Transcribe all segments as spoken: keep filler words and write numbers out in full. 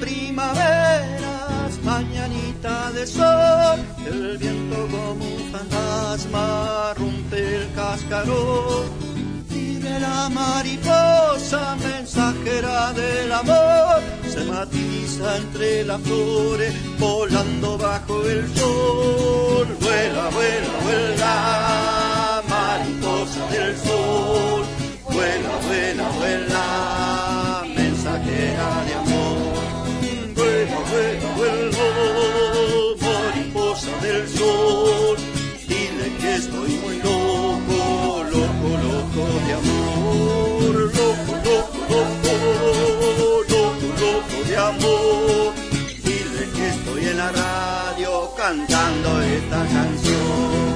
primaveras, mañanita de sol, el viento como un fantasma rompe el cascarón. Vive la mariposa, mensajera del amor, se matiza entre las flores, volando bajo el sol. Vuela, vuela, vuela, mariposa del sol. Vuela, vuela, vuela, mensajera de amor. Vuela, vuela, vuela, mariposa del sol. Dile que estoy muy loco, loco, loco de amor. Loco, loco, loco, loco, loco de amor. Dile que estoy en la radio cantando esta canción.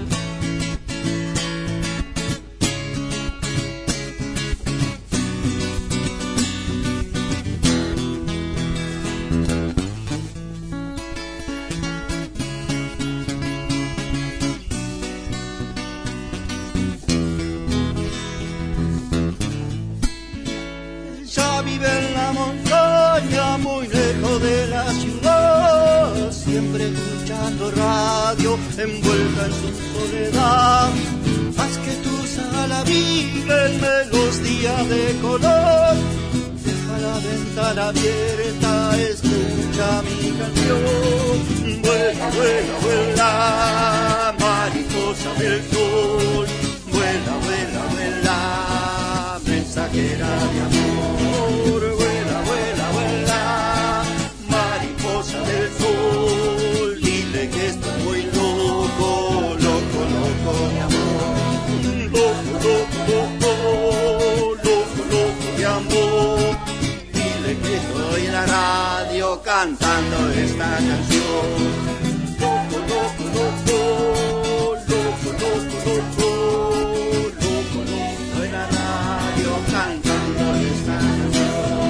En la montaña, muy lejos de la ciudad, siempre escuchando radio, envuelta en su soledad. Haz que tu sala vive en melodía de color, deja la ventana abierta, escucha mi canción. Vuela, vuela, vuela, mariposa del sol. Vuela, vuela, vuela, mensajera de amor. Vuela, vuela, vuela, mariposa del sol. Dile que estoy muy loco, loco, loco de amor. Loco, loco, loco, loco, loco de amor. Dile que estoy en la radio cantando esta canción. Loco, loco, loco, loco, loco, loco, loco, loco en la radio cantando esta canción.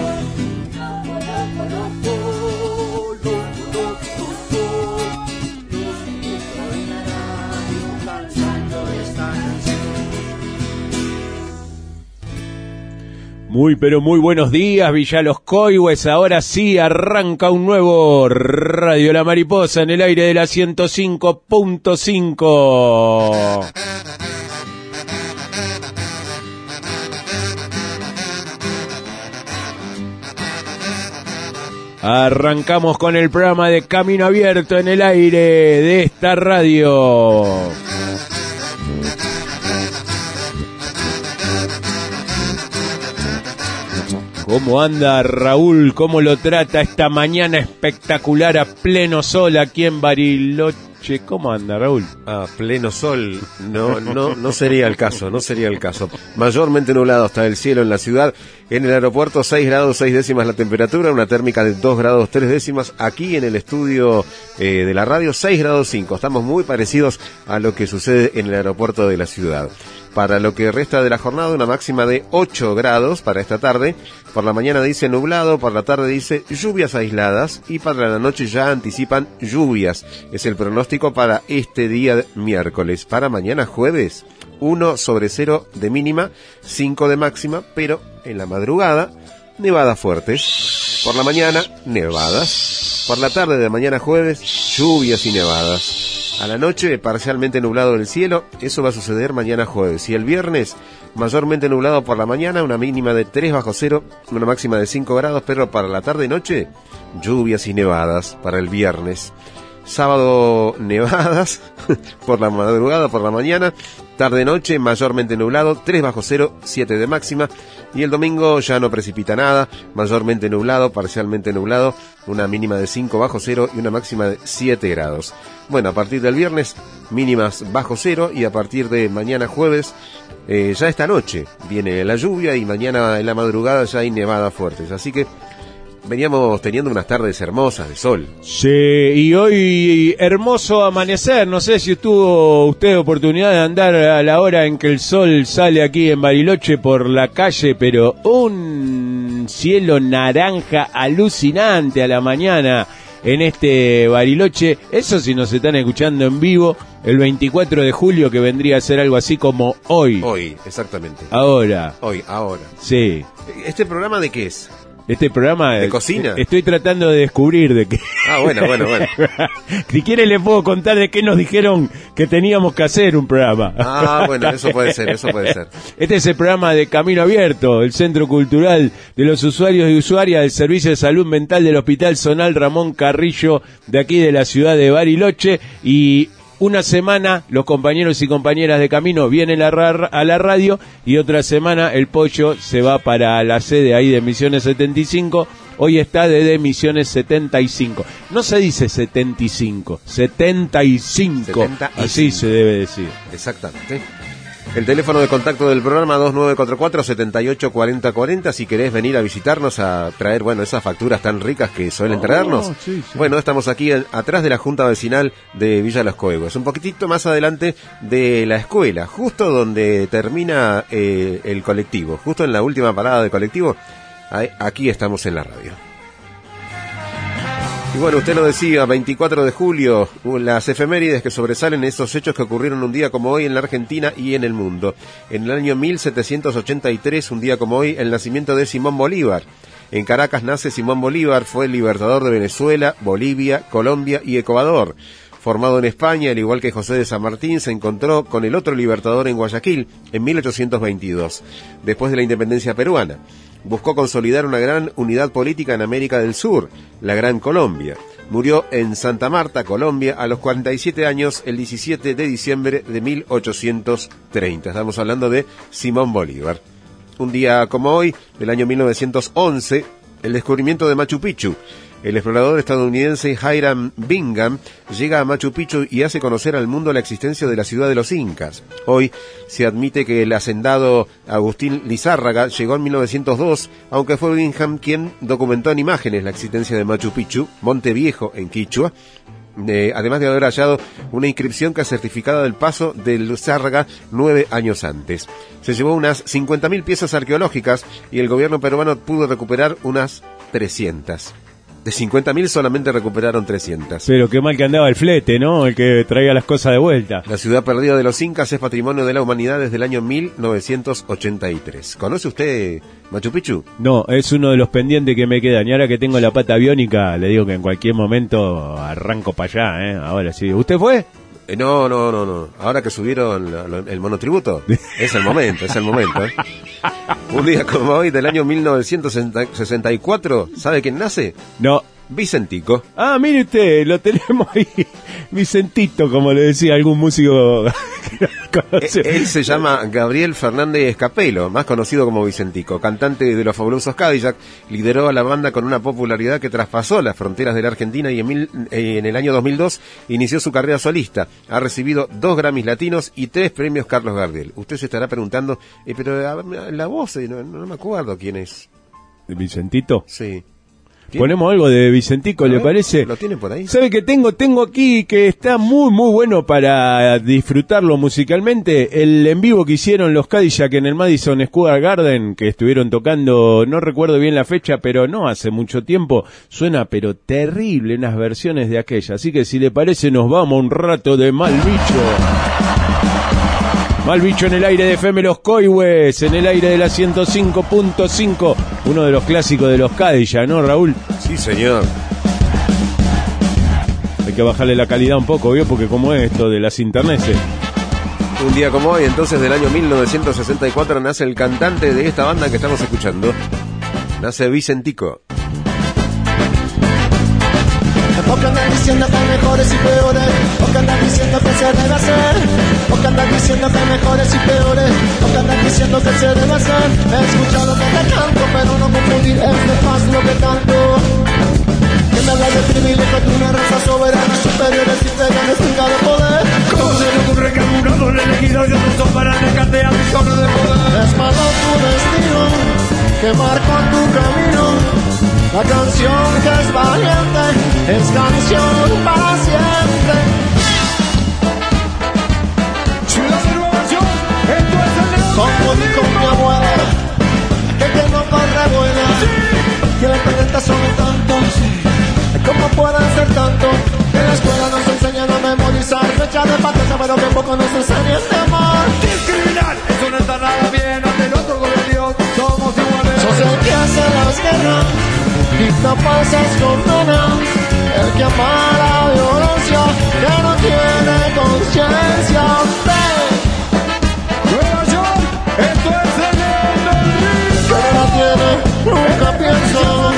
Muy pero muy buenos días, Villa Los Coihues. Ahora sí arranca un nuevo Radio La Mariposa en el aire de la ciento cinco punto cinco. Arrancamos con el programa de Camino Abierto en el aire de esta radio. ¿Cómo anda Raúl? ¿Cómo lo trata esta mañana espectacular a pleno sol aquí en Bariloche? ¿Cómo anda Raúl? A pleno sol, no, no, no sería el caso, no sería el caso. Mayormente nublado hasta el cielo en la ciudad. En el aeropuerto seis grados seis décimas la temperatura, una térmica de dos grados tres décimas. Aquí en el estudio eh, de la radio seis grados cinco. Estamos muy parecidos a lo que sucede en el aeropuerto de la ciudad. Para lo que resta de la jornada, una máxima de ocho grados para esta tarde. Por la mañana dice nublado, por la tarde dice lluvias aisladas y para la noche ya anticipan lluvias. Es el pronóstico para este día miércoles. Para mañana jueves, uno sobre cero de mínima, cinco de máxima, pero en la madrugada, nevadas fuertes. Por la mañana, nevadas. Por la tarde de mañana jueves, lluvias y nevadas. A la noche, parcialmente nublado el cielo, eso va a suceder mañana jueves. Y el viernes, mayormente nublado por la mañana, una mínima de tres bajo cero, una máxima de cinco grados, pero para la tarde y noche, lluvias y nevadas para el viernes. Sábado, nevadas por la madrugada, por la mañana, tarde-noche, mayormente nublado, tres bajo cero, siete de máxima. Y el domingo ya no precipita nada, mayormente nublado, parcialmente nublado, una mínima de cinco bajo cero y una máxima de siete grados. Bueno, a partir del viernes, mínimas bajo cero, y a partir de mañana jueves, eh, ya esta noche viene la lluvia y mañana en la madrugada ya hay nevadas fuertes. Así que veníamos teniendo unas tardes hermosas de sol. Sí, y hoy hermoso amanecer. No sé si tuvo usted oportunidad de andar a la hora en que el sol sale aquí en Bariloche por la calle, pero un cielo naranja alucinante a la mañana en este Bariloche. Eso si nos están escuchando en vivo el veinticuatro de julio, que vendría a ser algo así como hoy. Hoy, exactamente. Ahora. Hoy, ahora. Sí. ¿Este programa de qué es? Este programa... ¿De cocina? Estoy tratando de descubrir de qué... Ah, bueno, bueno, bueno. Si quiere le puedo contar de qué nos dijeron que teníamos que hacer un programa. Ah, bueno, eso puede ser, eso puede ser. Este es el programa de Camino Abierto, el Centro Cultural de los Usuarios y Usuarias del Servicio de Salud Mental del Hospital Zonal Ramón Carrillo, de aquí de la ciudad de Bariloche, y... Una semana los compañeros y compañeras de Camino vienen a, ra- a la radio y otra semana el Pollo se va para la sede ahí de Misiones setenta y cinco. Hoy está desde Misiones setenta y cinco. No se dice setenta y cinco, setenta y cinco. setenta y cinco. Así se debe decir. Exactamente. El teléfono de contacto del programa dos nueve cuatro cuatro, siete ocho cuatro cero cuatro cero, si querés venir a visitarnos a traer, bueno, esas facturas tan ricas que suelen oh, traernos. Sí, sí. Bueno, estamos aquí en, atrás de la Junta Vecinal de Villa Los Coegos, un poquitito más adelante de la escuela, justo donde termina eh, el colectivo, justo en la última parada de colectivo, ahí, aquí estamos en la radio. Y bueno, usted lo decía, veinticuatro de julio, las efemérides que sobresalen esos hechos que ocurrieron un día como hoy en la Argentina y en el mundo. En el año mil setecientos ochenta y tres, un día como hoy, el nacimiento de Simón Bolívar. En Caracas nace Simón Bolívar, fue el libertador de Venezuela, Bolivia, Colombia y Ecuador. Formado en España, al igual que José de San Martín, se encontró con el otro libertador en Guayaquil en mil ochocientos veintidós, después de la independencia peruana. Buscó consolidar una gran unidad política en América del Sur, la Gran Colombia. Murió en Santa Marta, Colombia, a los cuarenta y siete años, el diecisiete de diciembre de mil ochocientos treinta. Estamos hablando de Simón Bolívar. Un día como hoy, del año mil novecientos once, el descubrimiento de Machu Picchu. El explorador estadounidense Hiram Bingham llega a Machu Picchu y hace conocer al mundo la existencia de la ciudad de los incas. Hoy se admite que el hacendado Agustín Lizárraga llegó en mil novecientos dos, aunque fue Bingham quien documentó en imágenes la existencia de Machu Picchu, Monte Viejo en quichua, eh, además de haber hallado una inscripción que certificaba el paso de Lizárraga nueve años antes. Se llevó unas cincuenta mil piezas arqueológicas y el gobierno peruano pudo recuperar unas trescientas. De cincuenta mil solamente recuperaron trescientas. Pero qué mal que andaba el flete, ¿no? El que traía las cosas de vuelta. La ciudad perdida de los incas es patrimonio de la humanidad desde el año mil novecientos ochenta y tres. ¿Conoce usted Machu Picchu? No, es uno de los pendientes que me quedan. Y ahora que tengo la pata biónica, le digo que en cualquier momento arranco para allá, ¿eh? Ahora sí. ¿Usted fue? Eh, no, no, no, no. Ahora que subieron la, la, el monotributo, es el momento, es el momento, ¿eh? Un día como hoy, del año mil novecientos sesenta y cuatro, ¿sabe quién nace? No. Vicentico. Ah, mire usted, lo tenemos ahí. Vicentito, como le decía algún músico que conoce. Él se llama Gabriel Fernández Escapelo, más conocido como Vicentico, cantante de los fabulosos Cadillac. Lideró a la banda con una popularidad que traspasó las fronteras de la Argentina y en, mil, eh, en el año dos mil dos inició su carrera solista. Ha recibido dos Grammys latinos y tres premios Carlos Gardel. Usted se estará preguntando, eh, pero eh, la voz, eh, no, no me acuerdo quién es. ¿Vicentito? Sí. Ponemos algo de Vicentico, ¿le parece? ¿Lo tiene por ahí? ¿Sabe que tengo? Tengo aquí que está muy, muy bueno para disfrutarlo musicalmente. El en vivo que hicieron los Cadillac en el Madison Square Garden, que estuvieron tocando, no recuerdo bien la fecha, pero no hace mucho tiempo. Suena pero terrible, unas versiones de aquella. Así que si le parece, nos vamos un rato de Mal Bicho. Mal Bicho en el aire de F M Los Coihues, en el aire de la ciento cinco punto cinco, uno de los clásicos de los Cadillac, ¿no, Raúl? Sí, señor. Hay que bajarle la calidad un poco, ¿vio? Porque como es esto de las internetes. Un día como hoy, entonces, del año mil novecientos sesenta y cuatro, nace el cantante de esta banda que estamos escuchando. Nace Vicentico. Porque andan diciendo que hay mejores y peores, porque andan diciendo que se debe hacer, porque andan diciendo que hay mejores y peores, porque andan diciendo que se debe hacer. He escuchado que te canto, pero no confundiré es más lo que canto. Que me habla de privilegio de una raza soberana, superiores y veganos tenga de poder. ¿Cómo se le ocurre que algunos son elegidos y otros son para negarte ambiciones de poder? Es malo tu destino, que marca tu camino. La canción que es valiente es canción para siempre. Ciudad de Nueva York, esto es el Como dijo mi abuela, que que no corre buena, que los talentos son tantos, ¿cómo pueden ser tantos? En la escuela nos enseñan a memorizar fecha de patria, pero que poco nos enseñan de amar. Discriminar, eso no está nada bien, ante el otro con el Dios somos iguales. Sos el que hace las guerras condena y tapas condena. El que ama la violencia, que no tiene conciencia. Nueva York, esto es el León del Ring. Que no la tiene, nunca pienso.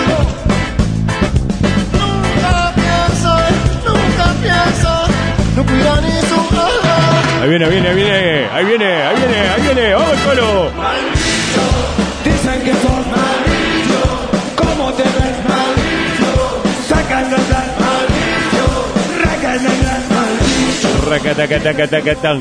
Nunca pienso, nunca pienso. No cuida ni su alma. Ahí viene, ahí viene, ahí viene, ahí viene, ahí viene, ahí viene, vamos Colo. Maldito, dicen que sos maldito. ¿Cómo te ves? Maldito, sacan la plata. Maldito, racan la plata. Maldito, Racatacatacatacatán.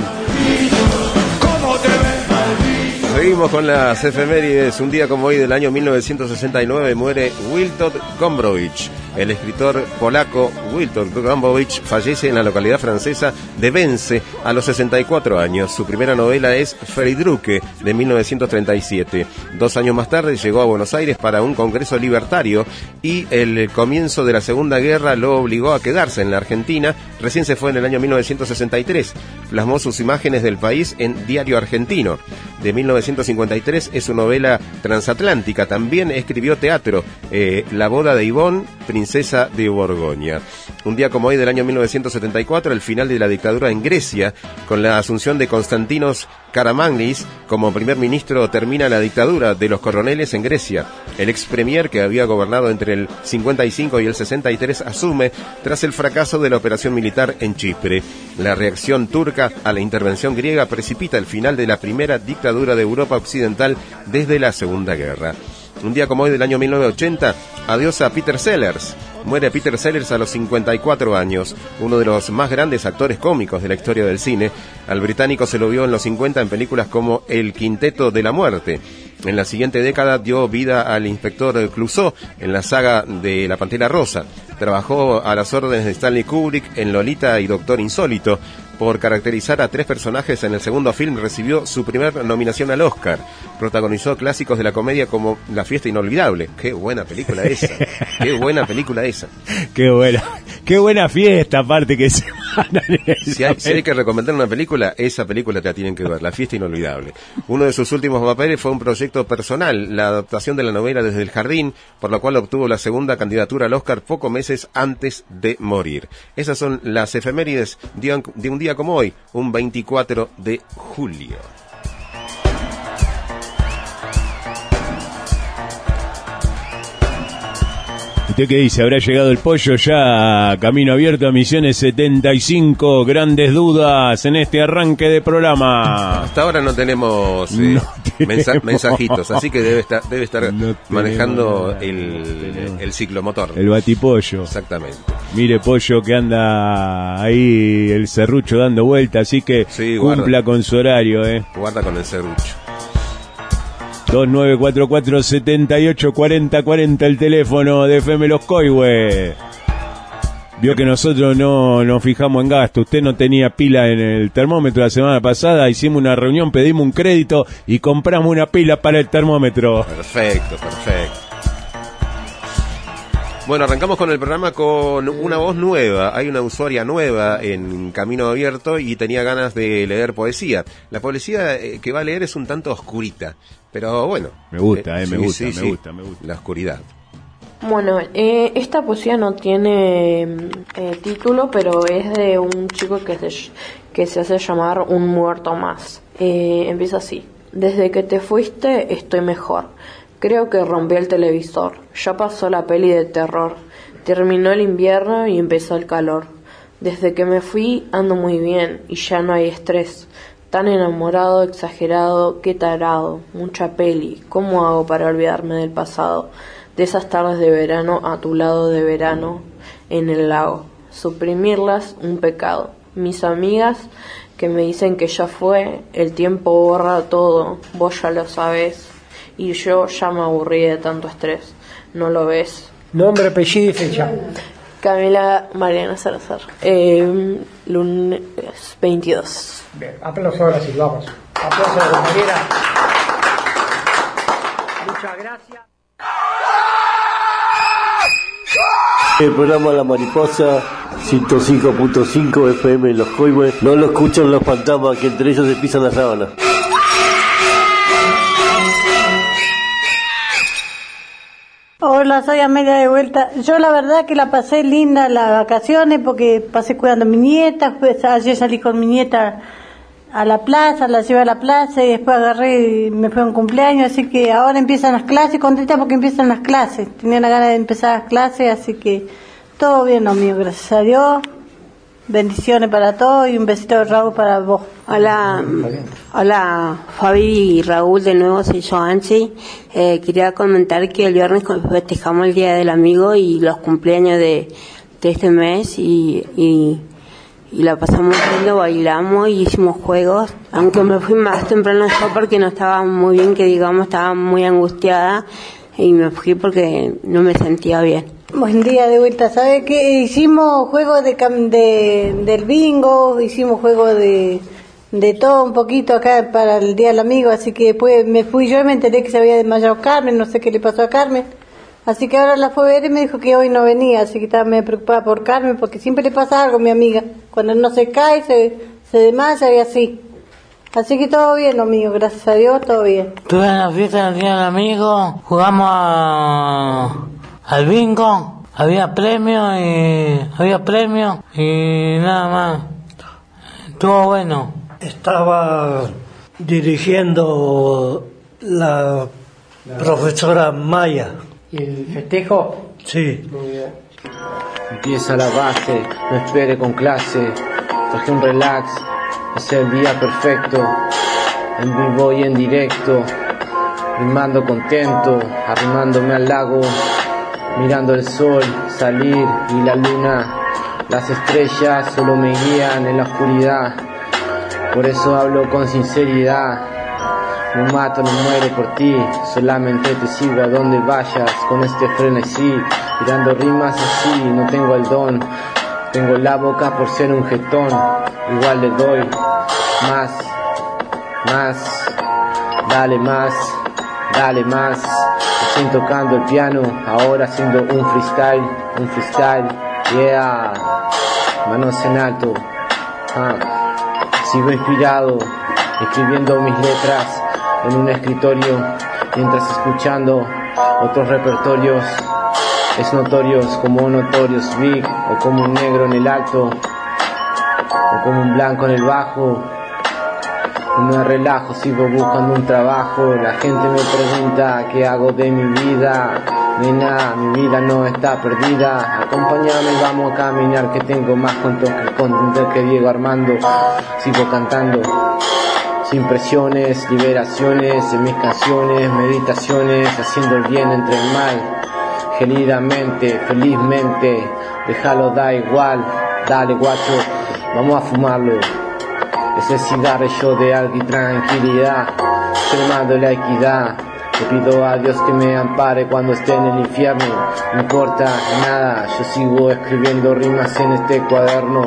¿cómo te ves? Maldito. Seguimos con las efemérides. Un día como hoy del año mil novecientos sesenta y nueve muere Witold Gombrowicz. El escritor polaco Witold Gombrowicz fallece en la localidad francesa de Vence a los sesenta y cuatro años. Su primera novela es Freidruque, de mil novecientos treinta y siete. Dos años más tarde llegó a Buenos Aires para un congreso libertario y el comienzo de la Segunda Guerra lo obligó a quedarse en la Argentina. Recién se fue en el año mil novecientos sesenta y tres. Plasmó sus imágenes del país en Diario Argentino. De mil novecientos cincuenta y tres es su novela transatlántica. También escribió teatro, eh, La boda de Ivonne, princesa de Borgoña. Un día como hoy del año mil novecientos setenta y cuatro, el final de la dictadura en Grecia, con la asunción de Konstantinos Karamanlis como primer ministro, termina la dictadura de los coroneles en Grecia. El ex premier, que había gobernado entre el cincuenta y cinco y el sesenta y tres, asume tras el fracaso de la operación militar en Chipre. La reacción turca a la intervención griega precipita el final de la primera dictadura de Europa Occidental desde la Segunda Guerra. Un día como hoy del año mil novecientos ochenta, adiós a Peter Sellers. Muere Peter Sellers a los cincuenta y cuatro años, uno de los más grandes actores cómicos de la historia del cine. Al británico se lo vio en los cincuenta en películas como El Quinteto de la Muerte. En la siguiente década dio vida al inspector Clouseau en la saga de La Pantera Rosa. Trabajó a las órdenes de Stanley Kubrick en Lolita y Doctor Insólito. Por caracterizar a tres personajes en el segundo film recibió su primer nominación al Oscar. Protagonizó clásicos de la comedia como La Fiesta Inolvidable. Qué buena película esa. Qué buena película esa. Qué buena, qué buena fiesta aparte que se mandan en Si hay, si hay que recomendar una película, esa película te la tienen que ver, La Fiesta Inolvidable. Uno de sus últimos papeles fue un proyecto personal, la adaptación de la novela Desde el Jardín, por la cual obtuvo la segunda candidatura al Oscar pocos meses antes de morir. Esas son las efemérides de un, de un día como hoy, un veinticuatro de julio. ¿Usted qué dice? ¿Habrá llegado el pollo ya? Camino abierto a Misiones setenta y cinco. Grandes dudas en este arranque de programa. Hasta ahora no tenemos, eh, no tenemos. Mensa- mensajitos, así que debe estar, debe estar No manejando tenemos, el, no el ciclomotor. El batipollo. Exactamente. Mire, pollo, que anda ahí el serrucho dando vuelta, así que Sí, cumpla guarda. con su horario, ¿eh? Guarda con el serrucho. dos nueve cuatro cuatro, siete ocho cuatro cero cuatro cero, el teléfono de F M Los Coihue. Vio que nosotros no nos fijamos en gasto. Usted no tenía pila en el termómetro la semana pasada. Hicimos una reunión, pedimos un crédito y compramos una pila para el termómetro. Perfecto, perfecto. Bueno, arrancamos con el programa con una voz nueva. Hay una usuaria nueva en Camino Abierto y tenía ganas de leer poesía. La poesía eh, que va a leer es un tanto oscurita, pero bueno. Me gusta, eh, me sí, gusta, sí, me sí. gusta, me gusta. La oscuridad. Bueno, eh, esta poesía no tiene eh, título, pero es de un chico que se, que se hace llamar Un Muerto Más. Eh, empieza así. Desde que te fuiste estoy mejor. Creo que rompí el televisor. Ya pasó la peli de terror. Terminó el invierno y empezó el calor. Desde que me fui ando muy bien y ya no hay estrés. Tan enamorado, exagerado, qué tarado. Mucha peli. ¿Cómo hago para olvidarme del pasado? De esas tardes de verano a tu lado de verano en el lago. Suprimirlas, un pecado. Mis amigas que me dicen que ya fue, el tiempo borra todo, vos ya lo sabés. Y yo ya me aburrí de tanto estrés. ¿No lo ves? Nombre, apellido y fecha. Camila Mariana Salazar. Eh, lunes veintidós. Bien, aplauso ahora sí, vamos. Aplauso a la compañera. Muchas gracias. El programa La Mariposa ciento cinco punto cinco F M Los Coihue. No lo escuchan los fantasmas que entre ellos se pisan la sábana. Hola. Hola, soy Amelia de vuelta. Yo la verdad que la pasé linda las vacaciones porque pasé cuidando a mi nieta. Pues, ayer salí con mi nieta a la plaza, la llevé a la plaza y después agarré y me fue a un cumpleaños. Así que ahora empiezan las clases, contenta porque empiezan las clases. Tenía la gana de empezar las clases, así que todo bien, lo mío, gracias a Dios. Bendiciones para todos y un besito de Raúl para vos. Hola, hola Fabi y Raúl, de nuevo soy yo, Anchi. Eh, quería comentar que el viernes festejamos el Día del Amigo y los cumpleaños de, de este mes y, y, y la pasamos lindo, bailamos y hicimos juegos. Aunque me fui más temprano yo porque no estaba muy bien, que digamos, estaba muy angustiada y me fui porque no me sentía bien. Buen día de vuelta. ¿Sabe qué? Hicimos juegos de, de del bingo, hicimos juegos de de todo un poquito acá para el Día del Amigo, así que después me fui yo y me enteré que se había desmayado Carmen, no sé qué le pasó a Carmen, así que ahora la fue a ver y me dijo que hoy no venía, así que estaba medio preocupada por Carmen porque siempre le pasa algo a mi amiga, cuando no se cae, se, se desmaya y así. Así que todo bien, lo mío, gracias a Dios, todo bien. Estuve en la fiesta del Día del Amigo, jugamos a... al bingo, había premio y había premio y nada más. Estuvo bueno. Estaba dirigiendo la profesora Maya. ¿Y el festejo? Sí. Muy bien. Empieza la base, no espere con clase. Traje un relax, es el día perfecto. En vivo y en directo, rimando contento, arrimándome al lago. Mirando el sol salir y la luna, las estrellas solo me guían en la oscuridad. Por eso hablo con sinceridad. No mato, no muero por ti, solamente te sigo a donde vayas con este frenesí. Tirando rimas así, no tengo el don. Tengo la boca por ser un jetón. Igual le doy más, más, dale más, dale más. Recién tocando el piano, ahora haciendo un freestyle, un freestyle, yeah, manos en alto, ah. Sigo inspirado, escribiendo mis letras en un escritorio, mientras escuchando otros repertorios, es notorios como notorios big, o como un negro en el alto, o como un blanco en el bajo. No me relajo, sigo buscando un trabajo. La gente me pregunta qué hago de mi vida. Nena, mi vida no está perdida. Acompáñame, vamos a caminar, que tengo más cuentos que contar que Diego Armando. Sigo cantando sin presiones, liberaciones en mis canciones, meditaciones, haciendo el bien entre el mal. Gelidamente, felizmente, déjalo, da igual. Dale, guacho, vamos a fumarlo. Ese cigarrillo de algo y tranquilidad, extremando la equidad. Le pido a Dios que me ampare cuando esté en el infierno. No importa nada, yo sigo escribiendo rimas en este cuaderno.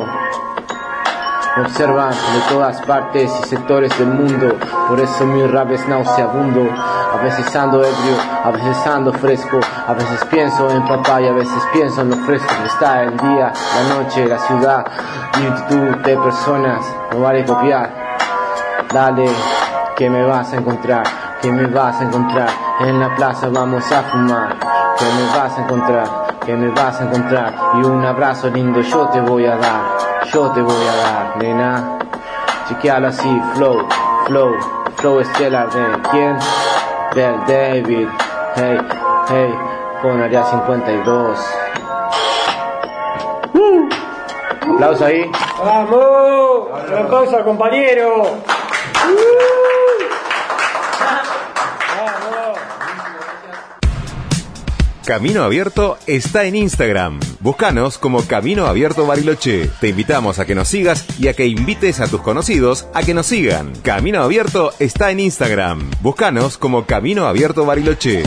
Me observan de todas partes y sectores del mundo, por eso mi rap es nauseabundo. A veces ando ebrio, a veces ando fresco, a veces pienso en papá y a veces pienso en lo fresco que está el día, la noche, la ciudad, multitud de personas, no vale copiar. Dale, que me vas a encontrar, que me vas a encontrar, en la plaza vamos a fumar, que me vas a encontrar, que me vas a encontrar, y un abrazo lindo yo te voy a dar. Yo te voy a dar, nena. Chequealo así, flow, flow, flow estelar de ¿quién? Del David. Hey, hey, con área cincuenta y dos. Uh. Aplauso ahí. ¡Vamos! ¡Aplauso, compañero! Uh. Camino Abierto está en Instagram. Búscanos como Camino Abierto Bariloche. Te invitamos a que nos sigas y a que invites a tus conocidos a que nos sigan. Camino Abierto está en Instagram. Búscanos como Camino Abierto Bariloche.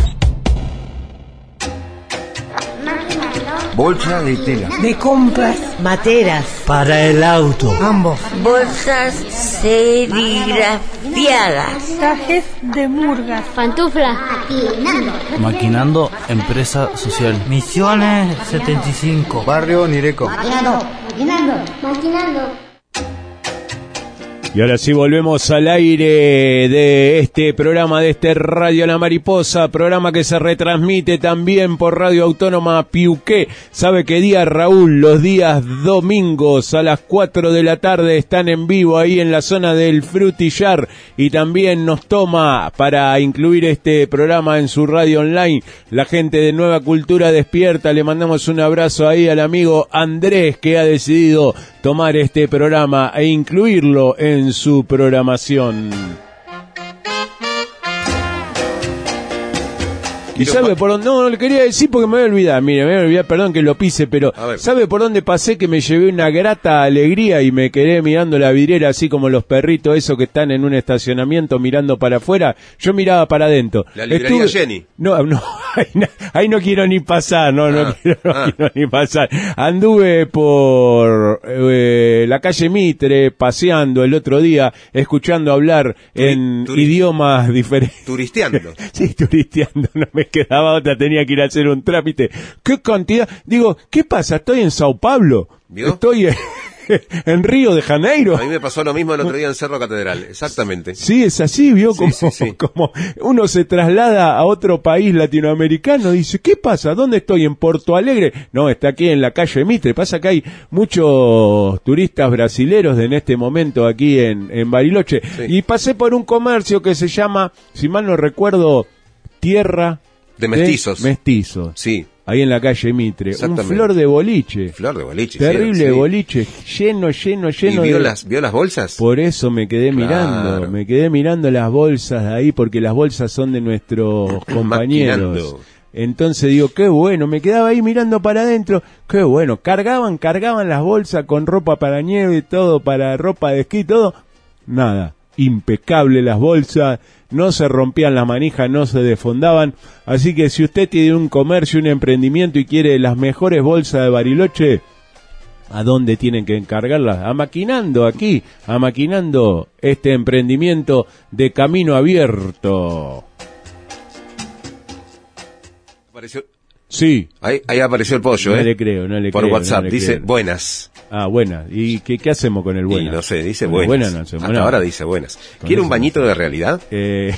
Bolsa de tela. De compras. Materas. Para el auto. Ambos. Bolsas serigrafiadas. Trajes de murgas. Pantuflas. Maquinando. Maquinando, empresa social. Misiones setenta y cinco. Barrio Nireco. Maquinando. Maquinando. Maquinando. Y ahora sí volvemos al aire de este programa, de este Radio La Mariposa, programa que se retransmite también por Radio Autónoma Piuqué. ¿Sabe qué día, Raúl? Los días domingos a las cuatro de la tarde están en vivo ahí en la zona del Frutillar, y también nos toma para incluir este programa en su radio online la gente de Nueva Cultura Despierta. Le mandamos un abrazo ahí al amigo Andrés, que ha decidido tomar este programa e incluirlo en en su programación. ¿Y sabe por dónde? No, no le quería decir porque me voy a olvidar. Mire, me voy a olvidar, perdón que lo pise, pero ¿sabe por dónde pasé que me llevé una grata alegría y me quedé mirando la vidriera así como los perritos esos que están en un estacionamiento mirando para afuera? Yo miraba para adentro. La librería Estuve... Jenny. No, no, ahí no, ahí no quiero ni pasar, no, ah, no, quiero, no ah. quiero ni pasar. Anduve por eh, la calle Mitre paseando el otro día, escuchando hablar Turi en turi idiomas diferentes. Turisteando. Sí, turisteando, no me quedaba otra, tenía que ir a hacer un trámite. ¿Qué cantidad? Digo, ¿qué pasa? Estoy en Sao Paulo. ¿Vio? Estoy en, en Río de Janeiro. A mí me pasó lo mismo el otro día en Cerro Catedral, exactamente. Sí, es así, ¿vio? Como, sí, sí, sí. como uno se traslada a otro país latinoamericano, dice, ¿qué pasa? ¿Dónde estoy? ¿En Porto Alegre? No, está aquí en la calle Mitre. Pasa que hay muchos turistas brasileros en este momento aquí en, en Bariloche. Sí. Y pasé por un comercio que se llama, si mal no recuerdo, Tierra de Mestizos. De mestizos. Sí. Ahí en la calle Mitre. Un flor de boliche. Flor de boliche. Terrible sí. boliche. Lleno, lleno, lleno. ¿Y vio, de... las, vio las bolsas? Por eso me quedé claro. mirando. Me quedé mirando las bolsas de ahí porque las bolsas son de nuestros compañeros. Maquinando. Entonces digo, qué bueno. Me quedaba ahí mirando para adentro. Qué bueno. Cargaban, cargaban las bolsas con ropa para nieve y todo, para ropa de esquí y todo. Nada. Impecable las bolsas, no se rompían las manijas, no se desfondaban, así que si usted tiene un comercio, un emprendimiento y quiere las mejores bolsas de Bariloche, ¿a dónde tienen que encargarlas? A Maquinando, aquí, a Maquinando este emprendimiento de Camino Abierto. Apareció... Sí. Ahí, ahí apareció el pollo, no ¿eh? No le creo, no le Por creo. Por WhatsApp, no le dice creo. buenas. Ah, buenas. ¿Y qué, qué hacemos con el buenas? Y no sé, dice buenas. buenas. Buena no hacemos Hasta nada. ahora dice buenas. ¿Quiere un bañito de realidad? Eh...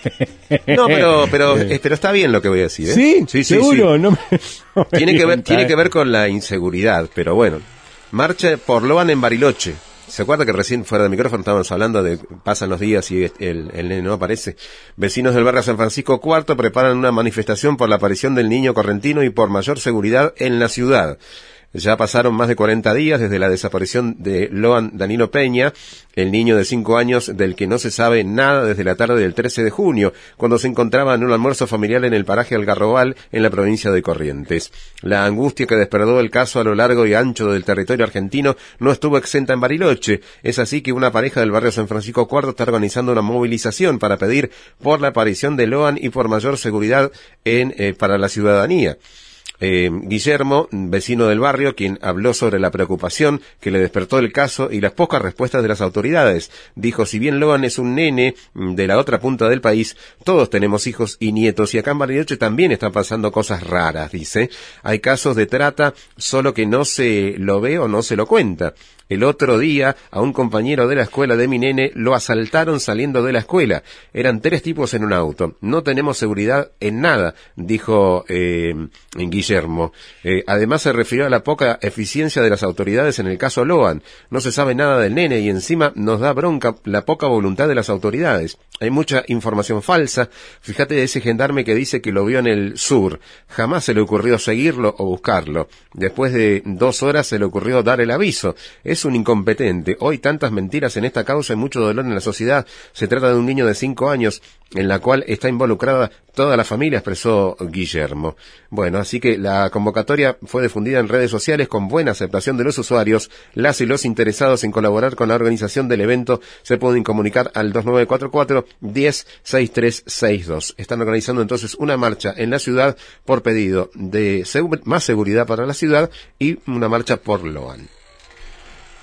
No, pero, pero, eh, pero está bien lo que voy a decir, ¿eh? Sí, sí, sí seguro. Sí. No me, no me tiene, que ver, tiene que ver con la inseguridad, pero bueno. Marcha por Loan en Bariloche. ¿Se acuerda que recién fuera del micrófono estábamos hablando de pasan los días y el, el nene no aparece? Vecinos del barrio San Francisco cuarto preparan una manifestación por la aparición del niño correntino y por mayor seguridad en la ciudad. Ya pasaron más de cuarenta días desde la desaparición de Loan Danilo Peña, el niño de cinco años del que no se sabe nada desde la tarde del trece de junio, cuando se encontraba en un almuerzo familiar en el paraje Algarrobal, en la provincia de Corrientes. La angustia que despertó el caso a lo largo y ancho del territorio argentino no estuvo exenta en Bariloche. Es así que una pareja del barrio San Francisco cuarto está organizando una movilización para pedir por la aparición de Loan y por mayor seguridad en eh, para la ciudadanía. Eh, Guillermo, vecino del barrio, quien habló sobre la preocupación que le despertó el caso y las pocas respuestas de las autoridades, dijo, si bien Loan es un nene de la otra punta del país, todos tenemos hijos y nietos y acá en Bariloche también están pasando cosas raras, dice. Hay casos de trata, solo que no se lo ve o no se lo cuenta. El otro día, a un compañero de la escuela de mi nene lo asaltaron saliendo de la escuela. Eran tres tipos en un auto. No tenemos seguridad en nada, dijo eh, Guillermo. Eh, además se refirió a la poca eficiencia de las autoridades en el caso Loan. No se sabe nada del nene y encima nos da bronca la poca voluntad de las autoridades. Hay mucha información falsa. Fíjate de ese gendarme que dice que lo vio en el sur. Jamás se le ocurrió seguirlo o buscarlo. Después de dos horas se le ocurrió dar el aviso. Es un incompetente. Hoy tantas mentiras en esta causa y mucho dolor en la sociedad. Se trata de un niño de cinco años en la cual está involucrada toda la familia, expresó Guillermo. Bueno, así que la convocatoria fue difundida en redes sociales con buena aceptación de los usuarios. Las y los interesados en colaborar con la organización del evento se pueden comunicar al dos nueve cuatro cuatro, diez, sesenta y tres sesenta y dos. Están organizando entonces una marcha en la ciudad por pedido de seg- más seguridad para la ciudad y una marcha por Loan.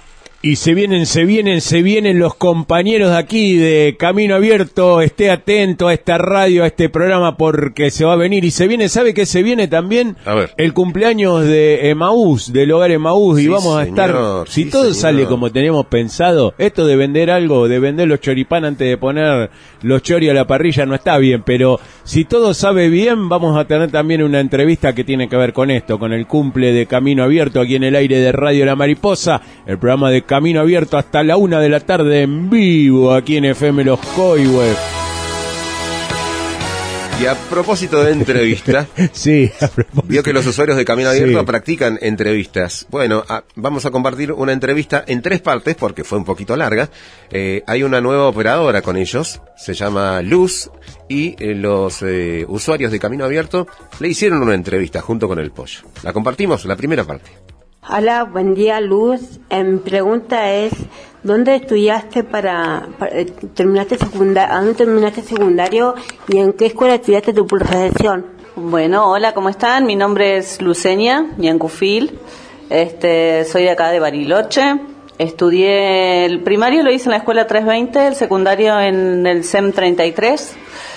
Y se vienen, se vienen, se vienen los compañeros de aquí de Camino Abierto. Esté atento a esta radio, a este programa, porque se va a venir. Y se viene, ¿sabe qué se viene también? A ver. El cumpleaños de Emaús, del hogar Emaús. Sí, y vamos a estar, señor, si sí, todo señor. sale como teníamos pensado, esto de vender algo, de vender los choripán antes de poner los chori a la parrilla no está bien. Pero si todo sabe bien, vamos a tener también una entrevista que tiene que ver con esto, con el cumple de Camino Abierto aquí en el aire de Radio La Mariposa, el programa de Camino Abierto hasta la una de la tarde en vivo aquí en F M Los Coihues. Y a propósito de entrevista, sí, a propósito. Vio que los usuarios de Camino Abierto sí. practican entrevistas. Bueno, a, vamos a compartir una entrevista en tres partes porque fue un poquito larga. Eh, hay una nueva operadora con ellos, se llama Luz, y eh, los eh, usuarios de Camino Abierto le hicieron una entrevista junto con el Pollo. La compartimos, la primera parte. Hola, buen día, Luz. Eh, mi pregunta es, ¿dónde estudiaste para, para eh, terminaste secundario, dónde terminaste secundario y en qué escuela estudiaste tu profesión? Bueno, hola, ¿cómo están? Mi nombre es Lucenia Ñancufil. Este, soy de acá de Bariloche. Estudié el primario lo hice en la escuela trescientos veinte, el secundario en el C E M treinta y tres.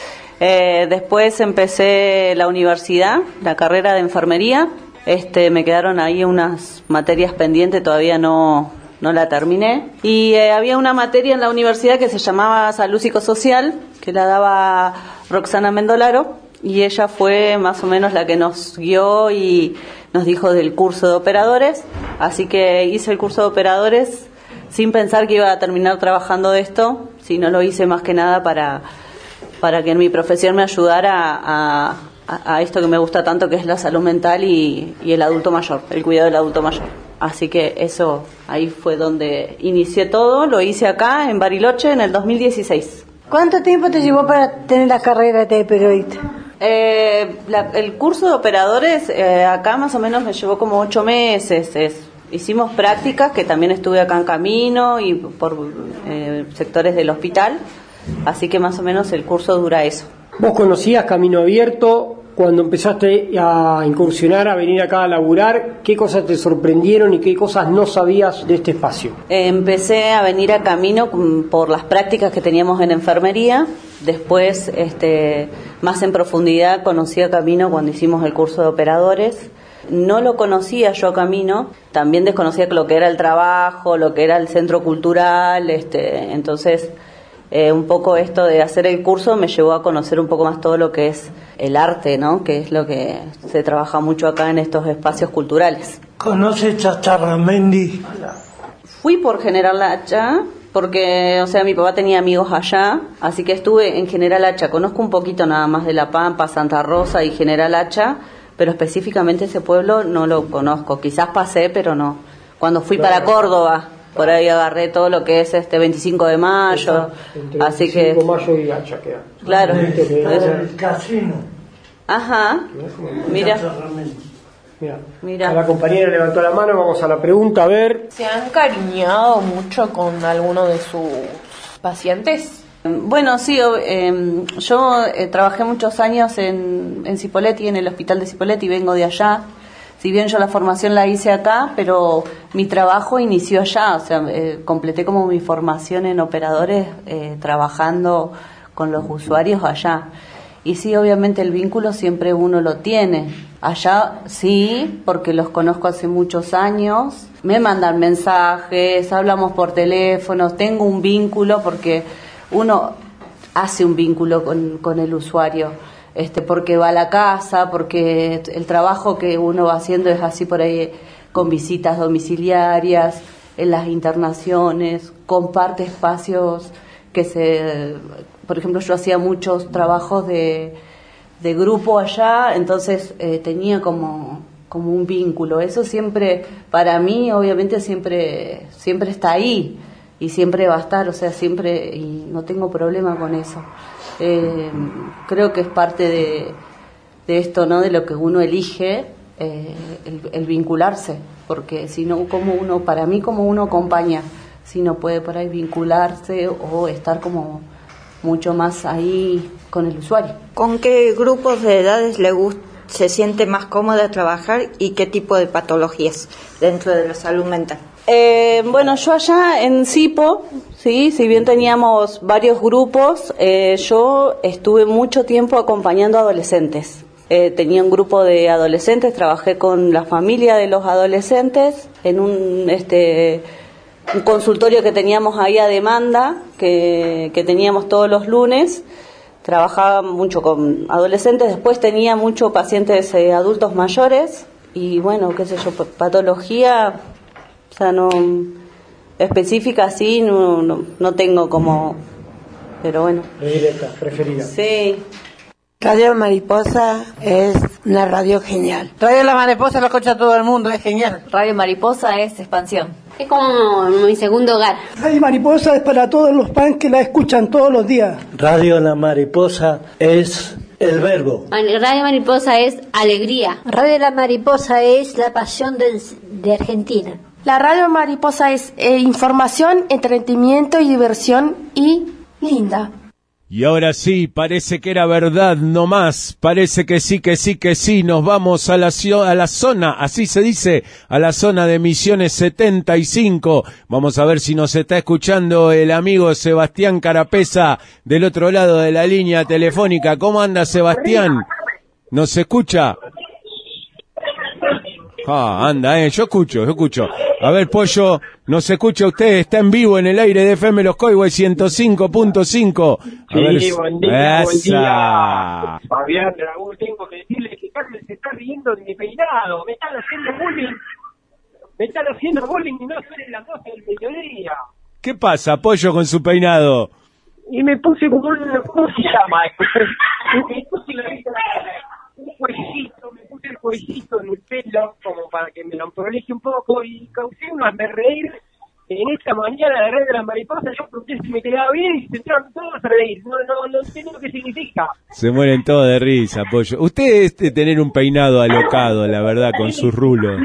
Eh, después empecé la universidad, la carrera de enfermería. Este, me quedaron ahí unas materias pendientes, todavía no, no la terminé. Y eh, había una materia en la universidad que se llamaba Salud Psicosocial, que la daba Roxana Mendolaro, y ella fue más o menos la que nos guió y nos dijo del curso de operadores. Así que hice el curso de operadores sin pensar que iba a terminar trabajando de esto, sino lo hice más que nada para, para que en mi profesión me ayudara a... a a esto que me gusta tanto, que es la salud mental y, y el adulto mayor, el cuidado del adulto mayor. Así que eso, ahí fue donde inicié todo, lo hice acá en Bariloche en el dos mil dieciséis. ¿Cuánto tiempo te llevó para tener la carrera de periodista? Eh, la, el curso de operadores eh, acá más o menos me llevó como ocho meses. Es, hicimos prácticas, que también estuve acá en Camino y por eh, sectores del hospital, así que más o menos el curso dura eso. ¿Vos conocías Camino Abierto cuando empezaste a incursionar, a venir acá a laburar? ¿Qué cosas te sorprendieron y qué cosas no sabías de este espacio? Empecé a venir a Camino por las prácticas que teníamos en enfermería. Después, este, más en profundidad, conocí a Camino cuando hicimos el curso de operadores. No lo conocía yo a Camino, también desconocía lo que era el trabajo, lo que era el centro cultural, este, entonces... Eh, un poco esto de hacer el curso me llevó a conocer un poco más todo lo que es el arte, ¿no? Que es lo que se trabaja mucho acá en estos espacios culturales. ¿Conoces Chacharramendi? Fui por General Hacha, porque, o sea, mi papá tenía amigos allá, así que estuve en General Hacha. Conozco un poquito nada más de La Pampa, Santa Rosa y General Hacha, pero específicamente ese pueblo no lo conozco. Quizás pasé, pero no. Cuando fui claro. para Córdoba... Por ahí agarré todo lo que es este veinticinco de mayo, entre así que... veinticinco de mayo y Hacha queda. Claro. El casino. Ajá. Mira. Mira. Mira. A la compañera levantó la mano, vamos a la pregunta, a ver. ¿Se han cariñado mucho con alguno de sus pacientes? Bueno, sí, eh, yo eh, trabajé muchos años en, en Cipolletti, en el hospital de Cipolletti, vengo de allá. Si bien yo la formación la hice acá, pero mi trabajo inició allá, o sea, eh, completé como mi formación en operadores eh, trabajando con los usuarios allá. Y sí, obviamente el vínculo siempre uno lo tiene. Allá sí, porque los conozco hace muchos años, me mandan mensajes, hablamos por teléfono, tengo un vínculo porque uno hace un vínculo con, con el usuario. Este, porque va a la casa, porque el trabajo que uno va haciendo es así por ahí, con visitas domiciliarias, en las internaciones, comparte espacios que se... Por ejemplo, yo hacía muchos trabajos de, de grupo allá, entonces eh, tenía como, como un vínculo. Eso siempre, para mí, obviamente, siempre, siempre está ahí y siempre va a estar, o sea, siempre, y no tengo problema con eso. Eh, creo que es parte de, de esto, ¿no? De lo que uno elige, eh, el, el vincularse, porque si no, como uno, para mí como uno acompaña, si no puede por ahí vincularse o estar como mucho más ahí con el usuario. ¿Con qué grupos de edades le gusta, se siente más cómoda trabajar y qué tipo de patologías dentro de la salud mental? Eh, bueno, yo allá en Cipo, sí, si bien teníamos varios grupos, eh, yo estuve mucho tiempo acompañando a adolescentes. Eh, tenía un grupo de adolescentes, trabajé con la familia de los adolescentes en un este un consultorio que teníamos ahí a demanda, que, que teníamos todos los lunes. Trabajaba mucho con adolescentes, después tenía muchos pacientes eh, adultos mayores y bueno, qué sé yo, patología, o sea, no específica así, no, no, no tengo como, pero bueno. Predilecta, preferida. Sí. Radio Mariposa es una radio genial. Radio La Mariposa lo escucha todo el mundo, es genial. Radio Mariposa es expansión. Es como mi segundo hogar. Radio Mariposa es para todos los fans que la escuchan todos los días. Radio La Mariposa es el verbo. Radio Mariposa es alegría. Radio La Mariposa es la pasión de, de Argentina. La Radio Mariposa es eh, información, entretenimiento y diversión y linda. Y ahora sí, parece que era verdad, no más, parece que sí, que sí, que sí, nos vamos a la, a la zona, así se dice, a la zona de Misiones setenta y cinco, vamos a ver si nos está escuchando el amigo Sebastián Carapesa del otro lado de la línea telefónica. ¿Cómo anda, Sebastián? ¿Nos escucha? Ah, anda, eh, yo escucho, yo escucho. A ver, Pollo, ¿nos escucha usted? Está en vivo en el aire de F M Los Coihues ciento cinco punto cinco. Sí, ver, buen día, buen esa. día. Fabián, Raúl, tengo que decirle que Carmen se está riendo de mi peinado. Me están haciendo bullying. Me están haciendo bullying y no son las doce del mediodía. ¿Qué pasa, Pollo, con su peinado? Y me puse como un... ¿Cómo se llama? Me puse la un cuellito, me puse el cuellito en el pelo como para que me lo prolije un poco y causé un hazme reír en esta mañana de Radio de la Mariposa. Yo pregunté si me quedaba bien y se entraron todos a reír. No, no, no entiendo qué significa. Se mueren todos de risa, Pollo. Usted es de tener un peinado alocado, la verdad, con sus rulos.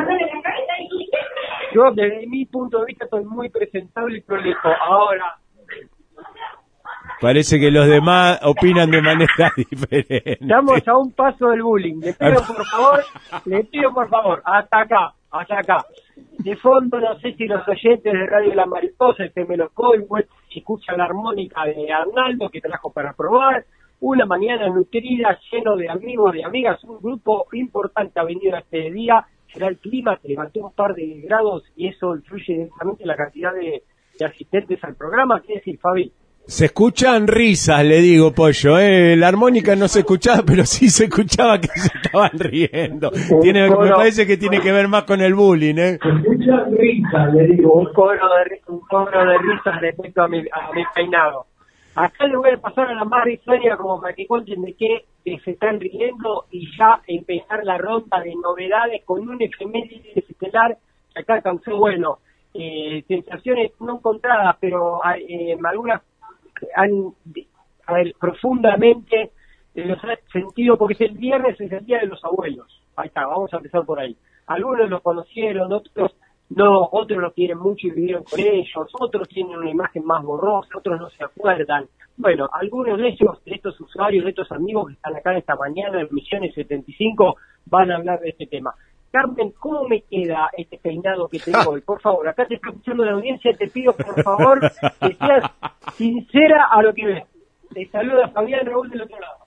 Yo, desde mi punto de vista, estoy muy presentable y prolijo. Ahora... Parece que los demás opinan de manera diferente. Estamos a un paso del bullying. Le pido por favor, le pido por favor, hasta acá, hasta acá. De fondo, no sé si los oyentes de Radio La Mariposa, el F M Los Coihues, escuchan la armónica de Arnaldo que trajo para probar. Una mañana nutrida, lleno de amigos, de amigas, un grupo importante ha venido este día. Será el clima que levantó un par de grados y eso influye directamente en la cantidad de, de asistentes al programa. ¿Qué decir, Fabi? Se escuchan risas, le digo, Pollo, ¿eh? La armónica no se escuchaba, pero sí se escuchaba que se estaban riendo. Tiene, me parece que tiene que ver más con el bullying, ¿eh? Se escuchan risas, le digo, un coro de, un coro de risas respecto a mi, a mi peinado. Acá le voy a pasar a la más risueña como para que cuenten de qué se están riendo y ya empezar la ronda de novedades con un efeméride estelar que acá causó, bueno, eh, sensaciones no encontradas, pero eh, algunas han, a ver, profundamente los ha sentido, porque es el viernes, es el día de los abuelos. Ahí está, vamos a empezar por ahí. Algunos los conocieron, otros no, otros los quieren mucho y vivieron con ellos, otros tienen una imagen más borrosa, otros no se acuerdan. Bueno, algunos de ellos, de estos usuarios, de estos amigos que están acá esta mañana en Misiones setenta y cinco, van a hablar de este tema. Carmen, ¿cómo me queda este peinado que tengo hoy? Por favor, acá te está escuchando la audiencia, te pido por favor que seas sincera a lo que ves. Te saluda Fabián Raúl del otro lado.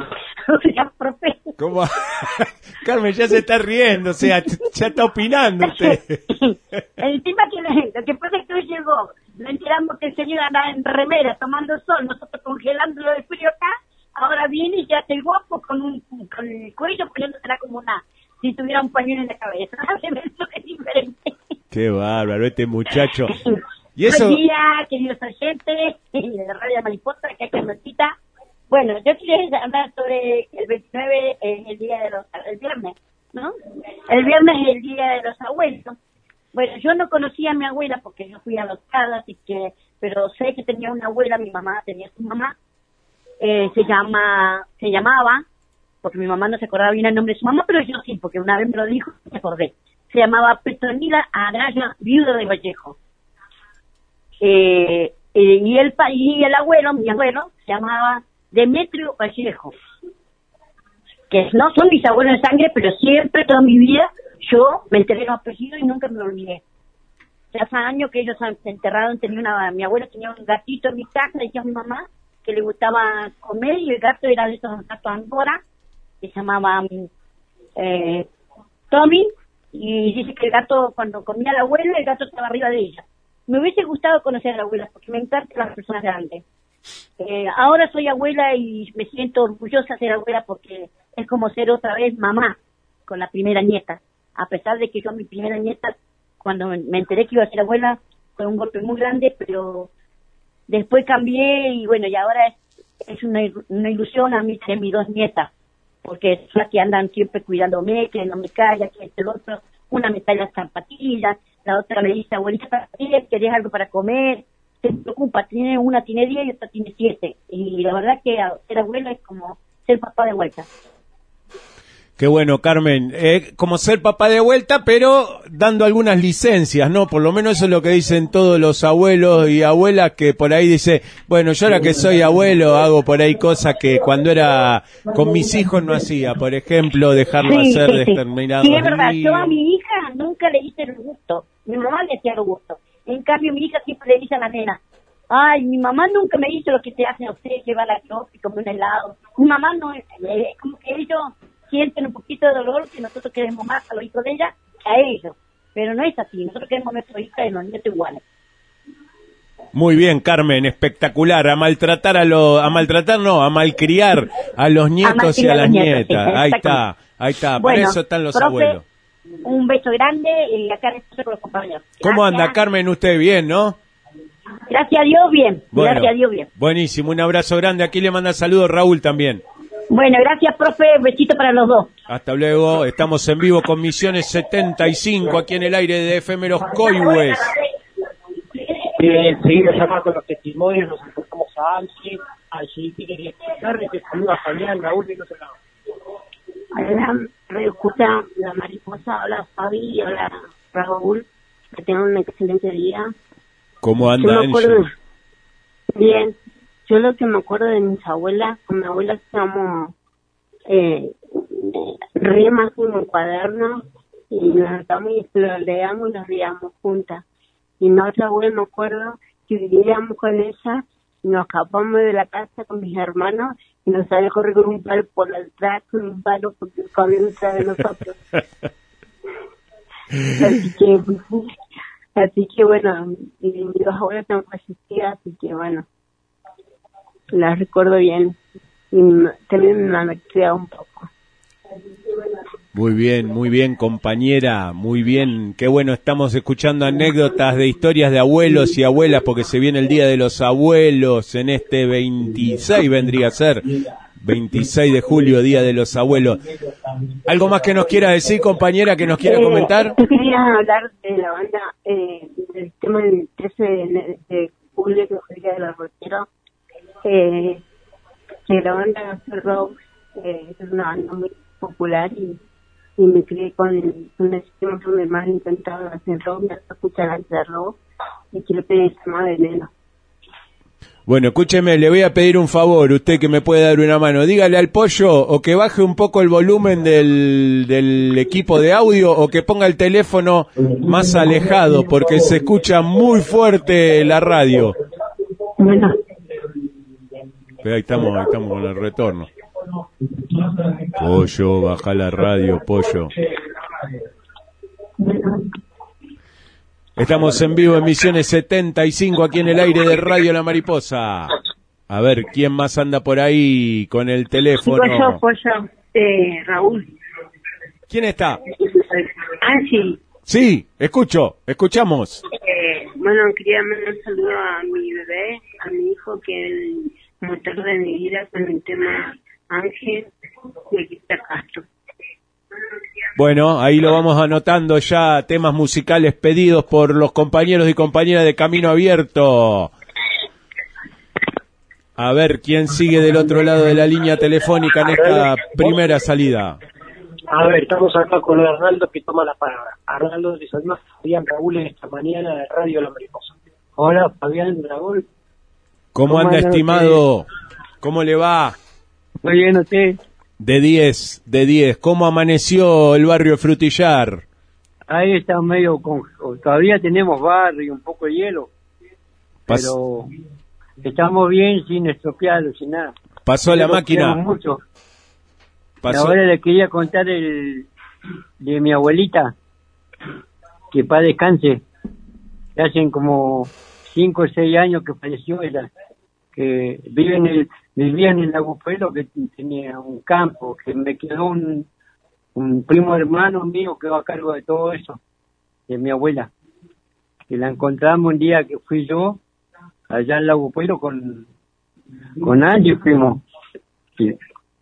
¿Cómo? Carmen ya se está riendo, o sea, ya está opinando usted. El tema que la, lo que pasa es que hoy llegó, no enteramos que el señor anda en remera tomando sol, nosotros congelándolo de frío acá, ahora viene y ya está el guapo con un con el cuello poniéndosela como una, si tuviera un pañuelo en la cabeza. Eso es diferente. Qué bárbaro este muchacho. ¿Y eso? Buen día, queridos oyentes de la Radio Mariposa, que hay notita. Bueno, yo quería hablar sobre el veintinueve, eh, el día de los, el viernes, ¿no? El viernes es el día de los abuelos. Bueno, yo no conocía a mi abuela porque yo fui adoptada, así que, pero sé que tenía una abuela, mi mamá tenía su mamá, eh, se llama, se llamaba, porque mi mamá no se acordaba bien el nombre de su mamá, pero yo sí, porque una vez me lo dijo, me acordé. Se llamaba Petronila Araya, viuda de Vallejo. Eh, eh, y el y el abuelo, mi abuelo, se llamaba Demetrio Vallejo, que no son mis abuelos de sangre, pero siempre, toda mi vida, yo me enteré los apellidos y nunca me olvidé. ya hace años que ellos se enterraron, tenía una, mi abuela tenía un gatito en mi casa, decía mi mamá, que le gustaba comer, y el gato era de esos gatos angora, que se llamaba eh, Tommy, y dice que el gato, cuando comía a la abuela, el gato estaba arriba de ella. Me hubiese gustado conocer a la abuela, porque me encantan las personas grandes. Eh, ahora soy abuela y me siento orgullosa de ser abuela, porque es como ser otra vez mamá con la primera nieta. A pesar de que yo, mi primera nieta, cuando me enteré que iba a ser abuela, fue un golpe muy grande, pero después cambié y bueno, y ahora es, es una, una ilusión a mí tener mis dos nietas, porque son las que andan siempre cuidándome, que no me calla, que este el otro, una me trae las zapatillas, la otra me dice, abuelita, ¿querés algo para comer? Se preocupa, tiene una tiene diez y otra tiene siete, y la verdad que ser abuela es como ser papá de vuelta. Qué bueno, Carmen, eh, como ser papá de vuelta, pero dando algunas licencias, ¿no? Por lo menos eso es lo que dicen todos los abuelos y abuelas, que por ahí dice, bueno, yo ahora que soy abuelo hago por ahí cosas que cuando era con mis hijos no hacía, por ejemplo, dejarlo Sí, hacer sí, sí. determinados Sí, es verdad, líos. yo a mi hija nunca le hice el gusto, mi mamá le hacía el gusto, en cambio mi hija siempre le dice a la nena, ay, mi mamá nunca me hizo lo que te hacen a ustedes, llevar a la shop y comer un helado, mi mamá no, es eh, como que ellos sienten un poquito de dolor que nosotros queremos más a los hijos de ella que a ellos, pero no es así, nosotros queremos a nuestros hijos y los nietos iguales. Muy bien, Carmen, espectacular. A maltratar a los, a maltratar no, a malcriar a los nietos y a las nietas. sí, Ahí está, ahí está. Bueno, Para eso están los profe, abuelos. Un beso grande y acá después con los compañeros. ¿Cómo Gracias. anda, Carmen? Usted bien, ¿no? Gracias a Dios, bien. Bueno, Gracias a Dios, bien. buenísimo. Un abrazo grande. Aquí le manda saludos Raúl también. Bueno, gracias, profe. Besito para los dos. Hasta luego. Estamos en vivo con Misiones setenta y cinco aquí en el aire de F M Los Coihues. Eh, seguimos llamando con los testimonios, nos acercamos a Angie. Angie, ¿qué quería explicarle? Te saluda Fabián, Raúl y no sé nada. Hola, me escucha la mariposa, hola Fabi, hola Raúl, que tengan un excelente día. ¿Cómo anda, Yo me acuerdo, Angie? bien, yo lo que me acuerdo de mis abuelas, con mi abuela estábamos eh, re más en un cuaderno y nos sentamos y lo leíamos y nos reíamos juntas. Y mi otra abuela me acuerdo que vivíamos con ella y nos escapamos de la casa con mis hermanos y nos salía a correr con un palo por atrás, con un palo porque corriendo detrás de nosotros. así que así que bueno, y mis dos abuelas están fallecidas, así que bueno, las recuerdo bien y también me han criado un poco. Muy bien, muy bien, compañera, muy bien. Qué bueno, estamos escuchando anécdotas de historias de abuelos y abuelas, porque se viene el Día de los Abuelos en este veintiséis, vendría a ser, veintiséis de julio, Día de los Abuelos. ¿Algo más que nos quiera decir, compañera, que nos quiera Eh, comentar? Yo quería hablar de la banda, eh, del tema del trece de, de julio, que fue el Día de los Rockeros, eh, que la banda Axl Rose eh, es una banda muy popular y y me crié con un esquema que mi hermano intentaba hacer rock, me hasta escuchar hacer rock y quiero pedir más veneno. Bueno, escúcheme, le voy a pedir un favor, usted que me puede dar una mano. Dígale al Pollo o que baje un poco el volumen del, del equipo de audio o que ponga el teléfono más alejado porque se escucha muy fuerte la radio. Bueno. Pero ahí estamos, ahí estamos con el retorno. Pollo, baja la radio, Pollo. Estamos en vivo en Misiones setenta y cinco aquí en el aire de Radio La Mariposa. A ver, ¿quién más anda por ahí con el teléfono? Pollo, Pollo, eh, Raúl. ¿Quién está? Angie. Sí, escucho, escuchamos. Eh, bueno, quería mandar un saludo a mi bebé, a mi hijo, que es el motor de mi vida con el tema Ángel y Quita Castro. Bueno, ahí lo vamos anotando ya, temas musicales pedidos por los compañeros y compañeras de Camino Abierto. A ver, ¿quién sigue del otro lado de la línea telefónica en esta primera salida? A ver, estamos acá con Arnaldo que toma la palabra. Arnaldo le saluda a Fabián Raúl en esta mañana de Radio La Mariposa. Hola, Fabián Raúl. ¿Cómo, ¿Cómo anda, estimado? Usted? ¿Cómo le va? Muy bien, ¿usted? De diez, de diez. ¿Cómo amaneció el barrio Frutillar? Ahí está medio con, pero todavía tenemos barro y un poco de hielo. Pas- Pero estamos bien sin estropearlo, sin nada. Pasó la Lo máquina. queremos mucho. Pasó- Ahora le quería contar el de mi abuelita, que para descanse. Que hacen como cinco o seis años que falleció ella, que vive en el, vivía en el Lago Pueblo, que tenía un campo, que me quedó un, un primo hermano mío que va a cargo de todo eso, de mi abuela. Que la encontramos un día que fui yo, allá en Lago Pueblo, con, con Angie fuimos. Sí.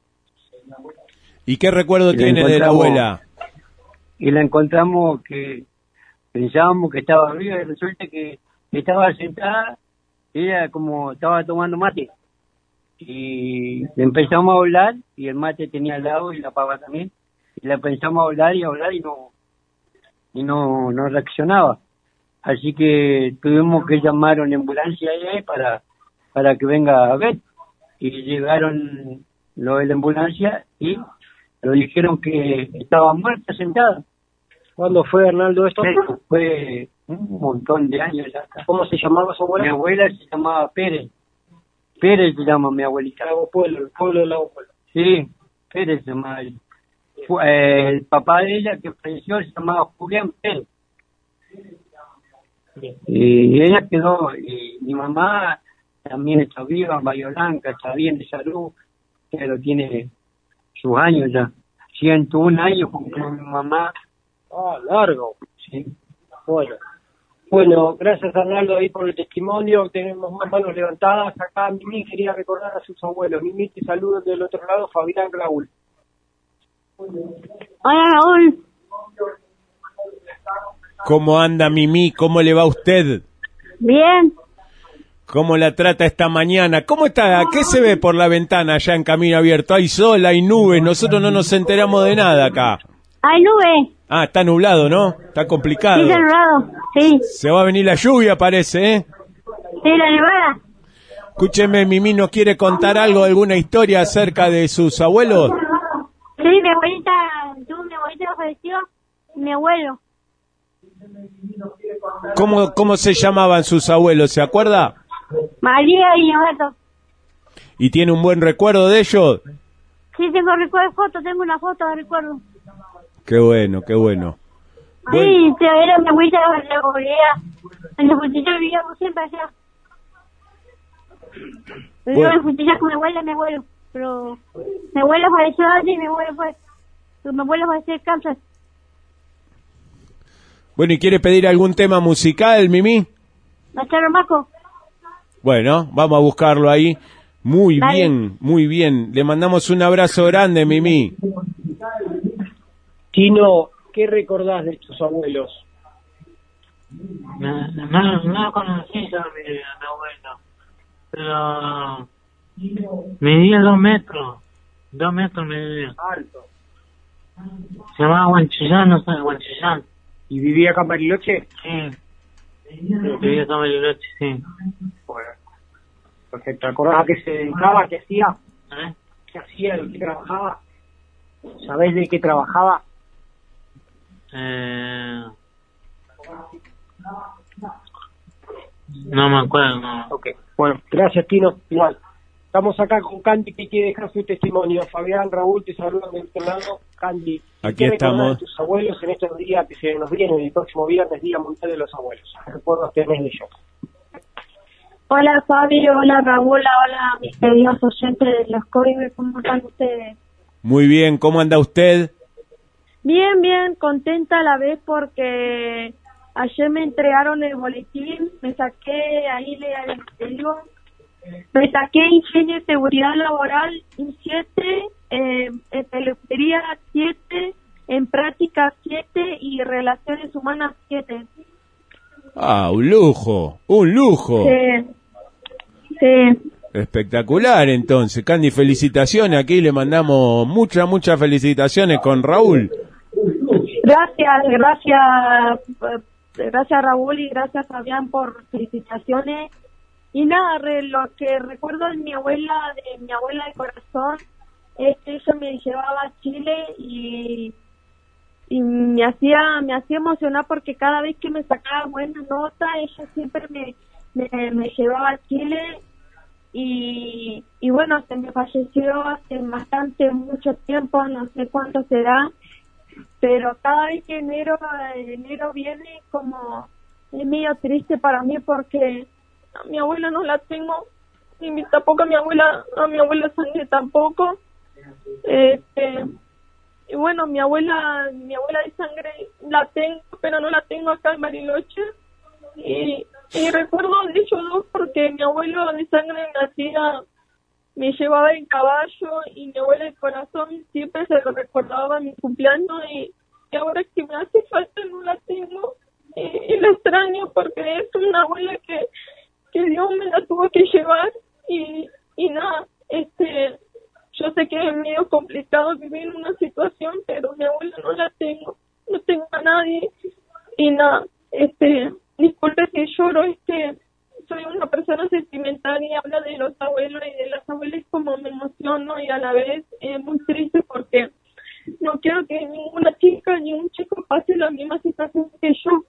¿Y qué recuerdo Y la tiene de la encontramos- abuela? Y la encontramos que pensábamos que estaba arriba y resulta que estaba sentada, ella como estaba tomando mate. Y le empezamos a hablar y el mate tenía al lado y la pava también. Y le empezamos a hablar y a hablar y no, y no, no reaccionaba. Así que tuvimos que llamar a una ambulancia ahí para, para que venga a ver. Y llegaron los de la ambulancia y lo dijeron que estaba muerta sentada. ¿Cuándo fue, Arnaldo, esto? Eso fue un montón de años ya. ¿Cómo se llamaba su abuela? Mi abuela se llamaba Pérez. Pérez se llama mi abuelita. Lago Pueblo, el pueblo de Lago Pueblo. Sí, Pérez se llamaba. él. Fue, eh, el papá de ella que falleció se llamaba Julián Pérez. Y ella quedó, y mi mamá también está viva, Bahía Blanca, está bien de salud, pero tiene sus años ya. ciento uno años cumplió mi mamá. Ah, largo. Sí. Bueno. Bueno, gracias Arnaldo ahí por el testimonio. Tenemos más manos levantadas. Acá Mimi quería recordar a sus abuelos. Mimi, te saludo del otro lado, Fabián Raúl. Hola, Raúl. ¿Cómo anda Mimi? ¿Cómo le va a usted? Bien. ¿Cómo la trata esta mañana? ¿Cómo está? ¿Qué se ve por la ventana allá en Camino Abierto? Hay sol, hay nubes, nosotros no nos enteramos de nada acá. Hay nube. Ah, está nublado, ¿no? Está complicado. Sí, cerrado. Sí. Se va a venir la lluvia, parece, ¿eh? Sí, la nevada. Escúcheme, Mimi, ¿nos quiere contar algo, alguna historia acerca de sus abuelos? Sí, mi abuelita, tú, mi abuelita falleció, mi abuelo. ¿Cómo, cómo se llamaban sus abuelos, se acuerda? María y Alberto. ¿Y tiene un buen recuerdo de ellos? Sí, tengo recuerdo, foto, tengo una foto de recuerdo. Qué bueno, qué bueno. Sí, te era mi abuelita de la comunidad. En la justicia vivíamos siempre allá. Yo Bueno. en la justicia con mi abuela y mi abuelo. Pero mi abuela falleció antes y mi abuelo fue. Mi abuelo falleció de cáncer. Bueno, ¿y quiere pedir algún tema musical, Mimi? Nacharo Maco. Bueno, vamos a buscarlo ahí. Muy Dale. bien, muy bien. Le mandamos un abrazo grande, Mimi. Tino, ¿qué recordás de tus abuelos? No, no, no lo conocí yo a mi, a mi abuelo, pero medía dos metros, dos metros medía. Alto. Se llamaba Guanchillán, no sé, Guanchillán. ¿Y vivía acá en Bariloche? Sí, vivía acá en Bariloche, sí. Bueno, perfecto. ¿Te acordás a qué se dedicaba? ¿Qué hacía? ¿Eh? ¿Qué hacía? ¿De qué trabajaba? ¿Sabés de qué trabajaba? Eh, no me acuerdo, no. Ok, bueno, gracias Tino, igual. Estamos acá con Candy que quiere dejar su testimonio. Fabián, Raúl, te saludan del otro lado. Candy, Aquí ¿qué recordás estamos. de tus abuelos en estos días que se nos vienen el próximo viernes, Día Mundial de los Abuelos? ¿Qué recuerdos tenés de ellos? Hola Fabi, hola Raúl, hola mis queridos oyentes de los Coibes, ¿cómo están ustedes? Muy bien, ¿cómo anda usted? Bien, bien, contenta a la vez porque ayer me entregaron el boletín, me saqué, ahí le digo, me saqué Ingenio y Seguridad Laboral un siete, eh, en Peluquería siete, en Práctica siete y Relaciones Humanas siete. Ah, un lujo, un lujo. Sí, sí. Espectacular, entonces. Candy, felicitaciones. Aquí le mandamos muchas, muchas felicitaciones con Raúl. Gracias, gracias, eh, gracias Raúl y gracias Fabián por felicitaciones. Y nada, re- lo que recuerdo de mi abuela, de mi abuela de corazón, es que ella me llevaba a Chile y, y me hacía me hacía emocionar porque cada vez que me sacaba buena nota ella siempre me me, me llevaba a Chile y y bueno, se me falleció hace bastante mucho tiempo, no sé cuánto será, pero cada vez que enero enero viene como es medio triste para mí porque a mi abuela no la tengo y mi, tampoco a mi abuela a mi abuela sangre tampoco. Este, y bueno, mi abuela mi abuela de sangre la tengo, pero no la tengo acá en Bariloche. Y, y recuerdo de ellos dos porque mi abuelo de sangre nacida me llevaba en caballo y mi abuela de corazón siempre se lo recordaba a mi cumpleaños y, y ahora que me hace falta no la tengo y, y la extraño porque es una abuela que, que Dios me la tuvo que llevar y, y nada, este... Yo sé que es medio complicado vivir en una situación, pero mi abuela no la tengo, no tengo a nadie y nada, este, disculpe si lloro, este, soy una persona sentimental y habla de los abuelos y de las abuelas como me emociono y a la vez es muy triste porque no quiero que ninguna chica ni un chico pase la misma situación que yo.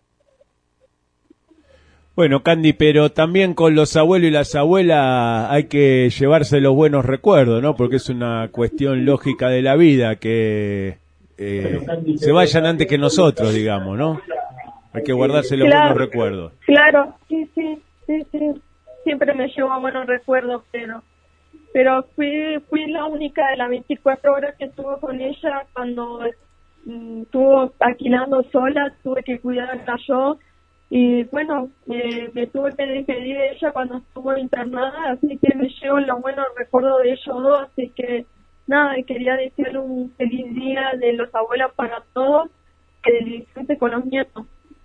Bueno, Candy, pero también con los abuelos y las abuelas hay que llevarse los buenos recuerdos, ¿no? Porque es una cuestión lógica de la vida que eh, se vayan antes que nosotros, digamos, ¿no? Hay que guardarse los Claro, buenos recuerdos. Claro, sí, sí, sí, sí. Siempre me llevo buenos recuerdos, pero pero fui fui la única de las veinticuatro horas que estuvo con ella cuando mm, estuvo alquilando sola, tuve que cuidarla yo. Y bueno, me, me tuve que despedir de ella cuando estuvo internada, así que me llevo los buenos recuerdos de ellos dos, así que nada, quería decirle un feliz día de los abuelos para todos, que disfrute con los nietos.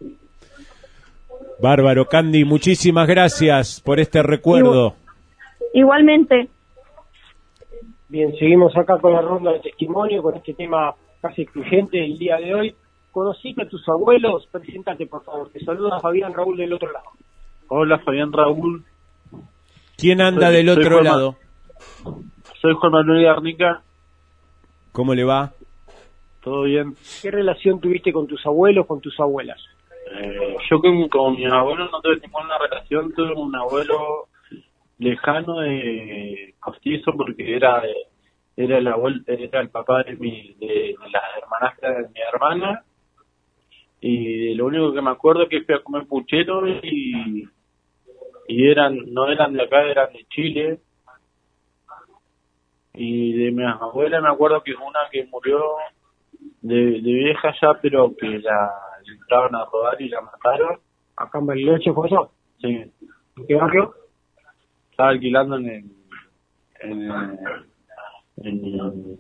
Bárbaro, Candy, muchísimas gracias por este recuerdo. Igualmente. Bien, seguimos acá con la ronda de testimonio, con este tema casi excluyente el día de hoy. ¿Conociste a tus abuelos? Preséntate, por favor. Te saluda Fabián Raúl del otro lado. Hola, Fabián Raúl. ¿Quién anda soy, del otro soy lado? Ma- soy Juan Manuel Garnica. ¿Cómo le va? ¿Todo bien? ¿Qué relación tuviste con tus abuelos, con tus abuelas? Eh, yo con, con mis abuelos no tuve ninguna relación. Tuve un abuelo lejano de postizo porque era de, era el abuelo, era el papá de mi de, de las hermanastras de mi hermana. Y lo único que me acuerdo es que fui a comer puchero y y eran no eran de acá, eran de Chile. Y de mi abuela me acuerdo que una que murió de, de vieja ya, pero que la entraron a robar y la mataron. ¿Acá en Bariloche fue eso? Sí. ¿En qué barrio? Estaba alquilando en el, en el, en el,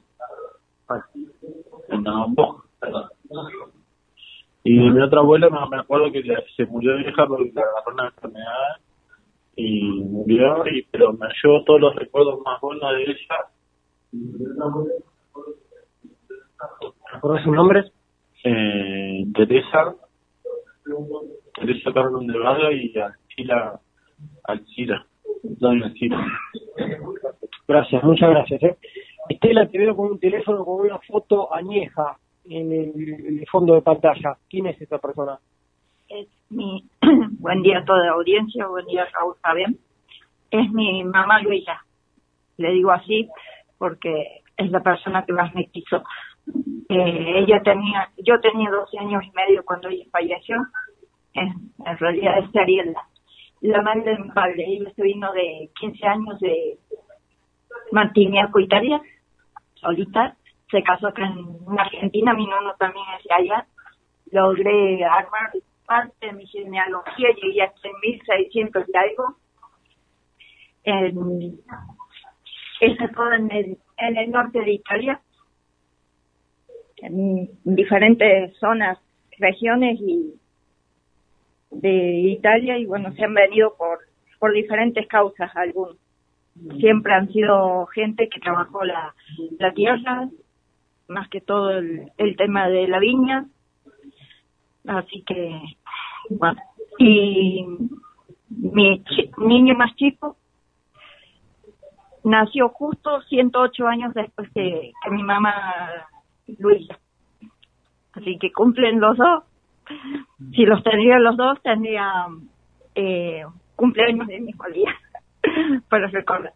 en Navamboja, perdón. Y mi otra abuela me, me acuerdo que se murió de vieja porque le agarró una enfermedad y murió, y, pero me llevo todos los recuerdos más buenos de ella. ¿Recuerdas sus nombres? Eh, Teresa, Teresa Carlos de Vaga y Alcira, Alcira, Doña Alcira. Gracias, muchas gracias. ¿eh? Estela, te veo con un teléfono con una foto añeja en el, en el fondo de pantalla. ¿Quién es esta persona? Es mi buen día a toda la audiencia, buen día Raúl, ¿está bien? Es mi mamá Luisa, le digo así porque es la persona que más me quiso. Eh, ella tenía, yo tenía doce años y medio cuando ella falleció. En, en realidad es Ariela, la madre de mi padre. Ella se vino de quince años de Martiniaco, Italia, solita. Se casó acá en Argentina, mi nono también es de allá. Logré armar parte de mi genealogía, llegué hasta en mil seiscientos y algo. En, está todo en el, en el norte de Italia, en diferentes zonas, regiones y de Italia, y bueno, se han venido por, por diferentes causas algunos. Siempre han sido gente que trabajó la, la tierra, más que todo el, el tema de la viña, así que, bueno, y mi chi- niño más chico nació justo ciento ocho años después que, que mi mamá Luisa. así que cumplen los dos. Si los tendría los dos, tendría eh, cumpleaños del mismo día para recordar.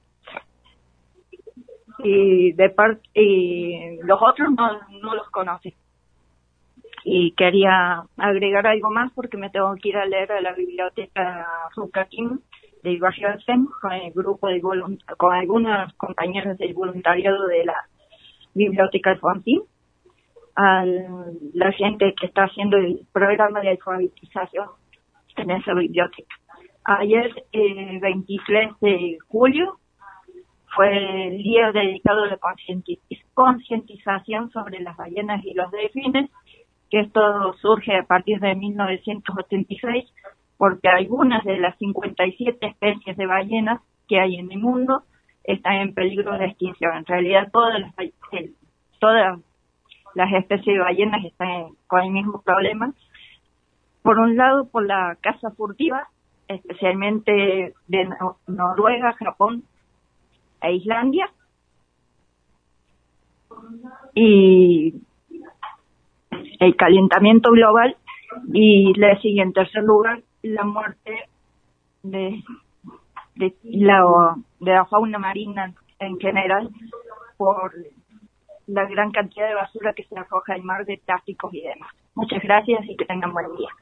Y de parte y los otros no, no los conocí. Y quería agregar algo más porque me tengo que ir a leer a la biblioteca Rucaquín de Ibarrachen con el grupo de volunt- con algunos compañeros del voluntariado de la biblioteca Alfonsín, a la gente que está haciendo el programa de alfabetización en esa biblioteca. Ayer, el veintitrés de julio, fue el día dedicado a la concienti- concientización sobre las ballenas y los delfines, que esto surge a partir de mil novecientos ochenta y seis, porque algunas de las cincuenta y siete especies de ballenas que hay en el mundo están en peligro de extinción. En realidad, todas las, todas las especies de ballenas están en, con el mismo problema. Por un lado, por la caza furtiva, especialmente de Nor- Noruega, Japón e Islandia, y el calentamiento global, y le sigue en tercer lugar la muerte de, de, la, de la fauna marina en general por la gran cantidad de basura que se arroja al mar de plásticos y demás. Muchas gracias y que tengan buen día.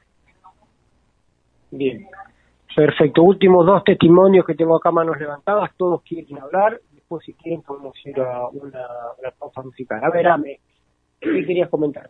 Bien, perfecto. Últimos dos testimonios que tengo acá, manos levantadas, todos quieren hablar. Después, si quieren, podemos ir a una, una pausa musical. A ver, Ame, ¿qué querías comentar?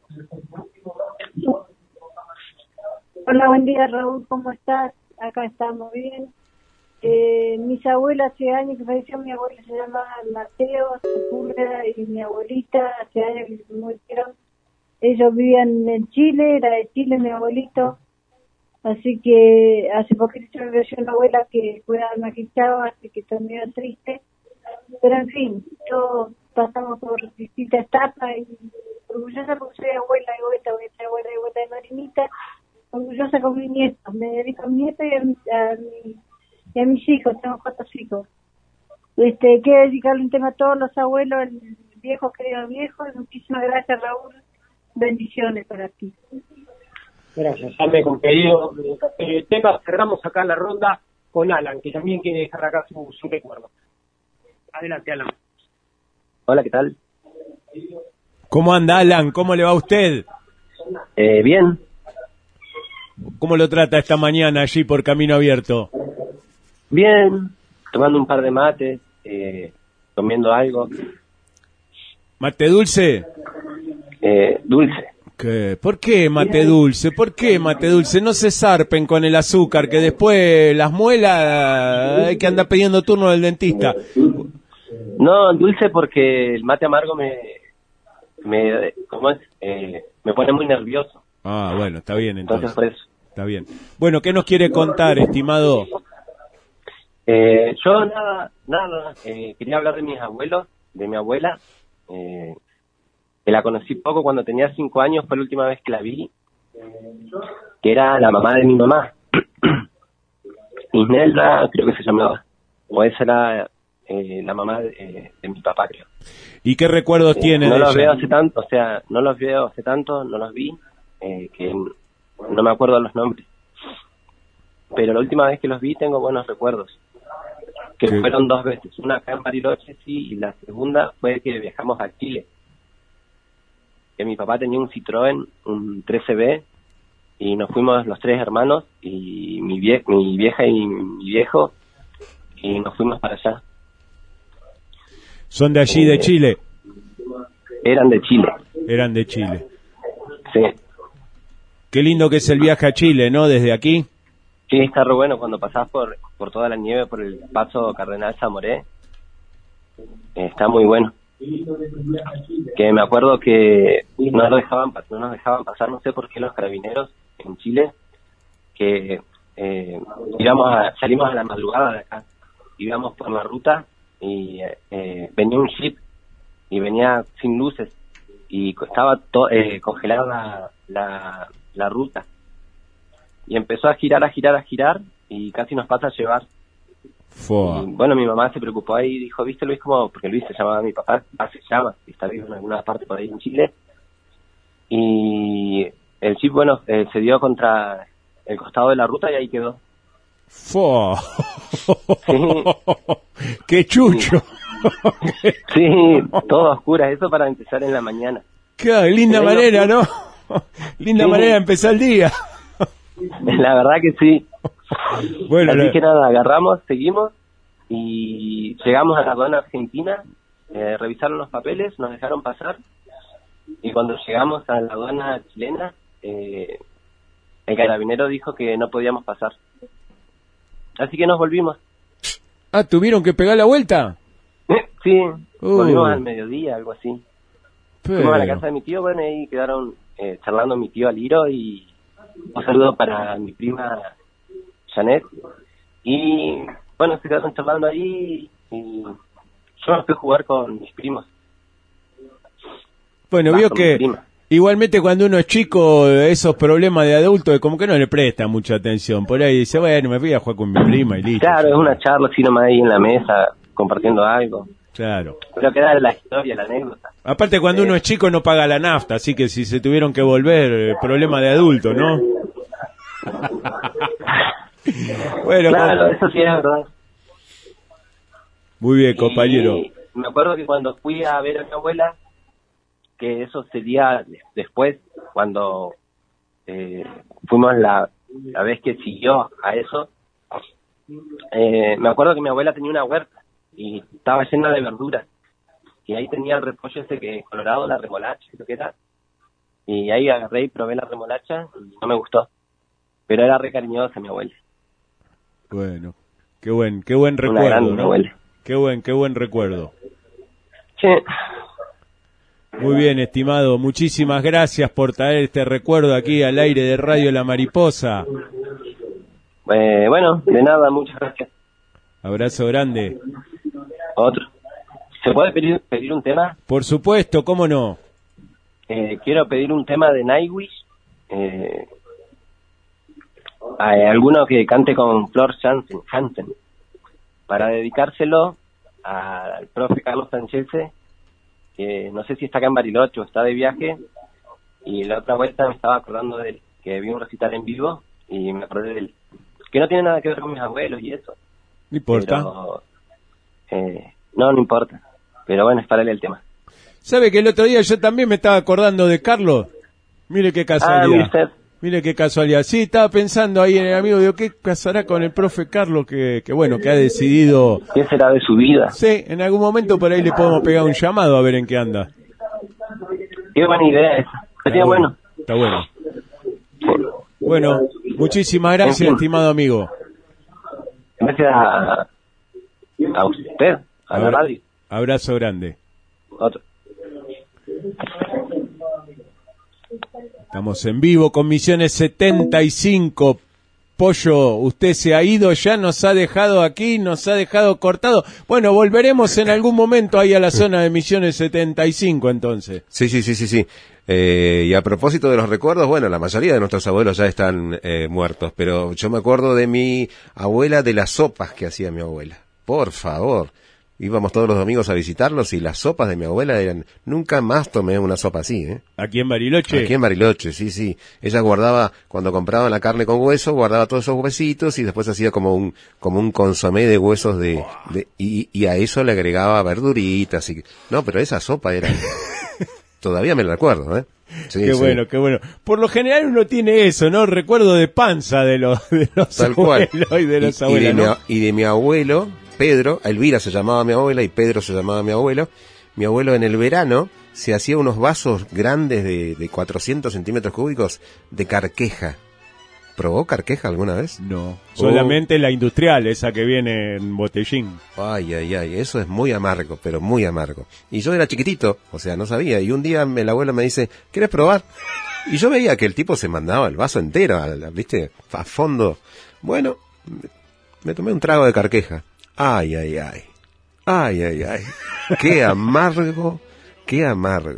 Hola, buen día, Raúl, ¿cómo estás? Acá estamos bien. Eh, mis abuelas, hace años que falleció, mi abuela se llamaba Mateo Sepúlveda y mi abuelita, hace años que se murieron. Ellos vivían en Chile, era de Chile mi abuelito. Así que hace poquito se me vio una abuela que fue a Maquichao, así que estoy medio triste. Pero en fin, todos pasamos por distintas etapas y orgullosa porque soy abuela de vuelta, voy a ser abuela de vuelta de Marinita, orgullosa con mis nietos, me dedico a mis nietos y a, mi, a, mi, y a mis hijos, tengo cuatro hijos. Este, quiero dedicarle un tema a todos los abuelos, el viejo querido viejo, y muchísimas gracias, Raúl, bendiciones para ti. Gracias, Ame, con pedido eh, tema. Cerramos acá la ronda con Alan, que también quiere dejar acá su, su recuerdo. Adelante, Alan. Hola, ¿qué tal? ¿Cómo anda, Alan? ¿Cómo le va a usted? Eh, bien. ¿Cómo lo trata esta mañana allí por Camino Abierto? Bien, tomando un par de mates, eh, comiendo algo. ¿Mate dulce? Eh, dulce. ¿Qué? ¿Por qué mate dulce? ¿Por qué mate dulce? No se zarpen con el azúcar, que después las muelas hay que andar pidiendo turno del dentista. No, dulce porque el mate amargo me, me ¿cómo es? Eh, me pone muy nervioso. Ah, bueno, está bien entonces. Entonces por eso. Está bien. Bueno, ¿qué nos quiere contar, estimado? Eh, yo nada, nada, eh, quería hablar de mis abuelos, de mi abuela, eh, que la conocí poco cuando tenía cinco años, fue la última vez que la vi, que era la mamá de mi mamá, Isnelda, creo que se llamaba, o esa era eh, la mamá de, de mi papá, creo. ¿Y qué recuerdos eh, tiene no de los ella? veo hace tanto, o sea, no los veo hace tanto, no los vi, eh, que no me acuerdo los nombres, pero la última vez que los vi tengo buenos recuerdos, que ¿Qué? Fueron dos veces, una acá en Bariloche, sí, y la segunda fue que viajamos a Chile, que mi papá tenía un Citroën, un trece B, y nos fuimos los tres hermanos, y mi, vie mi vieja y mi viejo, y nos fuimos para allá. ¿Son de allí, de Chile? Eran de Chile. Eran de Chile. Sí. Qué lindo que es el viaje a Chile, ¿no? Desde aquí. Sí, está re bueno cuando pasás por, por toda la nieve, por el paso Cardenal Zamoré. Eh, está muy bueno. Que me acuerdo que no nos dejaban, no nos dejaban pasar, no sé por qué los carabineros en Chile, que eh, íbamos a, salimos a la madrugada de acá, íbamos por la ruta y eh, venía un jeep y venía sin luces y estaba to, eh, congelada la, la, la ruta y empezó a girar, a girar, a girar y casi nos pasa a llevar. Y, bueno, mi mamá se preocupó ahí y dijo, ¿viste Luis? Como, porque Luis se llamaba mi papá, ah, se llama, y está vivo en alguna parte por ahí en Chile. y el chip, bueno, eh, se dio contra el costado de la ruta y ahí quedó. ¡Fua! Sí. ¡Qué chucho! Sí, todo oscuro, eso para empezar en la mañana. ¡Qué linda Pero manera, no, ¿no? Linda sí. manera de empezar el día. La verdad que sí. Bueno, así la... que nada, agarramos, seguimos y llegamos a la aduana argentina, eh, revisaron los papeles, nos dejaron pasar y cuando llegamos a la aduana chilena, eh, el carabinero dijo que no podíamos pasar. Así que nos volvimos. Ah, ¿tuvieron que pegar la vuelta? Sí, uh. volvimos al mediodía, algo así. Pero... Fuimos a la casa de mi tío, bueno, ahí quedaron eh, charlando mi tío Aliro y un saludo para mi prima Janet. Y bueno, se quedaron charlando ahí y yo me fui a jugar con mis primos. Bueno, Va, vio con que mi prima. Igualmente cuando uno es chico, esos problemas de adulto, como que no le presta mucha atención. Por ahí dice, bueno, me voy a jugar con mi prima y listo. Claro, es una charla así nomás ahí en la mesa, compartiendo algo. Claro. Pero queda la historia, la anécdota. Aparte cuando eh. uno es chico no paga la nafta, así que si se tuvieron que volver, eh, problema de adulto, ¿no? Bueno, claro, com... eso sí es verdad. Muy bien, compañero. Y me acuerdo que cuando fui a ver a mi abuela, que eso sería después, cuando eh, fuimos la, la vez que siguió a eso, eh, me acuerdo que mi abuela tenía una huerta y estaba llena de verduras y ahí tenía el repollo ese que colorado, la remolacha, creo que era, y ahí agarré y probé la remolacha y no me gustó, pero era re cariñosa mi abuela. Bueno, qué buen, qué buen Una recuerdo, gran ¿no? abuela. Qué buen, qué buen recuerdo. Sí. Muy bien, estimado. Muchísimas gracias por traer este recuerdo aquí al aire de Radio La Mariposa. Eh, bueno, de nada, muchas gracias. Abrazo grande. Otro. ¿Se puede pedir, pedir un tema? Por supuesto, ¿cómo no? Eh, quiero pedir un tema de Nightwish. Eh, a alguno que cante con Flor Jansen, Hansen, para dedicárselo al profe Carlos Sanchese, que no sé si está acá en Bariloche o está de viaje, y la otra vuelta me estaba acordando de él, que vi un recital en vivo y me acordé de él, que no tiene nada que ver con mis abuelos y eso. No importa. Pero, eh, no, no importa, pero bueno, es para él el tema. ¿Sabe que el otro día yo también me estaba acordando de Carlos? Mire qué casualidad. Ah, mire usted. Mire qué casualidad. Sí, estaba pensando ahí en el amigo, digo, ¿qué pasará con el profe Carlos que, que bueno, que ha decidido... ¿Qué será de su vida? Sí, en algún momento por ahí le podemos pegar un llamado a ver en qué anda. Qué buena idea esa. Sería bueno. Está bueno. Bueno, muchísimas gracias, En fin. estimado amigo. Gracias a, a usted, a la Abra- radio. Abrazo grande. Otro. Estamos en vivo con Misiones setenta y cinco. Pollo, usted se ha ido, ya nos ha dejado aquí, nos ha dejado cortado. Bueno, volveremos en algún momento ahí a la zona de Misiones setenta y cinco entonces. Sí, sí, sí, sí, sí. Eh, y a propósito de los recuerdos, bueno, la mayoría de nuestros abuelos ya están eh, muertos, pero yo me acuerdo de mi abuela, de las sopas que hacía mi abuela. Por favor. Íbamos todos los domingos a visitarlos y las sopas de mi abuela eran... Nunca más tomé una sopa así, ¿eh? ¿Aquí en Bariloche? Aquí en Bariloche, sí, sí. Ella guardaba, cuando compraban la carne con hueso, guardaba todos esos huesitos y después hacía como un como un consomé de huesos de... de y, y a eso le agregaba verduritas y... No, pero esa sopa era... Todavía me la recuerdo, ¿eh? Sí, Qué sí. bueno, qué bueno. Por lo general uno tiene eso, ¿no? Recuerdo de panza de los, de los Tal cual. abuelos y de los y, y abuelos, de ¿no? mi, a- y de mi abuelo, Pedro, Elvira se llamaba mi abuela y Pedro se llamaba mi abuelo. Mi abuelo en el verano se hacía unos vasos grandes de, de cuatrocientos centímetros cúbicos de carqueja. ¿Probó carqueja alguna vez? No, solamente la industrial, esa que viene en botellín. Ay, ay, ay, eso es muy amargo, pero muy amargo. Y yo era chiquitito, o sea, no sabía. Y un día el abuelo me dice, ¿quieres probar? Y yo veía que el tipo se mandaba el vaso entero, al- ¿viste? A fondo. Bueno, me tomé un trago de carqueja. Ay, ay, ay. Ay, ay, ay. Qué amargo, qué amargo.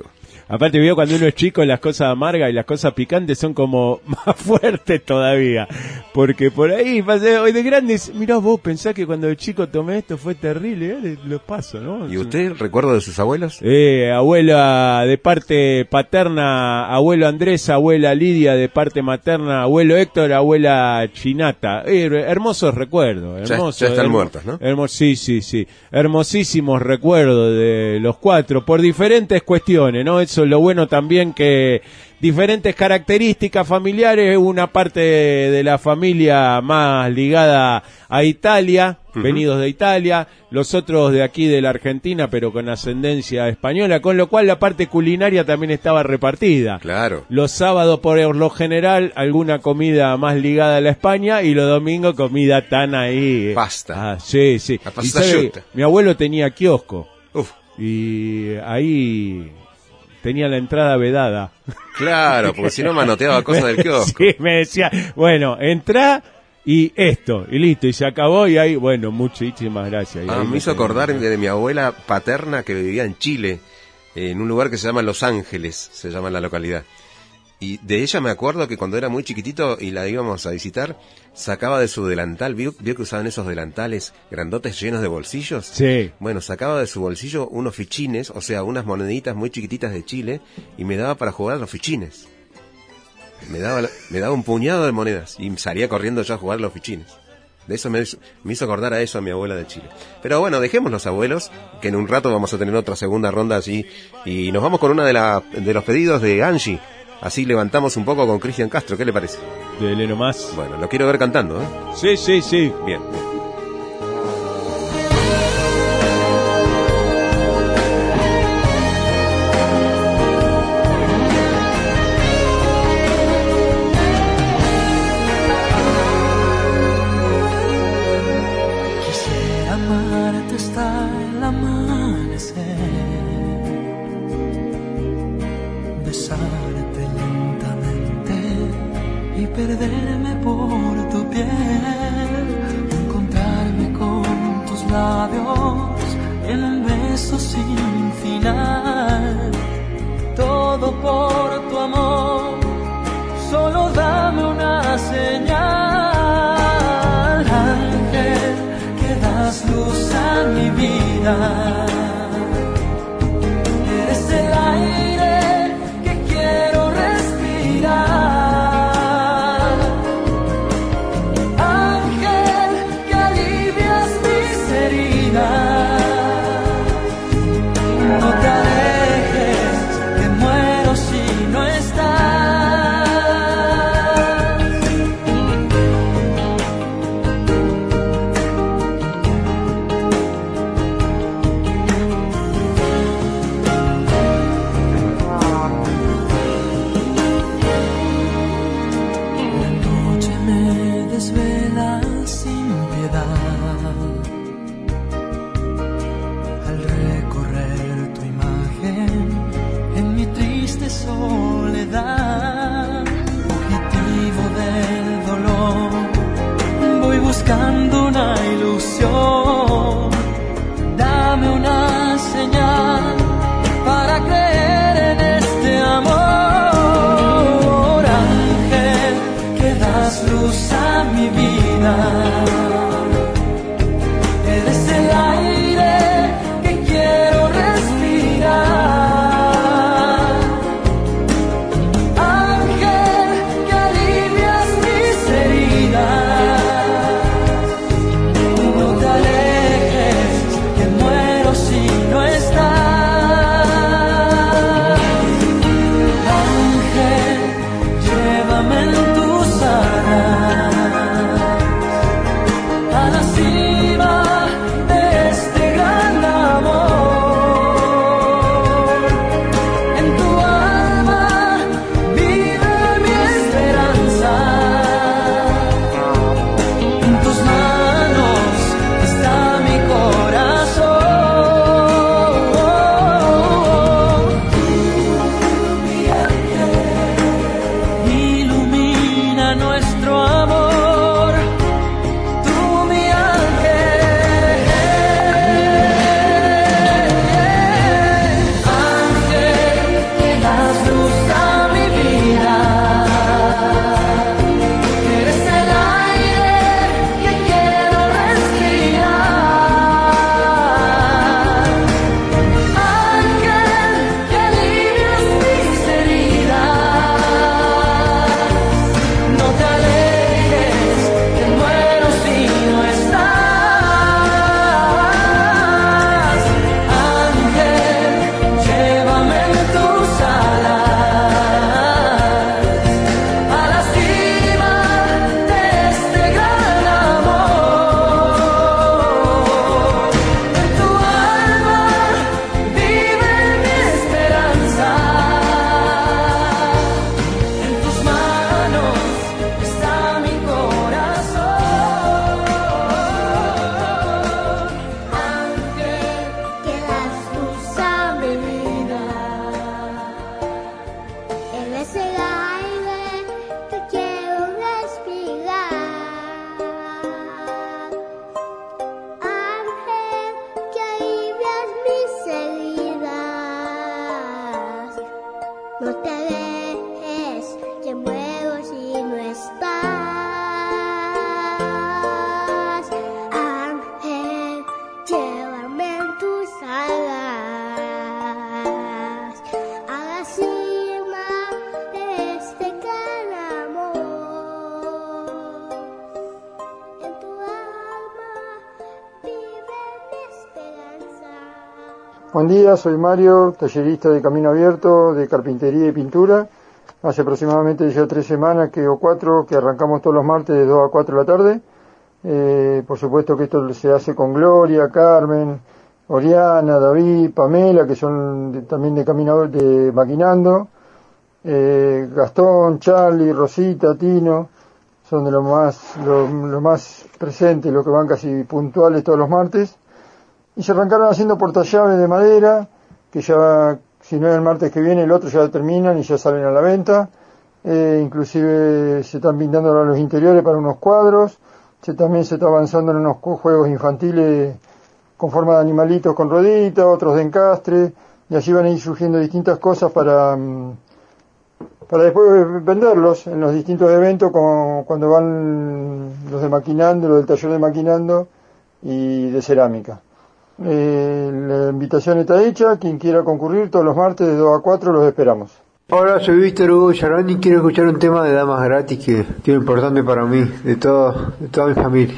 Aparte, veo cuando uno es chico, las cosas amargas y las cosas picantes son como más fuertes todavía. Porque por ahí, pasé, hoy de grandes, mirá vos, pensás que cuando de chico tomé esto fue terrible, eh, lo paso, ¿no? ¿Y usted recuerda de sus abuelos? Eh, abuela de parte paterna, abuelo Andrés, abuela Lidia de parte materna, abuelo Héctor, abuela Chinata. Eh, hermosos recuerdos. Hermosos, ya, ya están hermo, muertos, ¿no? Hermos, sí, sí, sí. Hermosísimos recuerdos de los cuatro, por diferentes cuestiones, ¿no? Eso es lo bueno también, que diferentes características familiares, una parte de la familia más ligada a Italia, uh-huh. venidos de Italia, los otros de aquí de la Argentina, pero con ascendencia española, con lo cual la parte culinaria también estaba repartida. Claro. Los sábados, por lo general, alguna comida más ligada a la España, y los domingos comida tan ahí. Pasta. Ah, sí, sí. La pasta yuta. Mi abuelo tenía kiosco. Uf. Y ahí tenía la entrada vedada. Claro, porque si no manoteaba cosas del kiosco. Sí, me decía, bueno, entrá y esto, y listo, y se acabó, y ahí, bueno, muchísimas gracias. Y ah, me hizo acordar de, de mi abuela paterna que vivía en Chile, en un lugar que se llama Los Ángeles, se llama la localidad. Y de ella me acuerdo que cuando era muy chiquitito y la íbamos a visitar, sacaba de su delantal, ¿vio, vio que usaban esos delantales grandotes llenos de bolsillos? Sí. Bueno, sacaba de su bolsillo unos fichines, o sea, unas moneditas muy chiquititas de Chile, y me daba para jugar a los fichines. Me daba, me daba un puñado de monedas y salía corriendo yo a jugar a los fichines. De eso me, me hizo acordar a eso a mi abuela de Chile. Pero bueno, dejemos los abuelos, que en un rato vamos a tener otra segunda ronda allí, y nos vamos con una de, la, de los pedidos de Angie. Así levantamos un poco con Cristian Castro, ¿qué le parece? De Leno Más. Bueno, lo quiero ver cantando, ¿eh? Sí, sí, sí. Bien. Quisiera amarte hasta el amanecer, besarte y perderme por tu piel, encontrarme con tus labios en un beso sin final, todo por tu amor, solo dame una señal, ángel, que das luz a mi vida, eres el aire que quiero respirar. No te alejes, que muero si no estás. Buen día, soy Mario, tallerista de Camino Abierto, de carpintería y pintura. Hace aproximadamente ya tres semanas que o cuatro que arrancamos todos los martes de dos a cuatro de la tarde. Eh, por supuesto que esto se hace con Gloria, Carmen, Oriana, David, Pamela, que son de, también de Camino de Maquinando, eh, Gastón, Charlie, Rosita, Tino, son de los más, lo, lo más presentes, los que van casi puntuales todos los martes. Y se arrancaron haciendo portallaves de madera, que ya, si no es el martes que viene, el otro ya terminan y ya salen a la venta. Eh, inclusive se están pintando ahora los interiores para unos cuadros. Se, también se está avanzando en unos juegos infantiles con forma de animalitos con rueditas, otros de encastre. Y allí van a ir surgiendo distintas cosas para, para después venderlos en los distintos eventos, como cuando van los de Maquinando, los del taller de Maquinando y de cerámica. Eh, la invitación está hecha, quien quiera concurrir todos los martes de dos a cuatro los esperamos. Hola, soy Víctor Hugo Yarón y quiero escuchar un tema de Damas Gratis que, que es importante para mí, de, todo, de toda mi familia.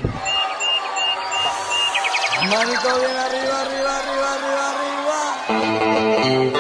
Manito bien arriba, arriba, arriba, arriba, arriba.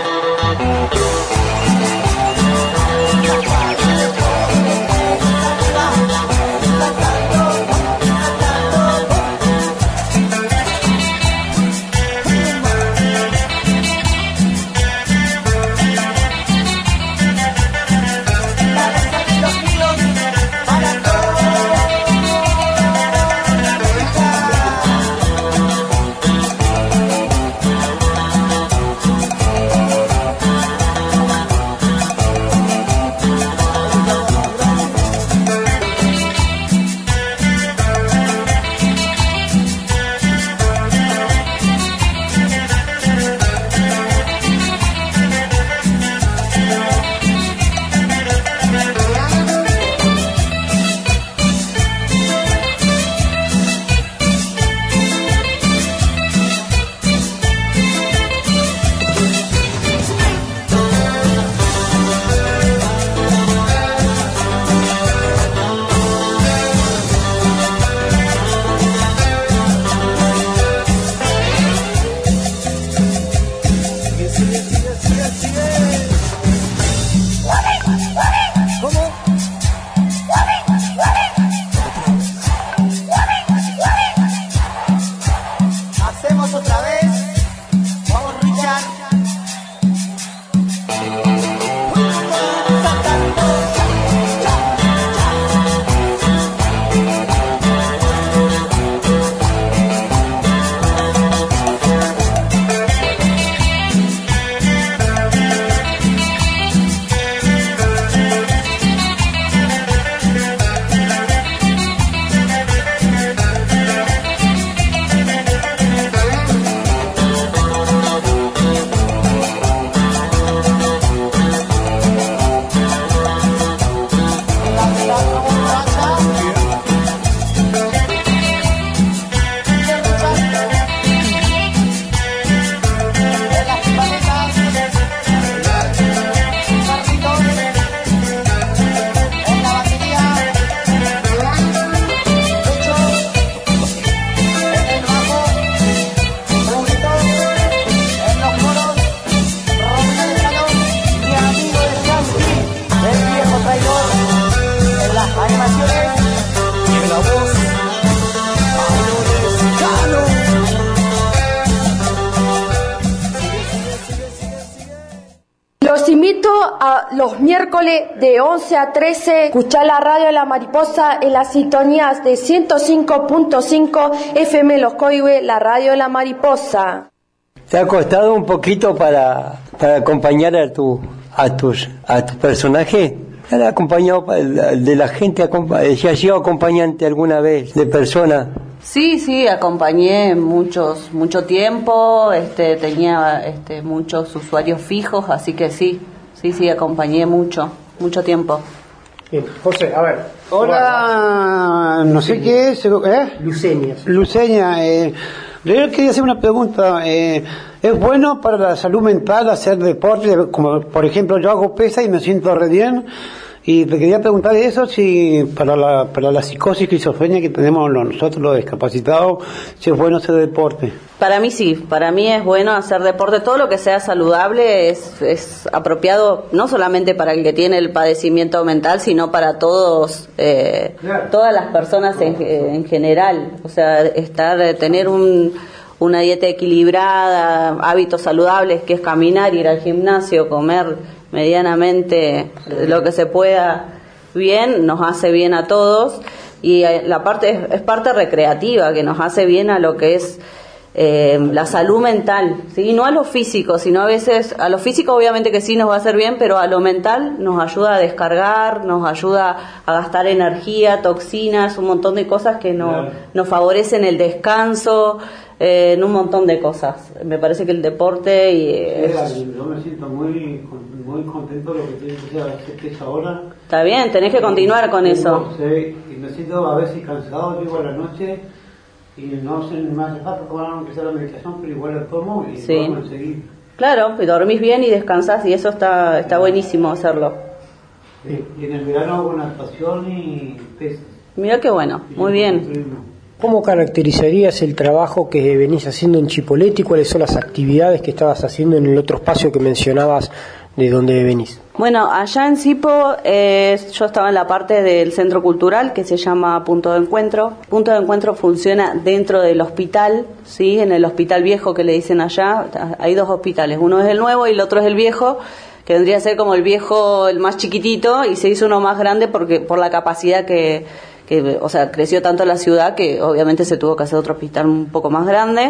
Los invito a los miércoles de once a trece escuchar la radio de La Mariposa en las sintonías de ciento cinco punto cinco F M Los Coihues, la radio de La Mariposa. ¿Te ha costado un poquito para, para acompañar a tu a tus a tu personaje? ¿Te ha acompañado de la gente? ¿Se ha sido acompañante alguna vez de persona? Sí, sí, acompañé muchos, mucho tiempo, este, tenía este, muchos usuarios fijos, así que sí, sí, sí, acompañé mucho, mucho tiempo. Bien, José, a ver. Hola, no sé qué es, ¿eh? Luceña. Luceña, eh, yo quería hacer una pregunta, eh, ¿es bueno para la salud mental hacer deporte? Como por ejemplo yo hago pesa y me siento re bien, Y te quería preguntar eso, si para la, para la psicosis esquizofrenia que tenemos nosotros los discapacitados, si es bueno hacer deporte. Para mí sí, para mí es bueno hacer deporte, todo lo que sea saludable es, es apropiado no solamente para el que tiene el padecimiento mental, sino para todos, eh, claro. todas las personas en, en general, o sea, estar, tener un, una dieta equilibrada, hábitos saludables, que es caminar, ir al gimnasio, comer medianamente lo que se pueda bien, nos hace bien a todos, y la parte es, es parte recreativa, que nos hace bien a lo que es eh, la salud mental, ¿sí? No a lo físico, sino a veces, a lo físico obviamente que sí nos va a hacer bien, pero a lo mental nos ayuda a descargar, nos ayuda a gastar energía, toxinas, un montón de cosas que no, claro. nos favorecen el descanso, eh, en un montón de cosas. Me parece que el deporte y es... Sí, yo me siento muy, muy contento de lo que tiene que hacer esa hora. Está bien, tenés que continuar con eso. Sí, y me siento a veces cansado, llego a la noche y no sé, me hace falta tomar aunque sea la medicación, pero igual la tomo y sí. podemos seguir. Claro, y dormís bien y descansás, y eso está está buenísimo hacerlo. Sí, y en el verano hago natación y pesas. Mirá qué bueno, muy bien. ¿Cómo caracterizarías el trabajo que venís haciendo en Chipoleti? ¿Cuáles son las actividades que estabas haciendo en el otro espacio que mencionabas de donde venís? Bueno, allá en Cipo eh, yo estaba en la parte del centro cultural que se llama Punto de Encuentro. Punto de Encuentro funciona dentro del hospital, ¿sí? En el hospital viejo que le dicen allá. Hay dos hospitales, uno es el nuevo y el otro es el viejo, que vendría a ser como el viejo, el más chiquitito, y se hizo uno más grande porque por la capacidad que... que, o sea, creció tanto la ciudad que obviamente se tuvo que hacer otro hospital un poco más grande.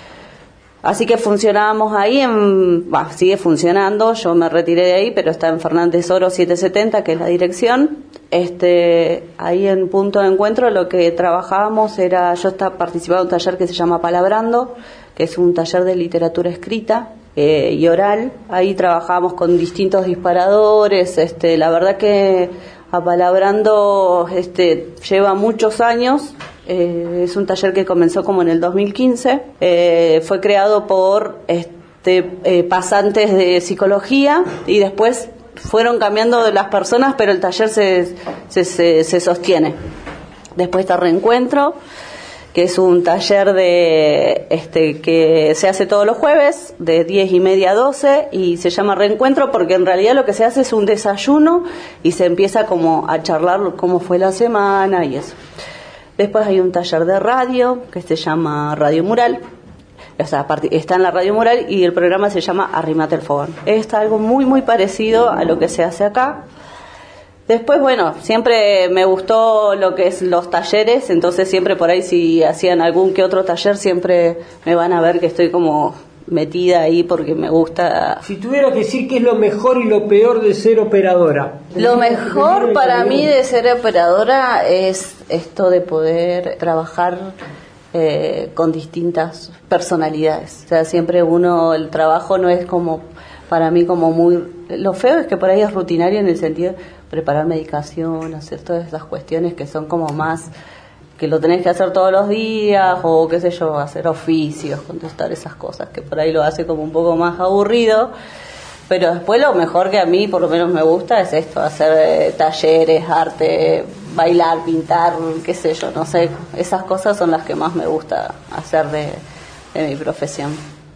Así que funcionábamos ahí, en, bah, sigue funcionando, yo me retiré de ahí, pero está en Fernández Oro setecientos setenta, que es la dirección. Este, ahí en Punto de Encuentro lo que trabajábamos era, yo estaba participando en un taller que se llama Palabrando, que es un taller de literatura escrita eh, y oral. Ahí trabajábamos con distintos disparadores, este, la verdad que Apalabrando este, lleva muchos años, eh, es un taller que comenzó como en el dos mil quince, eh, fue creado por este, eh, pasantes de psicología y después fueron cambiando de las personas, pero el taller se, se, se, se sostiene. Después está Reencuentro, que es un taller de este que se hace todos los jueves de diez y media a doce, y se llama Reencuentro porque en realidad lo que se hace es un desayuno y se empieza como a charlar cómo fue la semana y eso. Después hay un taller de radio que se llama Radio Mural, o sea, está en la Radio Mural y el programa se llama Arrimate el Fogón. Es algo muy muy parecido a lo que se hace acá. Después, bueno, siempre me gustó lo que es los talleres, entonces siempre por ahí si hacían algún que otro taller siempre me van a ver que estoy como metida ahí porque me gusta. Si tuviera que decir qué es lo mejor y lo peor de ser operadora. Lo mejor para mí de ser operadora es esto de poder trabajar eh, con distintas personalidades. O sea, siempre uno, el trabajo no es como, para mí como muy... Lo feo es que por ahí es rutinario en el sentido... preparar medicación, hacer todas esas cuestiones que son como más que lo tenés que hacer todos los días, o qué sé yo, hacer oficios, contestar esas cosas que por ahí lo hace como un poco más aburrido. Pero después lo mejor que a mí por lo menos me gusta es esto, hacer eh, talleres, arte, bailar, pintar, qué sé yo, no sé, esas cosas son las que más me gusta hacer de, de mi profesión.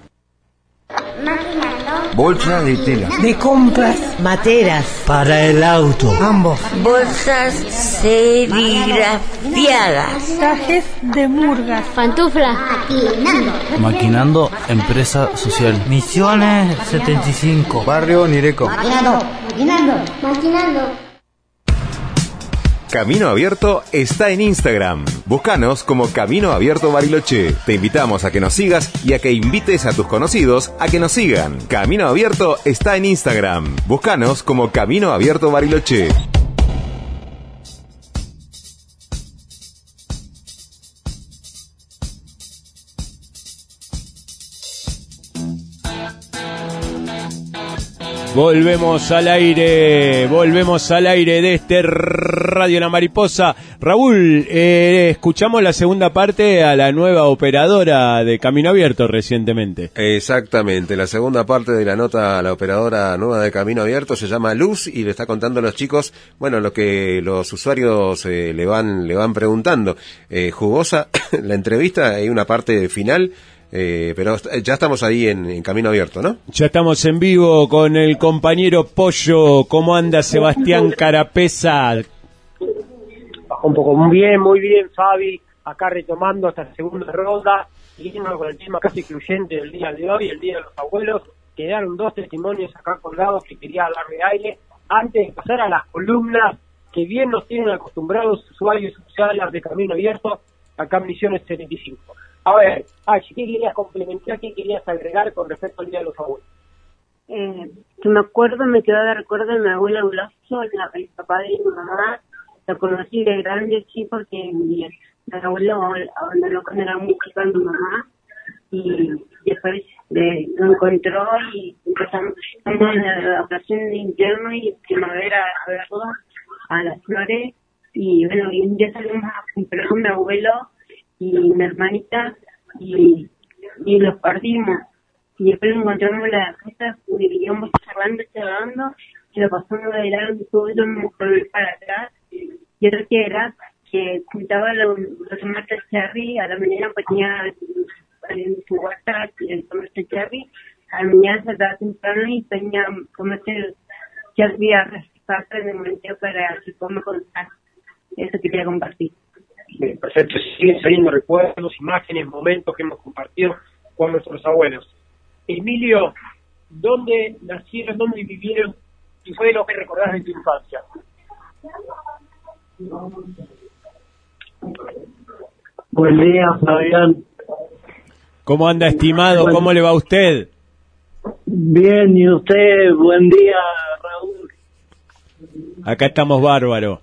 Bolsa de tela. De compras. Materas. Para el auto. Ambos. Bolsas serigrafiadas. Trajes de murgas. Pantuflas. Maquinando. Maquinando, empresa social. Misiones setenta y cinco. Barrio Nireco. Maquinando. Maquinando. Maquinando. Camino Abierto está en Instagram. Búscanos como Camino Abierto Bariloche. Te invitamos a que nos sigas y a que invites a tus conocidos a que nos sigan. Camino Abierto está en Instagram. Búscanos como Camino Abierto Bariloche. Volvemos al aire, volvemos al aire de este Radio La Mariposa. Raúl, eh, escuchamos la segunda parte a la nueva operadora de Camino Abierto recientemente. Exactamente, la segunda parte de la nota a la operadora nueva de Camino Abierto se llama Luz y le está contando a los chicos, bueno, lo que los usuarios eh, le van le van preguntando. Eh, jugosa la entrevista, hay una parte final. Eh, pero ya estamos ahí en, en Camino Abierto, ¿no? Ya estamos en vivo con el compañero Pollo. ¿Cómo anda Sebastián Carapesa? Bajó un poco. Muy bien, muy bien, Fabi. Acá retomando esta segunda ronda, siguiendo con el tema casi excluyente del día de hoy, el Día de los Abuelos. Quedaron dos testimonios acá colgados que quería darle aire antes de pasar a las columnas que bien nos tienen acostumbrados usuarios sociales de Camino Abierto acá en Misiones setenta y cinco. A ver, Achi, ¿qué querías complementar, qué querías agregar con respecto al Día de los Abuelos? Eh, que me acuerdo, me quedó de recuerdo de mi abuela Bulazo, el papá de mi mamá. Lo conocí de grande, sí, porque mi, mi abuelo abandonó cuando era muy chica a mi mamá. Y después de, lo encontró y empezamos en la ocasión de invierno y primavera a verlo a las flores. Y bueno, y un día salimos a comprar con mi abuelo y mi hermanita y, y los partimos y después lo encontramos en la casa y íbamos charlando, charlando y lo pasamos de largo y todo íbamos a volver para atrás y otro que era que juntaba los, los tomates cherry a la mañana pues tenía en su huerta el tomate cherry a la mañana se estaba temprano y tenía tomate cherry a reciclar en el momento para que coma con sal. Eso quería compartir. Bien, perfecto, siguen saliendo recuerdos, imágenes, momentos que hemos compartido con nuestros abuelos. Emilio, ¿dónde nacieron, dónde vivieron y fue lo que recordás de tu infancia? Buen día, Fabián. ¿Cómo anda, estimado? ¿Cómo le va a usted? Bien, ¿y usted? Buen día, Raúl. Acá estamos bárbaro.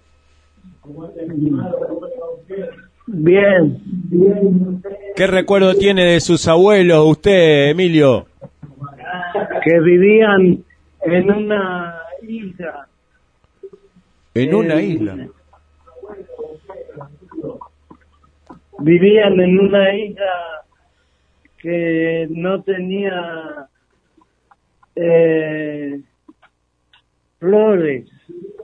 Bien, bien. ¿Qué recuerdo tiene de sus abuelos usted, Emilio? Que vivían en una isla. ¿En una eh, isla? Vivían en una isla que no tenía eh, flores.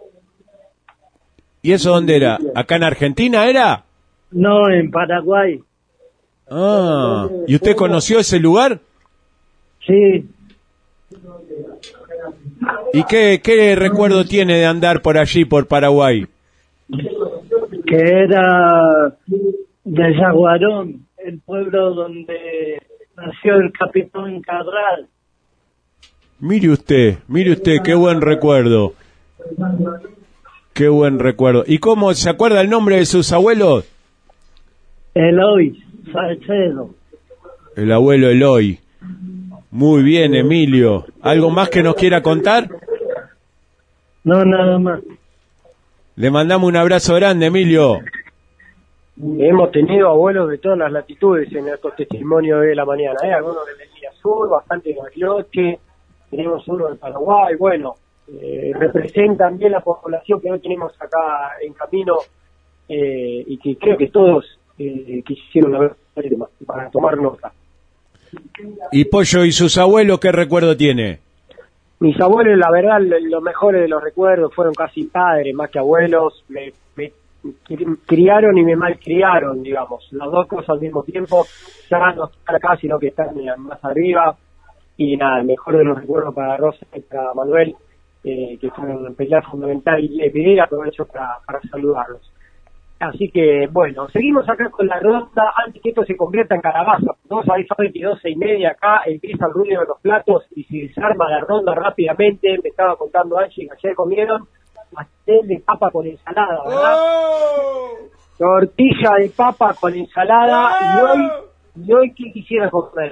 ¿Y eso dónde era? ¿Acá en Argentina era? No, en Paraguay. Ah, ¿y usted conoció ese lugar? Sí. ¿Y qué, qué recuerdo tiene de andar por allí, por Paraguay? Que era de Yaguarón, el pueblo donde nació el capitán Cabral. Mire usted, mire usted, qué buen recuerdo. Qué buen recuerdo. ¿Y cómo se acuerda el nombre de sus abuelos? Eloy Salcedo. El abuelo Eloy. Muy bien, Emilio. ¿Algo más que nos quiera contar? No, nada más. Le mandamos un abrazo grande, Emilio. Hemos tenido abuelos de todas las latitudes en estos testimonios de la mañana, ¿eh? Algunos de Línea Sur, bastante de Bariloche, tenemos uno de Paraguay, bueno, eh, representan bien la población que hoy tenemos acá en camino eh, y que creo que todos eh, quisieron ver el tema para tomar nota. ¿Y Pollo y sus abuelos qué recuerdo tiene? Mis abuelos, la verdad, los mejores de los recuerdos fueron casi padres, más que abuelos, me, me criaron y me malcriaron, digamos, las dos cosas al mismo tiempo, ya no están acá, sino que están más arriba, y nada, el mejor de los recuerdos para Rosa y para Manuel, eh, que fueron una pelea fundamental, y le pedí aprovecho para, para saludarlos. Así que, bueno, seguimos acá con la ronda, antes que esto se convierta en calabaza, ¿no? Sabéis, son veintidós y media acá, empieza el ruido de los platos, y se desarma la ronda rápidamente, me estaba contando Angie que ayer comieron pastel de papa con ensalada, ¿verdad? ¡Oh! Tortilla de papa con ensalada, ¡oh! y hoy, y hoy ¿qué quisiera comer?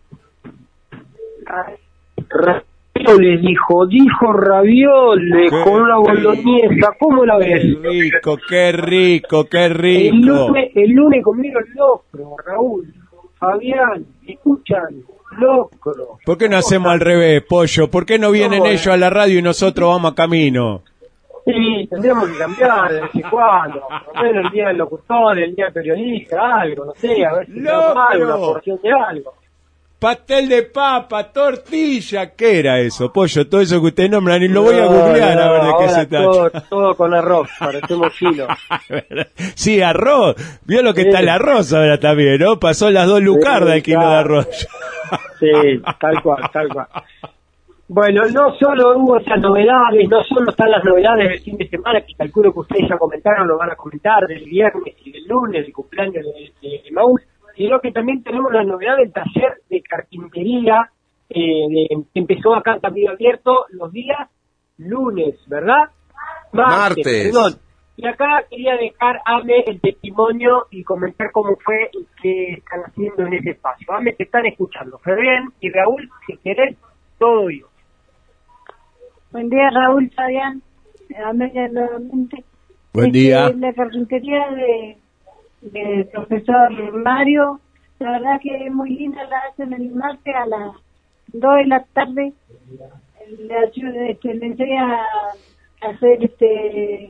Ravioles, dijo, dijo ravioles con una boloñesa, ¿cómo la ves? Qué rico, qué rico, qué rico. El lunes, el lunes comieron locro, Raúl, Fabián, escuchan, locro. ¿Por qué no hacemos al revés, Pollo? ¿Por qué no vienen No, ellos a la radio y nosotros vamos a camino? Sí, tendríamos que cambiar de vez en cuando. Por lo menos el día del locutor, el día del periodista, algo, no sé, a ver si tenemos algo, una porción de algo. Pastel de papa, tortilla, ¿qué era eso, Pollo? Todo eso que usted nombra, ni lo voy a No, googlear no, a ver de qué ahora se todo, trata. todo con arroz, parecemos chinos. Sí, arroz. Vio lo que Sí. está el arroz ahora también, ¿no? Pasó las dos lucardas Sí, el kilo claro. de arroz. Sí, tal cual, tal cual. Bueno, no solo hubo esas novedades, no solo están las novedades del fin de semana, que calculo que ustedes ya comentaron, lo van a comentar, del viernes y del lunes, el cumpleaños de, de, de Maús, sino que también tenemos la novedad del taller de carpintería, eh, de, que empezó acá en Camino Abierto los días lunes, ¿verdad? Martes. Perdón. Y acá quería dejar, Ame, el testimonio y comentar cómo fue y qué están haciendo en ese espacio. Ame, te están escuchando. Fabián y Raúl, si querés, todo yo. Buen día, Raúl, Fabián. Amelia nuevamente. Buen Este, día. La carpintería de, del profesor Mario, la verdad que es muy linda, la hacen el martes a las dos de la tarde. Le, ayuda, este, le enseña a hacer este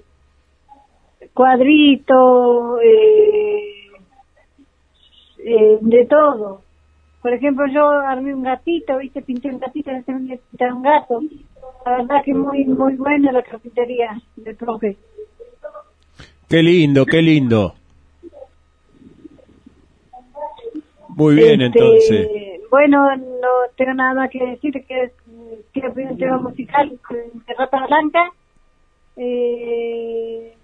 cuadritos, eh, eh, de todo. Por ejemplo, yo armé un gatito, viste, pinté un gatito, le enseñé a pintar un gato. La verdad que muy muy buena la carpintería del profe. Qué lindo, qué lindo. Muy bien, Este, entonces. Bueno, no tengo nada más que decir, que quiero pedir un tema musical de Rata Blanca. Eh,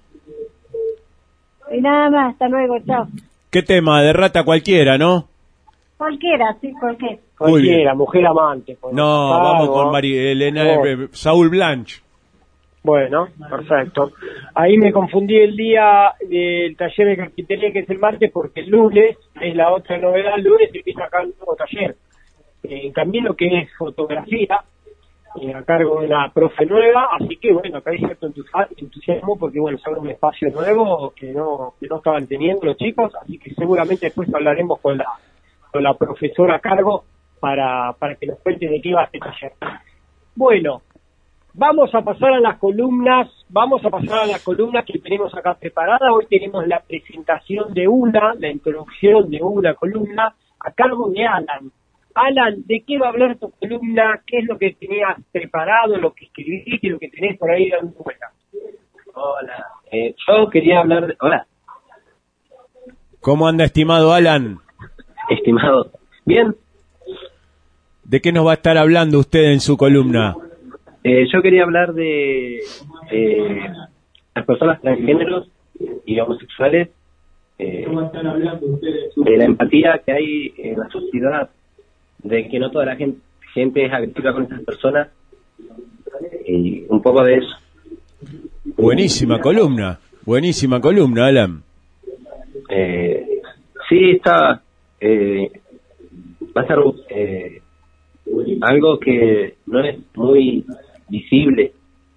y nada más, hasta luego, chao. ¿Qué tema? De rata cualquiera, ¿no? Cualquiera, sí, cualquiera. Muy Cualquiera, bien. mujer amante. por No, favor. vamos con María Elena, No. eh, Saúl Blanche. Bueno, perfecto. Ahí me confundí el día del taller de carpintería, que es el martes, porque el lunes es la otra novedad. El lunes empieza acá un nuevo taller. Eh, en camino que es fotografía, eh, a cargo de la profe nueva. Así que, bueno, acá hay cierto entusi- entusiasmo, porque, bueno, se abre un espacio nuevo que no, que no estaban teniendo los chicos. Así que seguramente después hablaremos con la, con la profesora a cargo para, para que nos cuente de qué va este taller. Bueno. Vamos a pasar a las columnas, vamos a pasar a las columnas que tenemos acá preparadas. Hoy tenemos la presentación de una, la introducción de una columna a cargo de Alan. Alan, ¿de qué va a hablar tu columna? ¿Qué es lo que tenías preparado, lo que escribiste y lo que tenés por ahí dando vuelta? Hola. Eh, yo quería hablar de... Hola, ¿Cómo anda, estimado Alan? estimado. Bien, ¿De qué nos va a estar hablando usted en su columna? eh, yo quería hablar de eh, las personas transgéneros y homosexuales, eh, de la empatía que hay en la sociedad, de que no toda la gente, gente es agresiva con estas personas, y un poco de eso. Buenísima columna, buenísima columna, Alan. Eh, sí, está... Eh, va a ser eh, algo que no es muy visible.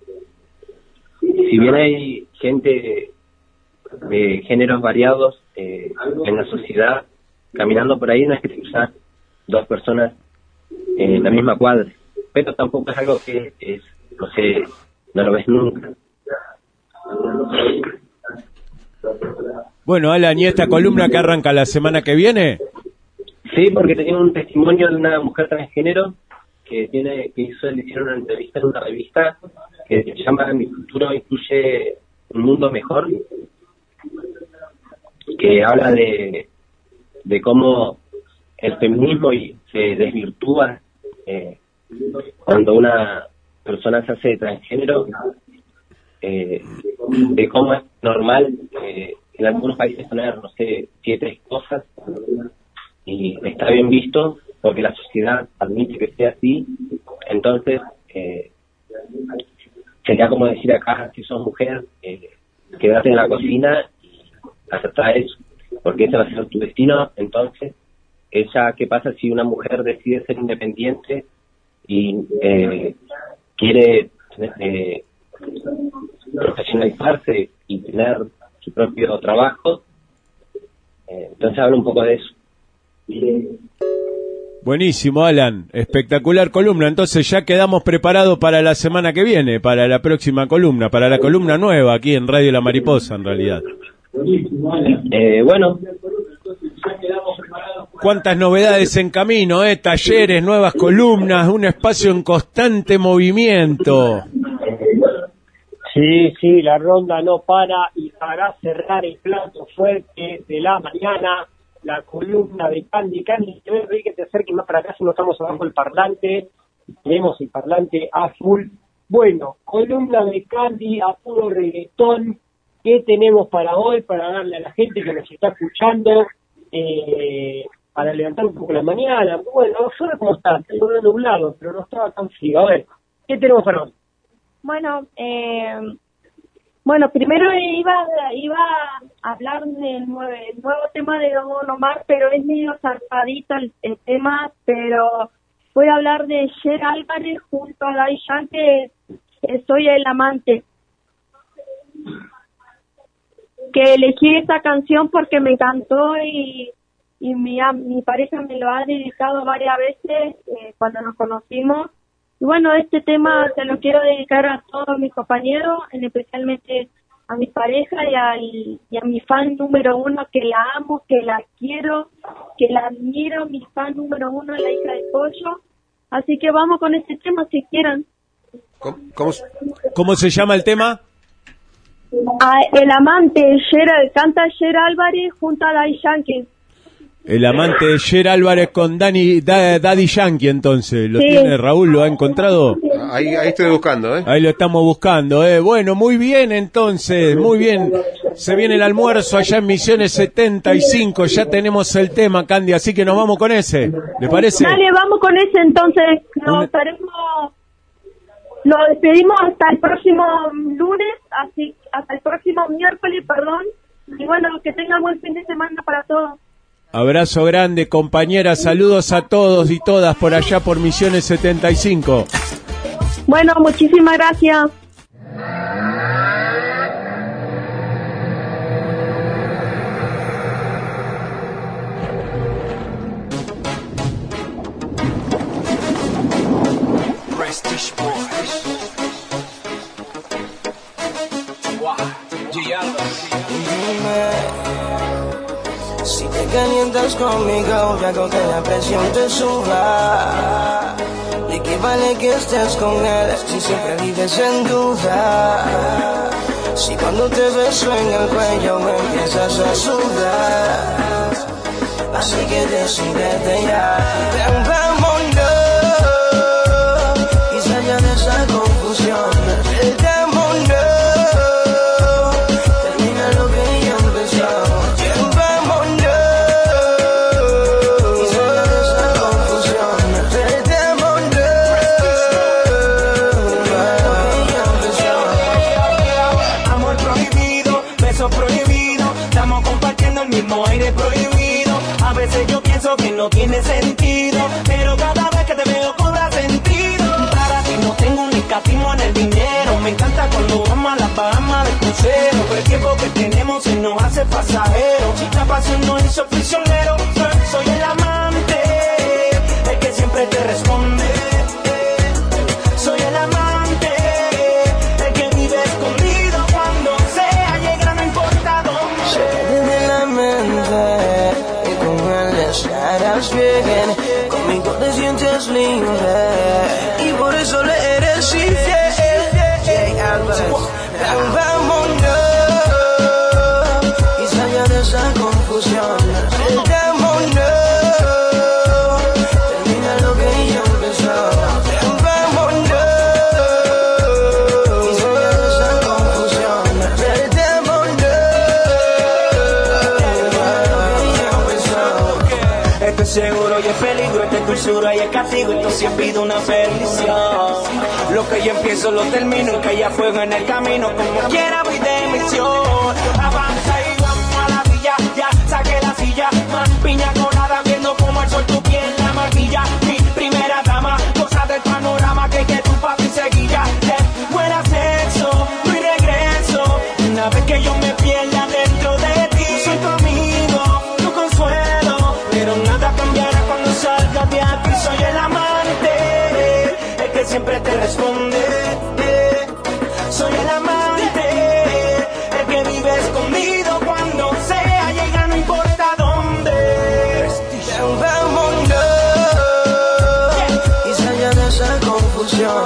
Si bien hay gente de géneros variados eh, en la sociedad caminando por ahí, no es que cruzar dos personas en la misma cuadra, pero tampoco es algo que es, no sé, no lo ves nunca. Bueno, Alan, ¿y esta columna que arranca la semana que viene? Sí, porque tenía un testimonio de una mujer transgénero que tiene que hizo, le hicieron una entrevista en una revista que se llama Mi futuro incluye un mundo mejor, que habla de, de cómo el feminismo y se desvirtúa eh, cuando una persona se hace transgénero, eh, de cómo es normal eh, en algunos países tener, no sé, siete cosas, y está bien visto porque la sociedad admite que sea así. Entonces eh, sería como decir acá, si sos mujer, eh, quedate en la cocina y aceptar eso, porque ese va a ser tu destino. Entonces, ella, ¿qué pasa si una mujer decide ser independiente y eh, quiere eh, profesionalizarse y tener su propio trabajo? Eh, entonces habla un poco de eso. Buenísimo, Alan. Espectacular columna. Entonces ya quedamos preparados para la semana que viene, para la próxima columna, para la columna nueva aquí en Radio La Mariposa, en realidad. Eh, bueno. Cuántas novedades en camino, eh, talleres, nuevas columnas, un espacio en constante movimiento. Sí, sí, la ronda no para y para cerrar el plato fuerte de la mañana, la columna de Candy. Candy, te voy a pedir que te acerques más para acá si no estamos abajo del parlante. Tenemos el parlante a full. Bueno, columna de Candy a puro reggaetón. ¿Qué tenemos para hoy? Para darle a la gente que nos está escuchando, eh, para levantar un poco la mañana. Bueno, afuera como está, tengo nublado, pero no estaba tan frío. A ver, ¿qué tenemos para hoy? Bueno, eh, bueno, primero iba iba a hablar del nuevo, el nuevo tema de Don Omar, pero es medio zarpadito el, el tema, pero voy a hablar de Cher Álvarez junto a Daddy Yankee, que Soy el Amante. Que elegí esta canción porque me encantó y, y mi, mi pareja me lo ha dedicado varias veces eh, cuando nos conocimos. Y bueno, este tema se lo quiero dedicar a todos mis compañeros, especialmente a mi pareja y a, y a mi fan número uno, que la amo, que la quiero, que la admiro, mi fan número uno, la hija de Pollo. Así que vamos con este tema si quieran. ¿Cómo, cómo, cómo se llama el tema? Ah, el Amante, Cher, canta Cher Álvarez junto a Daddy Yankee. El Amante de Cher Álvarez con Dani, da, Daddy Yankee, entonces. ¿Lo sí. tiene Raúl? ¿Lo ha encontrado? Ahí, ahí estoy buscando, ¿eh? Ahí lo estamos buscando, ¿eh? Bueno, muy bien, entonces, muy bien. Se viene el almuerzo allá en Misiones setenta y cinco. Ya tenemos el tema, Candy, así que nos vamos con ese. ¿Le parece? Dale, vamos con ese, entonces. Nos Un... estaremos... Lo despedimos hasta el próximo lunes, así hasta el próximo miércoles, perdón. Y bueno, que tengan buen fin de semana para todos. Abrazo grande, compañera. Saludos a todos y todas por allá por Misiones setenta y cinco. Bueno, muchísimas gracias. Prestige Boys. Wow. Si te calientas conmigo, yo hago que la presión te suba. ¿De qué vale que estés con él si siempre vives en duda? Si cuando te beso en el cuello me empiezas a sudar. Así que decídete ya. Ven, vámonos y salga de esa confusión. Perdámonos, termina lo que ya empezó. Ven, vámonos y salga de esa confusión. Perdámonos, termina lo que ya empezó. Amor prohibido, beso prohibido, estamos compartiendo el mismo aire prohibido. A veces yo pienso que no tiene sentido, pero cada vez que te veo cobra sentido. Para ti no tengo ni escatismo en el dinero. Me encanta cuando vamos a las Bahamas de crucero, pero el tiempo que tenemos se nos hace pasajero. La pasión no hizo prisionero. Soy el amante, el que siempre te responde. Soy el amante, el que vive escondido. Cuando sea llegar no importa dónde. Se de la mente, estarás bien, conmigo te sientes libre y por eso le eres infiel. Jay Álvarez, vámonos y salga de esa confusión. Vámonos, termina lo que ya empezó. Vámonos y salga de esa confusión. Esto es seguro y es peligro, esta es dulzura y es castigo. Esto sí pide una bendición. Lo que yo empiezo lo termino, que haya fuego en el camino. Como quiera voy de misión. Avanza y vamos a la villa. Ya saqué la silla, man, piña colada, viendo como el sol tu piel la maquilla. Mi primera dama, cosa del panorama que que tu papi seguilla. De fuera sexo, no hay regreso. Una vez que yo me pierda dentro de ti, soy tu amigo, tu consuelo. Pero nada cambiará cuando salgas de aquí. siempre te responde. Soy el amante, el que vive escondido cuando sea, llega no importa dónde. Vámonos y salga de esa confusión.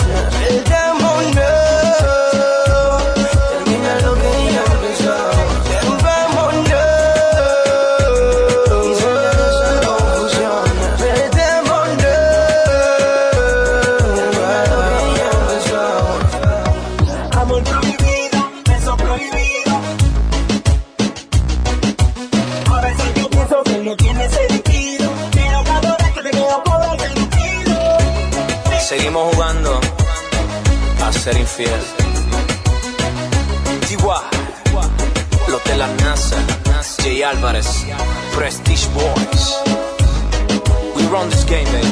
Seguimos jugando a ser infiel. Tiwa, los de la NASA, Jay Álvarez, Prestige Boys. We run this game, baby.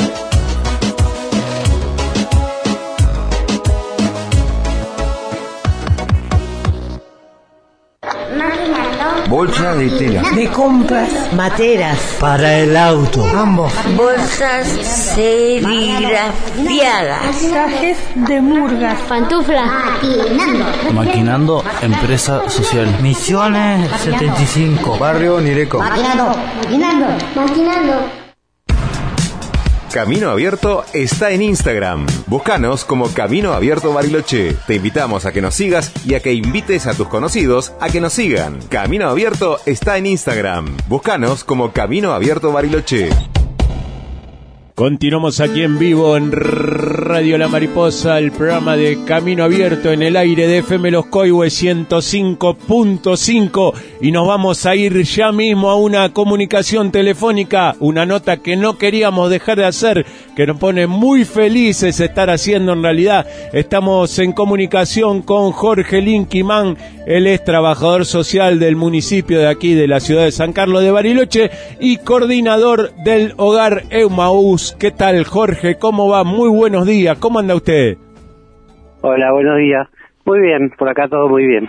Bolsa de tela. De compras. Materas. Para el auto. Ambos. Bolsas serigrafiadas. Trajes de murgas. Pantuflas. Maquinando. Maquinando, empresa social. Misiones setenta y cinco. Barrio Nireco. Maquinando. Maquinando. Maquinando. Camino Abierto está en Instagram. Búscanos como Camino Abierto Bariloche. Te invitamos a que nos sigas y a que invites a tus conocidos a que nos sigan. Camino Abierto está en Instagram. Búscanos como Camino Abierto Bariloche. Continuamos aquí en vivo en Radio La Mariposa, el programa de Camino Abierto en el aire de F M Los Coihue ciento cinco punto cinco, y nos vamos a ir ya mismo a una comunicación telefónica, una nota que no queríamos dejar de hacer, que nos pone muy felices estar haciendo en realidad. Estamos en comunicación con Jorge Linquimán, él es trabajador social del municipio de aquí, de la ciudad de San Carlos de Bariloche, y coordinador del Hogar Emaús. ¿Qué tal, Jorge? ¿Cómo va? Muy buenos días. ¿Cómo anda usted? Hola, buenos días. Muy bien, por acá todo muy bien.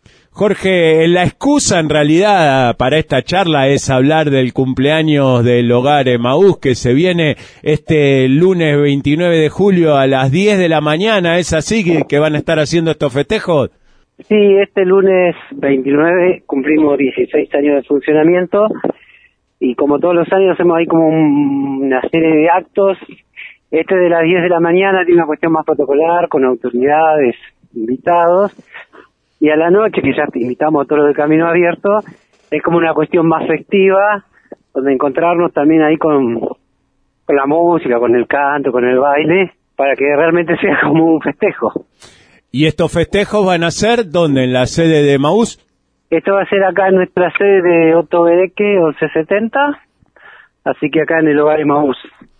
Jorge, la excusa en realidad para esta charla es hablar del cumpleaños del Hogar Emaús, que se viene este lunes veintinueve de julio a las diez de la mañana. ¿Es así que, que van a estar haciendo estos festejos? Sí, este lunes veintinueve cumplimos dieciséis años de funcionamiento. Y como todos los años hacemos ahí como un, una serie de actos. Este de las diez de la mañana tiene una cuestión más protocolar, con autoridades, invitados. Y a la noche, que ya invitamos a todos los de Camino Abierto, es como una cuestión más festiva, donde encontrarnos también ahí con, con la música, con el canto, con el baile, para que realmente sea como un festejo. ¿Y estos festejos van a ser dónde? ¿En la sede de Emaús? Esto va a ser acá en nuestra sede de Otto Bedeque, once setenta, así que acá en el Hogar Emaús.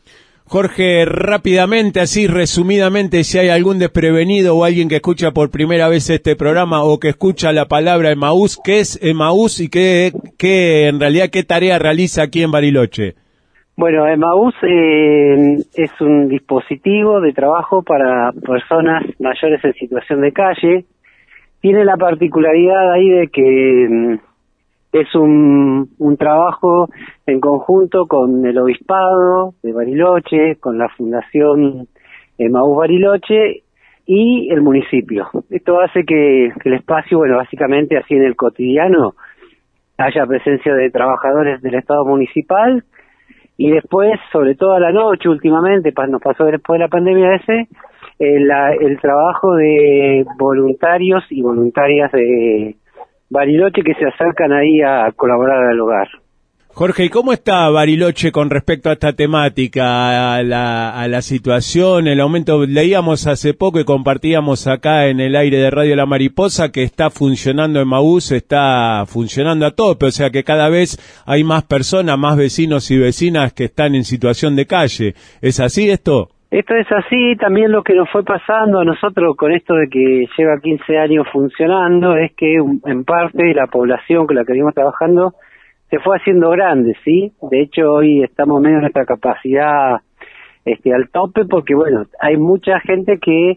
Jorge, rápidamente, así resumidamente, si hay algún desprevenido o alguien que escucha por primera vez este programa o que escucha la palabra Emaús, ¿qué es Emaús y qué, qué en realidad qué tarea realiza aquí en Bariloche? Bueno, Emaús eh, es un dispositivo de trabajo para personas mayores en situación de calle. Tiene la particularidad ahí de que mm, es un, un trabajo en conjunto con el Obispado de Bariloche, con la Fundación Emaús Bariloche y el municipio. Esto hace que, que el espacio, bueno, básicamente así en el cotidiano, haya presencia de trabajadores del Estado municipal, y después, sobre todo a la noche últimamente, nos pasó después de la pandemia ese, El, la, el trabajo de voluntarios y voluntarias de Bariloche que se acercan ahí a colaborar al hogar. Jorge, ¿y cómo está Bariloche con respecto a esta temática, a la, a la situación, el aumento? Leíamos hace poco y compartíamos acá en el aire de Radio La Mariposa que está funcionando Emaús, está funcionando a tope, o sea que cada vez hay más personas, más vecinos y vecinas que están en situación de calle. ¿Es así esto? Esto es así. También lo que nos fue pasando a nosotros con esto de que lleva quince años funcionando es que en parte la población con la que venimos trabajando se fue haciendo grande, ¿sí? De hecho, hoy estamos medio en nuestra capacidad este, al tope porque, bueno, hay mucha gente que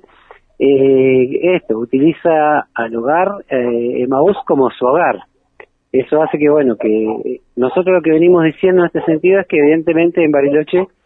eh, esto utiliza al hogar eh, Emaús como su hogar. Eso hace que, bueno, que nosotros lo que venimos diciendo en este sentido es que evidentemente en Bariloche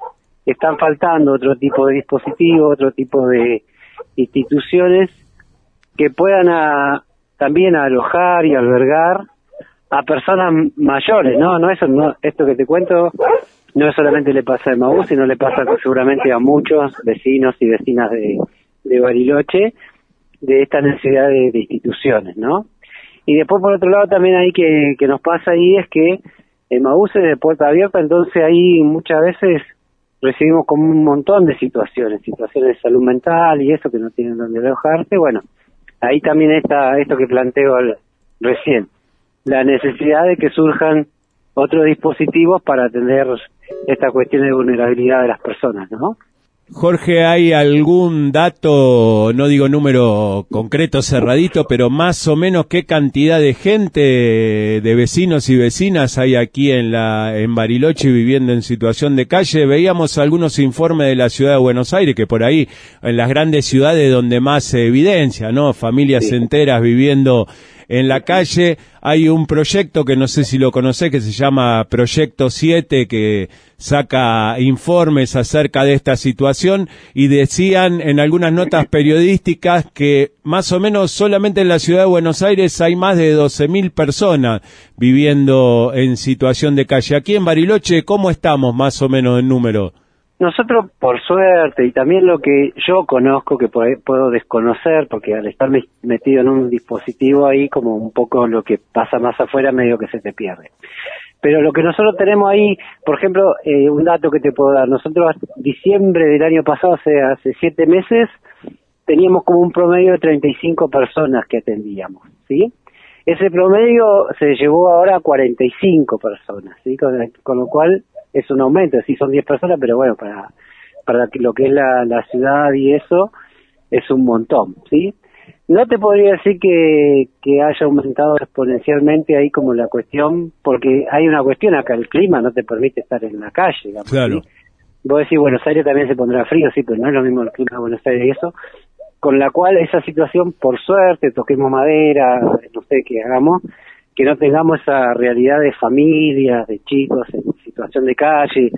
están faltando otro tipo de dispositivos, otro tipo de instituciones que puedan a, también alojar y albergar a personas mayores, ¿no? No, eso, no, esto que te cuento no solamente le pasa a Emaús, sino le pasa seguramente a muchos vecinos y vecinas de, de Bariloche, de esta necesidad de, de instituciones, ¿no? Y después, por otro lado, también ahí que, que nos pasa ahí es que Emaús es de puerta abierta, entonces ahí muchas veces recibimos como un montón de situaciones, situaciones de salud mental y eso, que no tienen donde alojarse. Bueno, ahí también está esto que planteo al, recién, la necesidad de que surjan otros dispositivos para atender esta cuestión de vulnerabilidad de las personas, ¿no? Jorge, ¿hay algún dato, no digo número concreto, cerradito, pero más o menos qué cantidad de gente, de vecinos y vecinas hay aquí en la en Bariloche viviendo en situación de calle? Veíamos algunos informes de la ciudad de Buenos Aires, que por ahí, en las grandes ciudades donde más se evidencia, ¿no? Familias sí. enteras viviendo en la calle. Hay un proyecto que no sé si lo conocés, que se llama Proyecto siete, que saca informes acerca de esta situación, y decían en algunas notas periodísticas que más o menos solamente en la ciudad de Buenos Aires hay más de doce mil personas viviendo en situación de calle. Aquí en Bariloche, ¿cómo estamos más o menos en número? Nosotros, por suerte, y también lo que yo conozco, que puedo desconocer, porque al estar metido en un dispositivo ahí, como un poco lo que pasa más afuera, medio que se te pierde. Pero lo que nosotros tenemos ahí, por ejemplo, eh, un dato que te puedo dar, nosotros diciembre del año pasado, o sea, hace siete meses, teníamos como un promedio de treinta y cinco personas que atendíamos, ¿sí? Ese promedio se llevó ahora a cuarenta y cinco personas, ¿sí? Con, con lo cual es un aumento, sí son diez personas, pero bueno, para para lo que es la, la ciudad y eso, es un montón, ¿sí? No te podría decir que, que haya aumentado exponencialmente ahí como la cuestión, porque hay una cuestión acá, el clima no te permite estar en la calle, digamos, claro. ¿sí? Vos decís, Buenos Aires también se pondrá frío, sí, pero no es lo mismo el clima de Buenos Aires y eso, con la cual esa situación, por suerte, toquemos madera, no sé qué hagamos, que no tengamos esa realidad de familias, de chicos en situación de calle,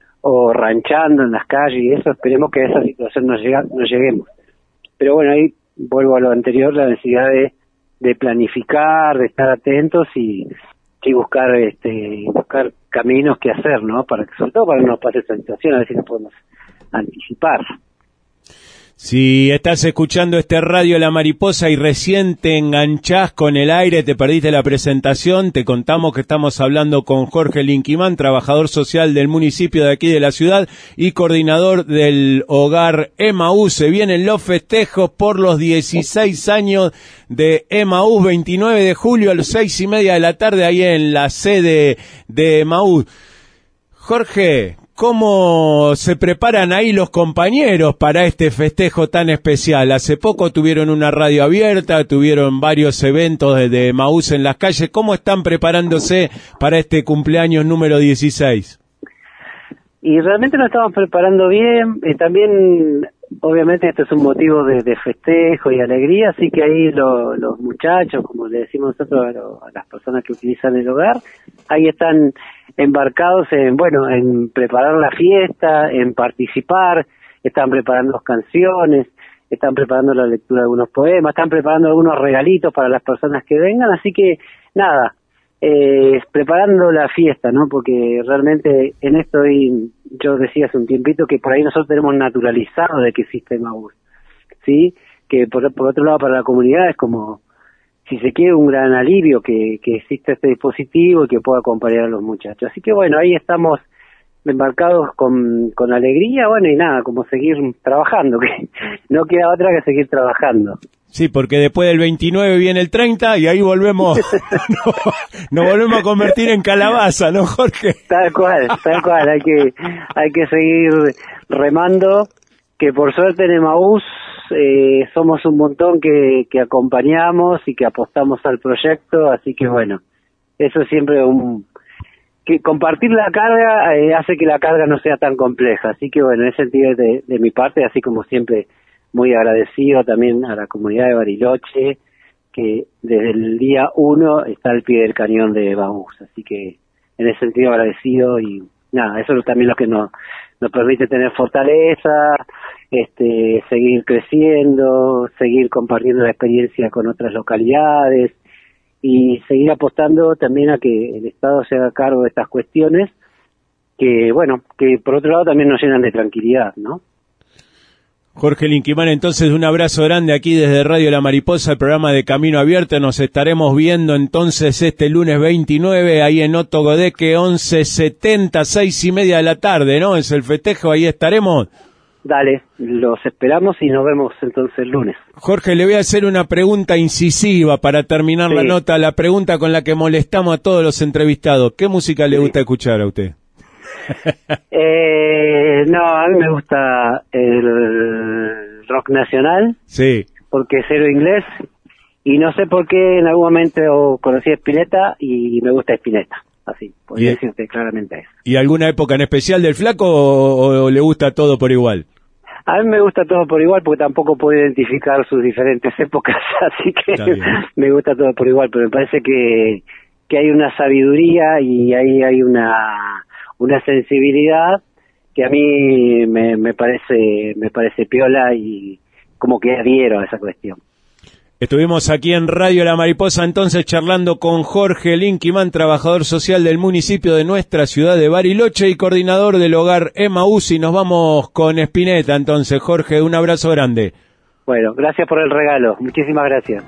o ranchando en las calles y eso, esperemos que a esa situación no, llega, no lleguemos. Pero bueno, ahí vuelvo a lo anterior, la necesidad de, de planificar, de estar atentos y, y buscar este buscar caminos que hacer, ¿no? Para que, sobre todo para que no nos pase esa situación, a ver si nos podemos anticipar. Si estás escuchando este Radio La Mariposa y recién te enganchás con el aire, te perdiste la presentación, te contamos que estamos hablando con Jorge Linquimán, trabajador social del municipio de aquí de la ciudad y coordinador del hogar Emaús. Se vienen los festejos por los dieciséis años de Emaús, veintinueve de julio a las seis y media de la tarde, ahí en la sede de Emaús. Jorge, ¿cómo se preparan ahí los compañeros para este festejo tan especial? Hace poco tuvieron una radio abierta, tuvieron varios eventos de, de Emaús en las calles. ¿Cómo están preparándose para este cumpleaños número dieciséis? Y realmente nos estamos preparando bien, y también, obviamente, esto es un motivo de, de festejo y alegría, así que ahí lo, los muchachos, como le decimos nosotros a, lo, a las personas que utilizan el hogar, ahí están embarcados en, bueno, en preparar la fiesta, en participar, están preparando canciones, están preparando la lectura de algunos poemas, están preparando algunos regalitos para las personas que vengan, así que, nada, eh, preparando la fiesta, ¿no? Porque realmente en esto, y yo decía hace un tiempito que por ahí nosotros tenemos naturalizado de que existe Emaús, ¿sí? Que por, por otro lado para la comunidad es como, si se quiere, un gran alivio que, que exista este dispositivo y que pueda acompañar a los muchachos. Así que bueno, ahí estamos embarcados con, con alegría, bueno, y nada, como seguir trabajando, que no queda otra que seguir trabajando. Sí, porque después del veintinueve viene el treinta y ahí volvemos, no, nos volvemos a convertir en calabaza, ¿no, Jorge? Tal cual, tal cual, hay que, hay que seguir remando, que por suerte en Emaús eh, somos un montón que, que acompañamos y que apostamos al proyecto, así que bueno, eso es siempre un... que compartir la carga eh, hace que la carga no sea tan compleja, así que bueno, en ese sentido de, de mi parte, así como siempre muy agradecido también a la comunidad de Bariloche, que desde el día uno está al pie del cañón de Emaús, así que en ese sentido agradecido y nada, eso es también lo que nos, nos permite tener fortaleza, este, seguir creciendo, seguir compartiendo la experiencia con otras localidades y seguir apostando también a que el Estado se haga cargo de estas cuestiones que, bueno, que por otro lado también nos llenan de tranquilidad, ¿no? Jorge Linquimán, entonces un abrazo grande aquí desde Radio La Mariposa, el programa de Camino Abierto. Nos estaremos viendo entonces este lunes veintinueve ahí en Otto Godeque, once setenta, seis y media de la tarde, ¿no? Es el festejo, ahí estaremos. Dale, los esperamos y nos vemos entonces el lunes. Jorge, le voy a hacer una pregunta incisiva para terminar sí. la nota, la pregunta con la que molestamos a todos los entrevistados. ¿Qué música le sí. gusta escuchar a usted? eh, no, a mí me gusta el rock nacional, sí, porque es cero inglés, y no sé por qué en algún momento conocí a Spinetta y me gusta Spinetta, así, podría decirte claramente eso. ¿Y alguna época en especial del Flaco o, o le gusta todo por igual? A mí me gusta todo por igual porque tampoco puedo identificar sus diferentes épocas, así que me gusta todo por igual, pero me parece que, que hay una sabiduría y ahí hay una una sensibilidad que a mí me, me parece me parece piola y como que adhiero a esa cuestión. Estuvimos aquí en Radio La Mariposa entonces charlando con Jorge Linquimán, trabajador social del municipio de nuestra ciudad de Bariloche y coordinador del hogar Emaús, y nos vamos con Spinetta entonces. Jorge, un abrazo grande. Bueno, gracias por el regalo, muchísimas gracias.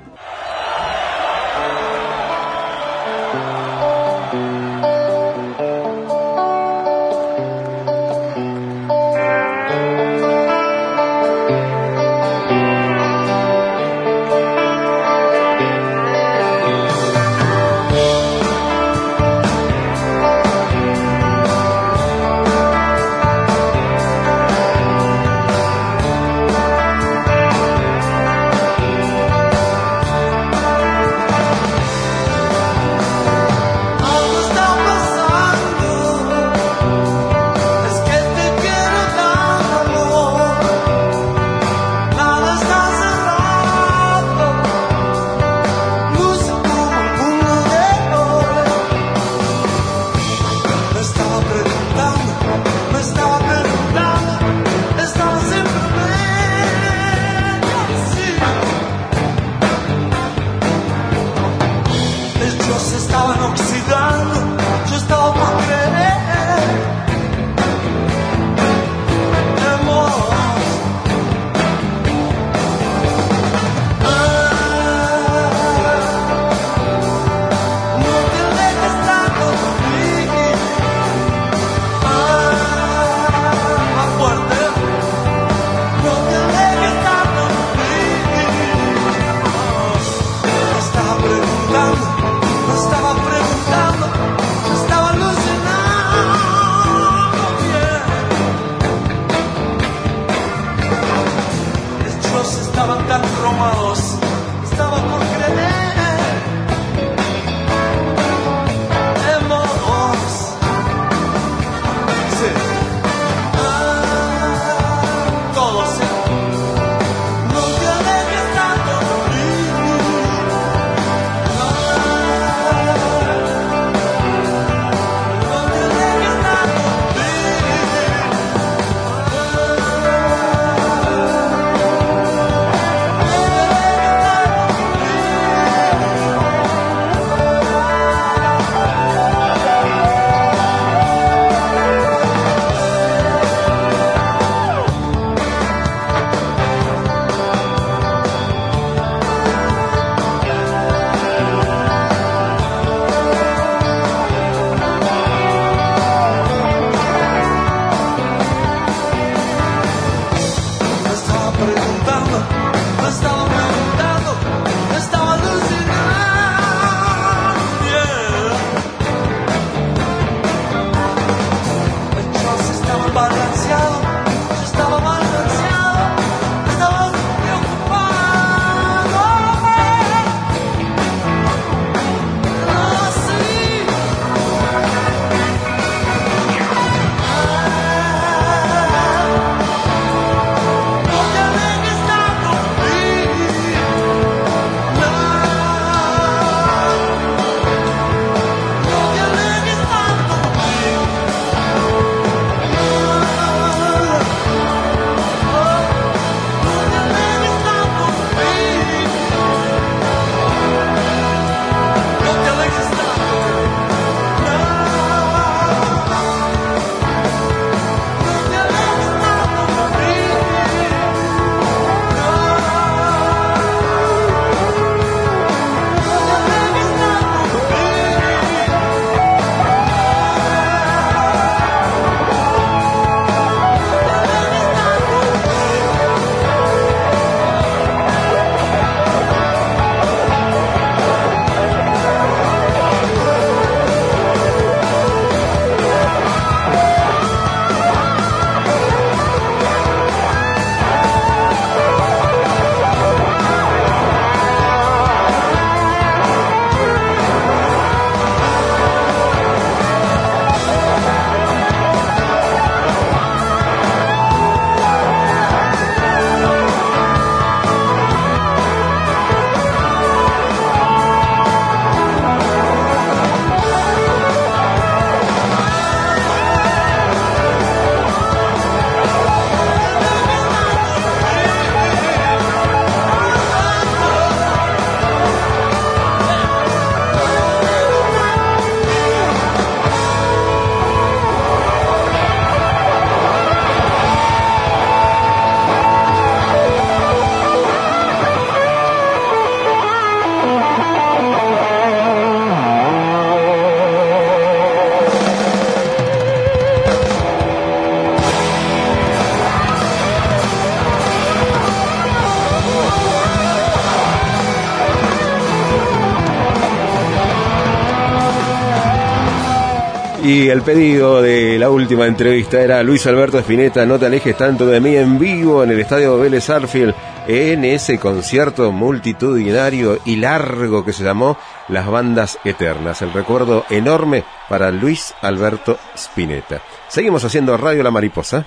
Y el pedido de la última entrevista era Luis Alberto Spinetta, no te alejes tanto de mí, en vivo en el estadio Vélez Sarsfield, en ese concierto multitudinario y largo que se llamó Las Bandas Eternas. El recuerdo enorme para Luis Alberto Spinetta. Seguimos haciendo Radio La Mariposa.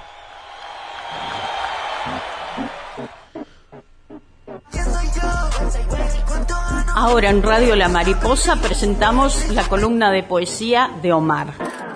Ahora en Radio La Mariposa presentamos la columna de poesía de Omar.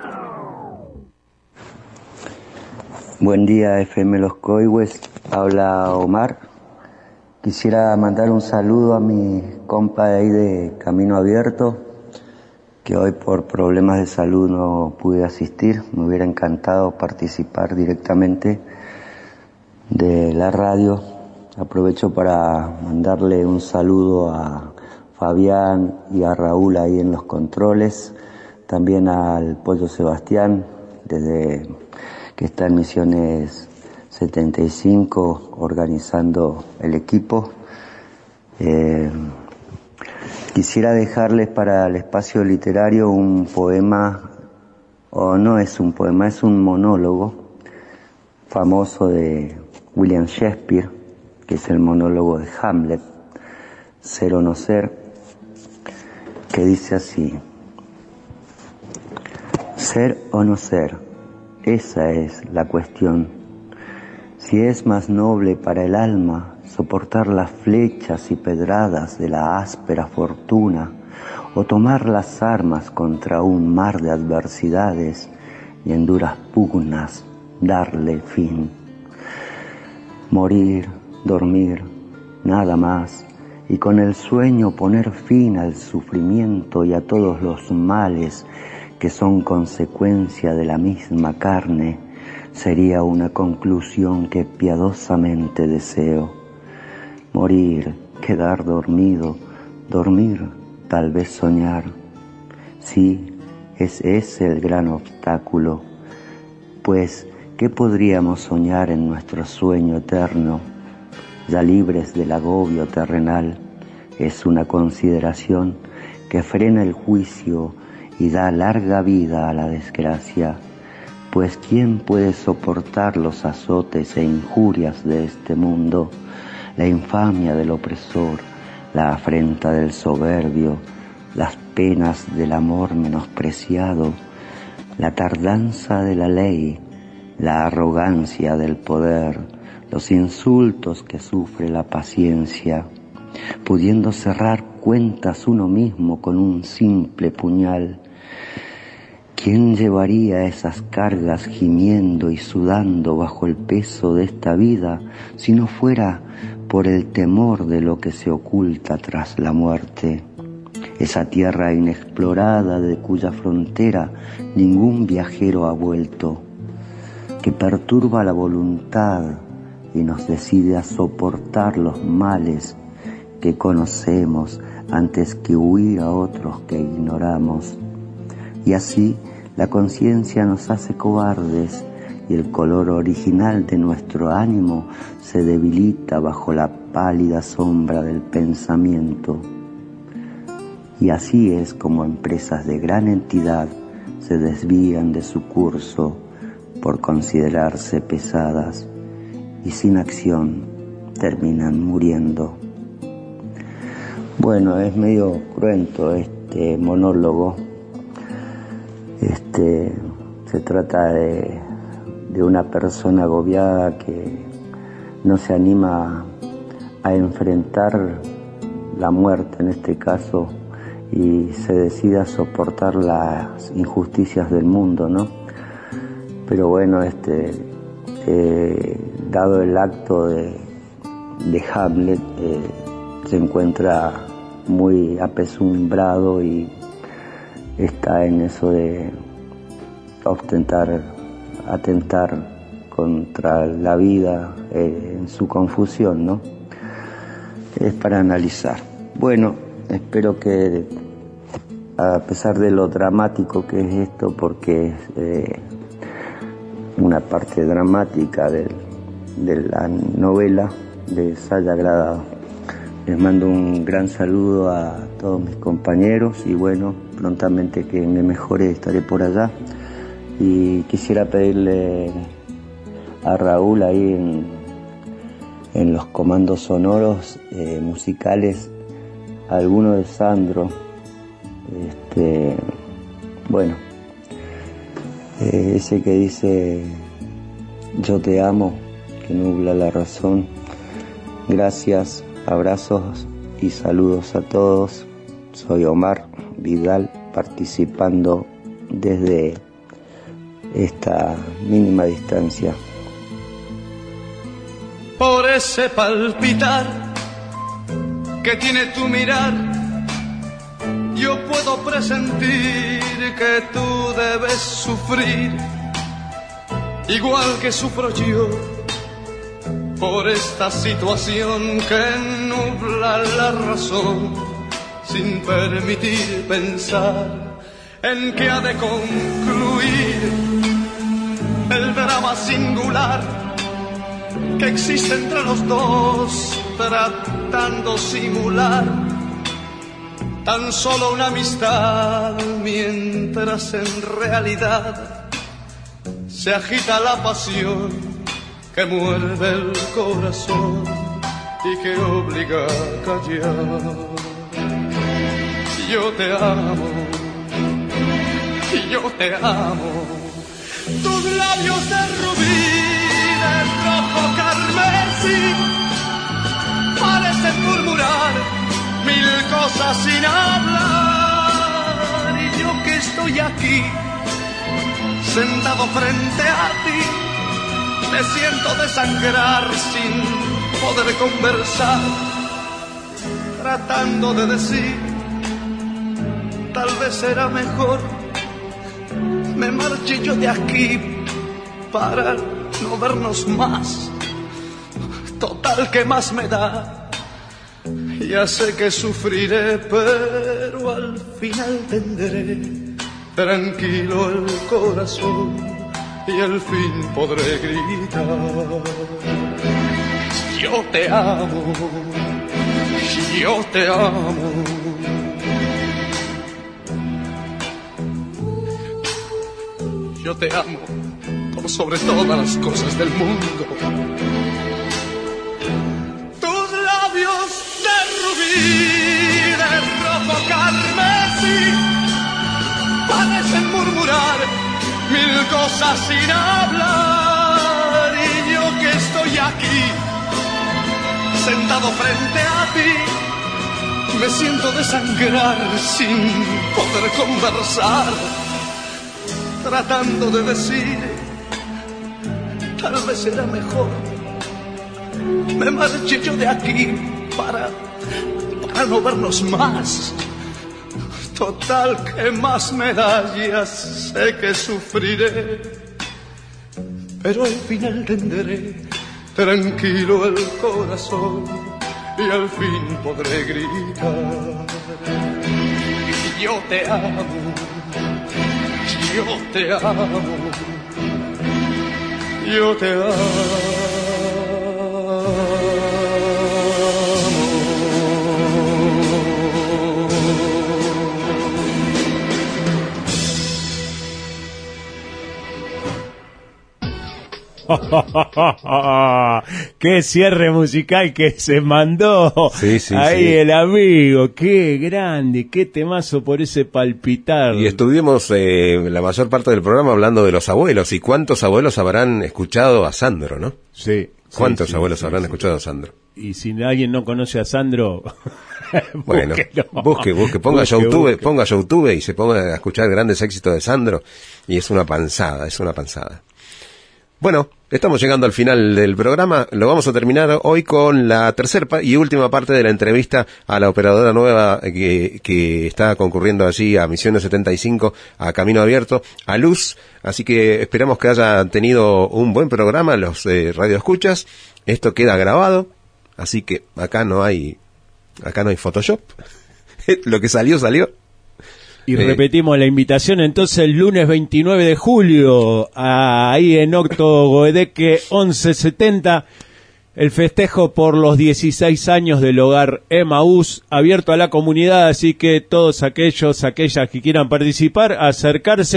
Buen día, F M Los Coihues, habla Omar. Quisiera mandar un saludo a mi compa de ahí de Camino Abierto, que hoy por problemas de salud no pude asistir. Me hubiera encantado participar directamente de la radio. Aprovecho para mandarle un saludo a Fabián y a Raúl ahí en los controles, también al Pollo Sebastián, desde que está en Misiones setenta y cinco organizando el equipo. Eh, quisiera dejarles para el espacio literario un poema, o no es un poema, es un monólogo famoso de William Shakespeare, que es el monólogo de Hamlet, Ser o no ser, que dice así: ser o no ser, esa es la cuestión. Si es más noble para el alma soportar las flechas y pedradas de la áspera fortuna, o tomar las armas contra un mar de adversidades y en duras pugnas darle fin. Morir, dormir, nada más, y con el sueño poner fin al sufrimiento y a todos los males que son consecuencia de la misma carne, sería una conclusión que piadosamente deseo. Morir, quedar dormido, dormir, tal vez soñar. Sí, es ese el gran obstáculo, pues ¿qué podríamos soñar en nuestro sueño eterno? Ya libres del agobio terrenal, es una consideración que frena el juicio y da larga vida a la desgracia, pues ¿quién puede soportar los azotes e injurias de este mundo, la infamia del opresor, la afrenta del soberbio, las penas del amor menospreciado, la tardanza de la ley, la arrogancia del poder, los insultos que sufre la paciencia, pudiendo cerrar cuentas uno mismo con un simple puñal? ¿Quién llevaría esas cargas gimiendo y sudando bajo el peso de esta vida si no fuera por el temor de lo que se oculta tras la muerte? Esa tierra inexplorada de cuya frontera ningún viajero ha vuelto, que perturba la voluntad y nos decide a soportar los males que conocemos antes que huir a otros que ignoramos. Y así la conciencia nos hace cobardes y el color original de nuestro ánimo se debilita bajo la pálida sombra del pensamiento. Y así es como empresas de gran entidad se desvían de su curso por considerarse pesadas y sin acción terminan muriendo. Bueno, es medio cruento este monólogo. Este, se trata de, de una persona agobiada que no se anima a enfrentar la muerte en este caso y se decide a soportar las injusticias del mundo, ¿no? Pero bueno, este, eh, dado el acto de, de Hamlet, eh, se encuentra muy apesumbrado y está en eso de ostentar, atentar contra la vida eh, en su confusión, ¿no? Es para analizar. Bueno, espero que a pesar de lo dramático que es esto, porque es eh, una parte dramática de, de la novela, les haya agradado. Les mando un gran saludo a todos mis compañeros y bueno, prontamente que me mejore estaré por allá y quisiera pedirle a Raúl ahí en, en los comandos sonoros eh, musicales alguno de Sandro. Este, bueno, eh, ese que dice yo te amo, que nubla la razón. Gracias, abrazos y saludos a todos. Soy Omar Vidal, participando desde esta mínima distancia. Por ese palpitar que tiene tu mirar, yo puedo presentir que tú debes sufrir, igual que sufro yo, por esta situación que nubla la razón, sin permitir pensar en que ha de concluir el drama singular que existe entre los dos, tratando simular tan solo una amistad, mientras en realidad se agita la pasión que muerde el corazón y que obliga a callar. Yo te amo, yo te amo, tus labios de rubí, de rojo carmesí, parecen murmurar mil cosas sin hablar, y yo que estoy aquí, sentado frente a ti, me siento desangrar sin poder conversar, tratando de decir, tal vez será mejor me marche yo de aquí para no vernos más. Total, ¿qué más me da? Ya sé que sufriré, pero al final tendré tranquilo el corazón y al fin podré gritar. Yo te amo, yo te amo. Yo te amo por sobre todas las cosas del mundo. Tus labios de rubí, de rojo carmesí, parecen murmurar mil cosas sin hablar, y yo que estoy aquí, sentado frente a ti, me siento desangrar sin poder conversar, tratando de decir, tal vez será mejor me marche yo de aquí para, para no vernos más. Total, ¿qué más me da? Ya sé que sufriré, pero al final tendré tranquilo el corazón y al fin podré gritar. Yo te amo, yo te amo, yo te amo. Qué cierre musical que se mandó. Sí, sí, ahí sí. El amigo, qué grande, qué temazo por ese palpitar. Y estuvimos eh, la mayor parte del programa hablando de los abuelos y cuántos abuelos habrán escuchado a Sandro, ¿no? Sí. ¿Cuántos sí, abuelos sí, habrán sí. escuchado a Sandro? Y si alguien no conoce a Sandro, bueno, busque, busque, ponga busque, YouTube, busque. ponga YouTube y se ponga a escuchar grandes éxitos de Sandro y es una panzada, es una panzada. Bueno, estamos llegando al final del programa. Lo vamos a terminar hoy con la tercera y última parte de la entrevista a la operadora nueva que, que está concurriendo allí a Misiones setenta y cinco, a Camino Abierto, a Luz. Así que esperamos que hayan tenido un buen programa los eh, radioescuchas. Esto queda grabado, así que acá no hay, acá no hay Photoshop. Lo que salió, salió. Y Eh, repetimos la invitación entonces el lunes veintinueve de julio, ahí en Octo Goedeque once setenta, el festejo por los dieciséis años del hogar Emaús, abierto a la comunidad, así que todos aquellos, aquellas que quieran participar, acercarse,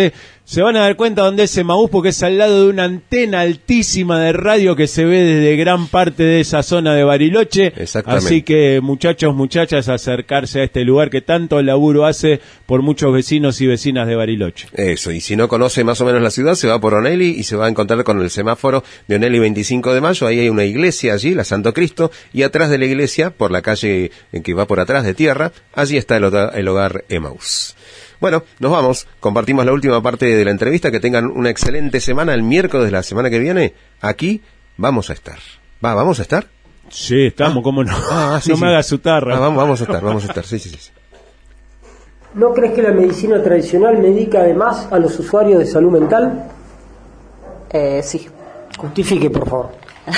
Se van a dar cuenta dónde es Emaús, porque es al lado de una antena altísima de radio que se ve desde gran parte de esa zona de Bariloche. Exactamente. Así que, muchachos, muchachas, acercarse a este lugar que tanto laburo hace por muchos vecinos y vecinas de Bariloche. Eso, y si no conoce más o menos la ciudad, se va por Onelli y se va a encontrar con el semáforo de Onelli veinticinco de mayo. Ahí hay una iglesia allí, la Santo Cristo, y atrás de la iglesia, por la calle en que va por atrás de tierra, allí está el hogar, el hogar Emaús. Bueno, nos vamos, compartimos la última parte de la entrevista, que tengan una excelente semana. El miércoles de la semana que viene, aquí vamos a estar. ¿Va, vamos a estar? Sí, estamos, ah, ¿cómo no? Ah, sí, no sí. me hagas su tarra. Ah, vamos, vamos a estar, vamos a estar, sí, sí, sí. ¿No crees que la medicina tradicional medica además a los usuarios de salud mental? Eh, sí. Justifique, por favor.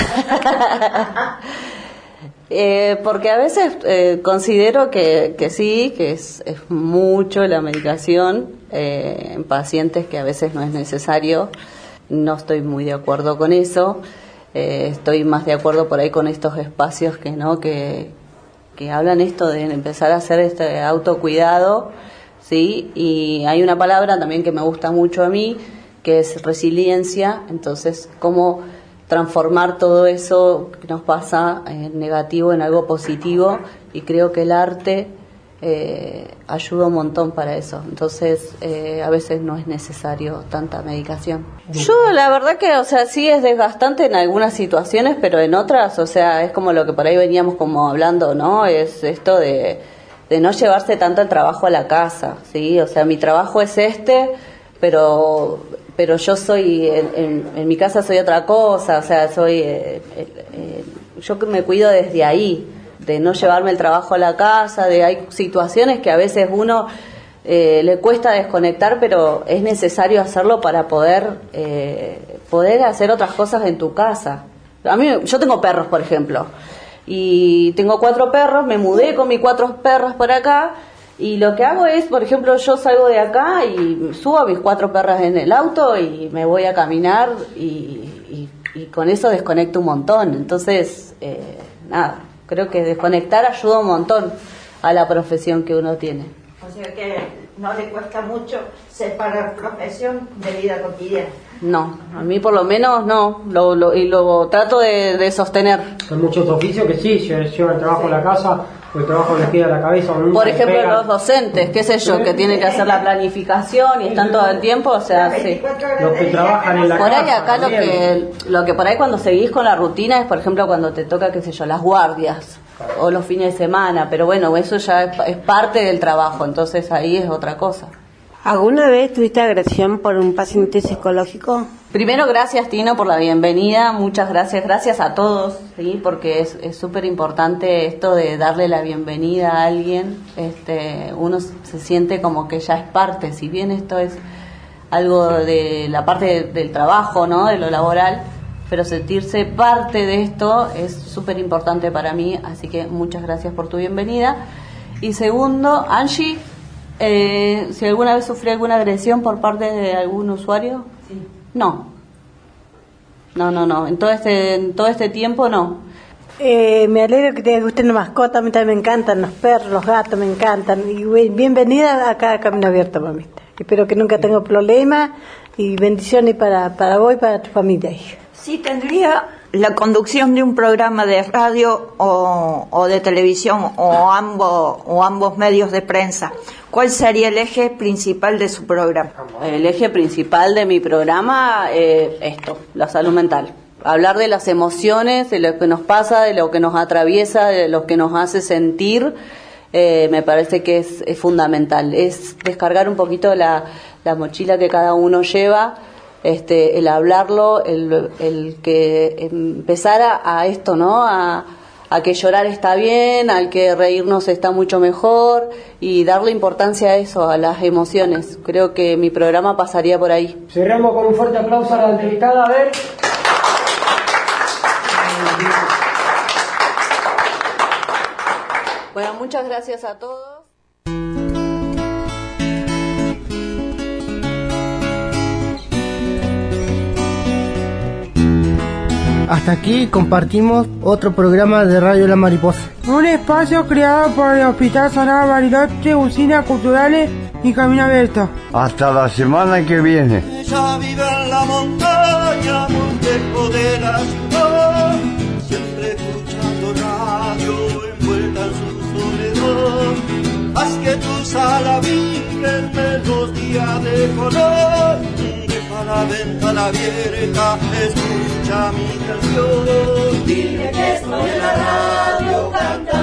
Eh, porque a veces eh, considero que, que sí, que es, es mucho la medicación eh, en pacientes que a veces no es necesario. No estoy muy de acuerdo con eso. Eh, estoy más de acuerdo por ahí con estos espacios que no que, que hablan esto de empezar a hacer este autocuidado, ¿sí? Y hay una palabra también que me gusta mucho a mí, que es resiliencia. Entonces, ¿cómo transformar todo eso que nos pasa en negativo en algo positivo? Y creo que el arte eh, ayuda un montón para eso. Entonces eh, a veces no es necesario tanta medicación. Yo la verdad que, o sea, sí es desgastante en algunas situaciones, pero en otras, o sea, es como lo que por ahí veníamos como hablando, ¿no? Es esto de, de no llevarse tanto el trabajo a la casa, ¿sí? O sea, mi trabajo es este, pero pero yo soy, en, en, en mi casa soy otra cosa, o sea, soy, eh, eh, yo me cuido desde ahí, de no llevarme el trabajo a la casa, de hay situaciones que a veces uno eh, le cuesta desconectar, pero es necesario hacerlo para poder, eh, poder hacer otras cosas en tu casa. A mí, yo tengo perros, por ejemplo, y tengo cuatro perros, me mudé con mis cuatro perros por acá. Y lo que hago es, por ejemplo, yo salgo de acá y subo a mis cuatro perras en el auto y me voy a caminar y, y, y con eso desconecto un montón. Entonces, eh, nada, creo que desconectar ayuda un montón a la profesión que uno tiene. O sea que no le cuesta mucho separar profesión de vida cotidiana. No, a mí por lo menos no, lo, lo, y lo trato de, de sostener. Hay muchos oficios que sí, llevan el trabajo a la casa, o el trabajo les queda a la cabeza. Por ejemplo, los docentes, qué sé yo, que tienen que hacer la planificación y están todo el tiempo, o sea, sí. Los que trabajan en la por casa. Por ahí acá lo que, lo que por ahí cuando seguís con la rutina es, por ejemplo, cuando te toca, qué sé yo, las guardias o los fines de semana, pero bueno, eso ya es, es parte del trabajo, entonces ahí es otra cosa. ¿Alguna vez tuviste agresión por un paciente psicológico? Primero, gracias, Tino, por la bienvenida. Muchas gracias. Gracias a todos, ¿sí? Porque es súper importante esto de darle la bienvenida a alguien. Este, uno se siente como que ya es parte. Si bien esto es algo de la parte de, del trabajo, ¿no? De lo laboral, pero sentirse parte de esto es súper importante para mí. Así que muchas gracias por tu bienvenida. Y segundo, Angie, Eh, si alguna vez sufrí alguna agresión por parte de algún usuario, sí. no, no, no, no, en todo este, en todo este tiempo no. Eh, me alegro que te gusten las mascotas, a mí también me encantan los perros, los gatos, me encantan. Y bienvenida acá a Camino Abierto, mamita. Espero que nunca tenga problemas y bendiciones para, para vos y para tu familia, hija. Sí, tendría la conducción de un programa de radio o, o de televisión o ambos, o ambos medios de prensa. ¿Cuál sería el eje principal de su programa? El eje principal de mi programa es eh, esto, la salud mental. Hablar de las emociones, de lo que nos pasa, de lo que nos atraviesa, de lo que nos hace sentir, eh, me parece que es, es fundamental. Es descargar un poquito la, la mochila que cada uno lleva, este, el hablarlo, el, el que empezar a, a esto, ¿no? A, a que llorar está bien, al que reírnos está mucho mejor y darle importancia a eso, a las emociones. Creo que mi programa pasaría por ahí. Cerramos con un fuerte aplauso a la entrevistada, a ver. Bueno, muchas gracias a todos. Hasta aquí compartimos otro programa de Radio La Mariposa. Un espacio creado por el Hospital Sagrado Bariloche, Usinas Culturales y camino abierto. Hasta la semana que viene. Ella vive en la montaña, muy lejos de la ciudad, siempre escuchando radio, envuelta en su soledad. Haz que tu sala vibre en melodía de color, deja la ventana abierta, escucha mi canción. Dile que estoy en la radio cantando.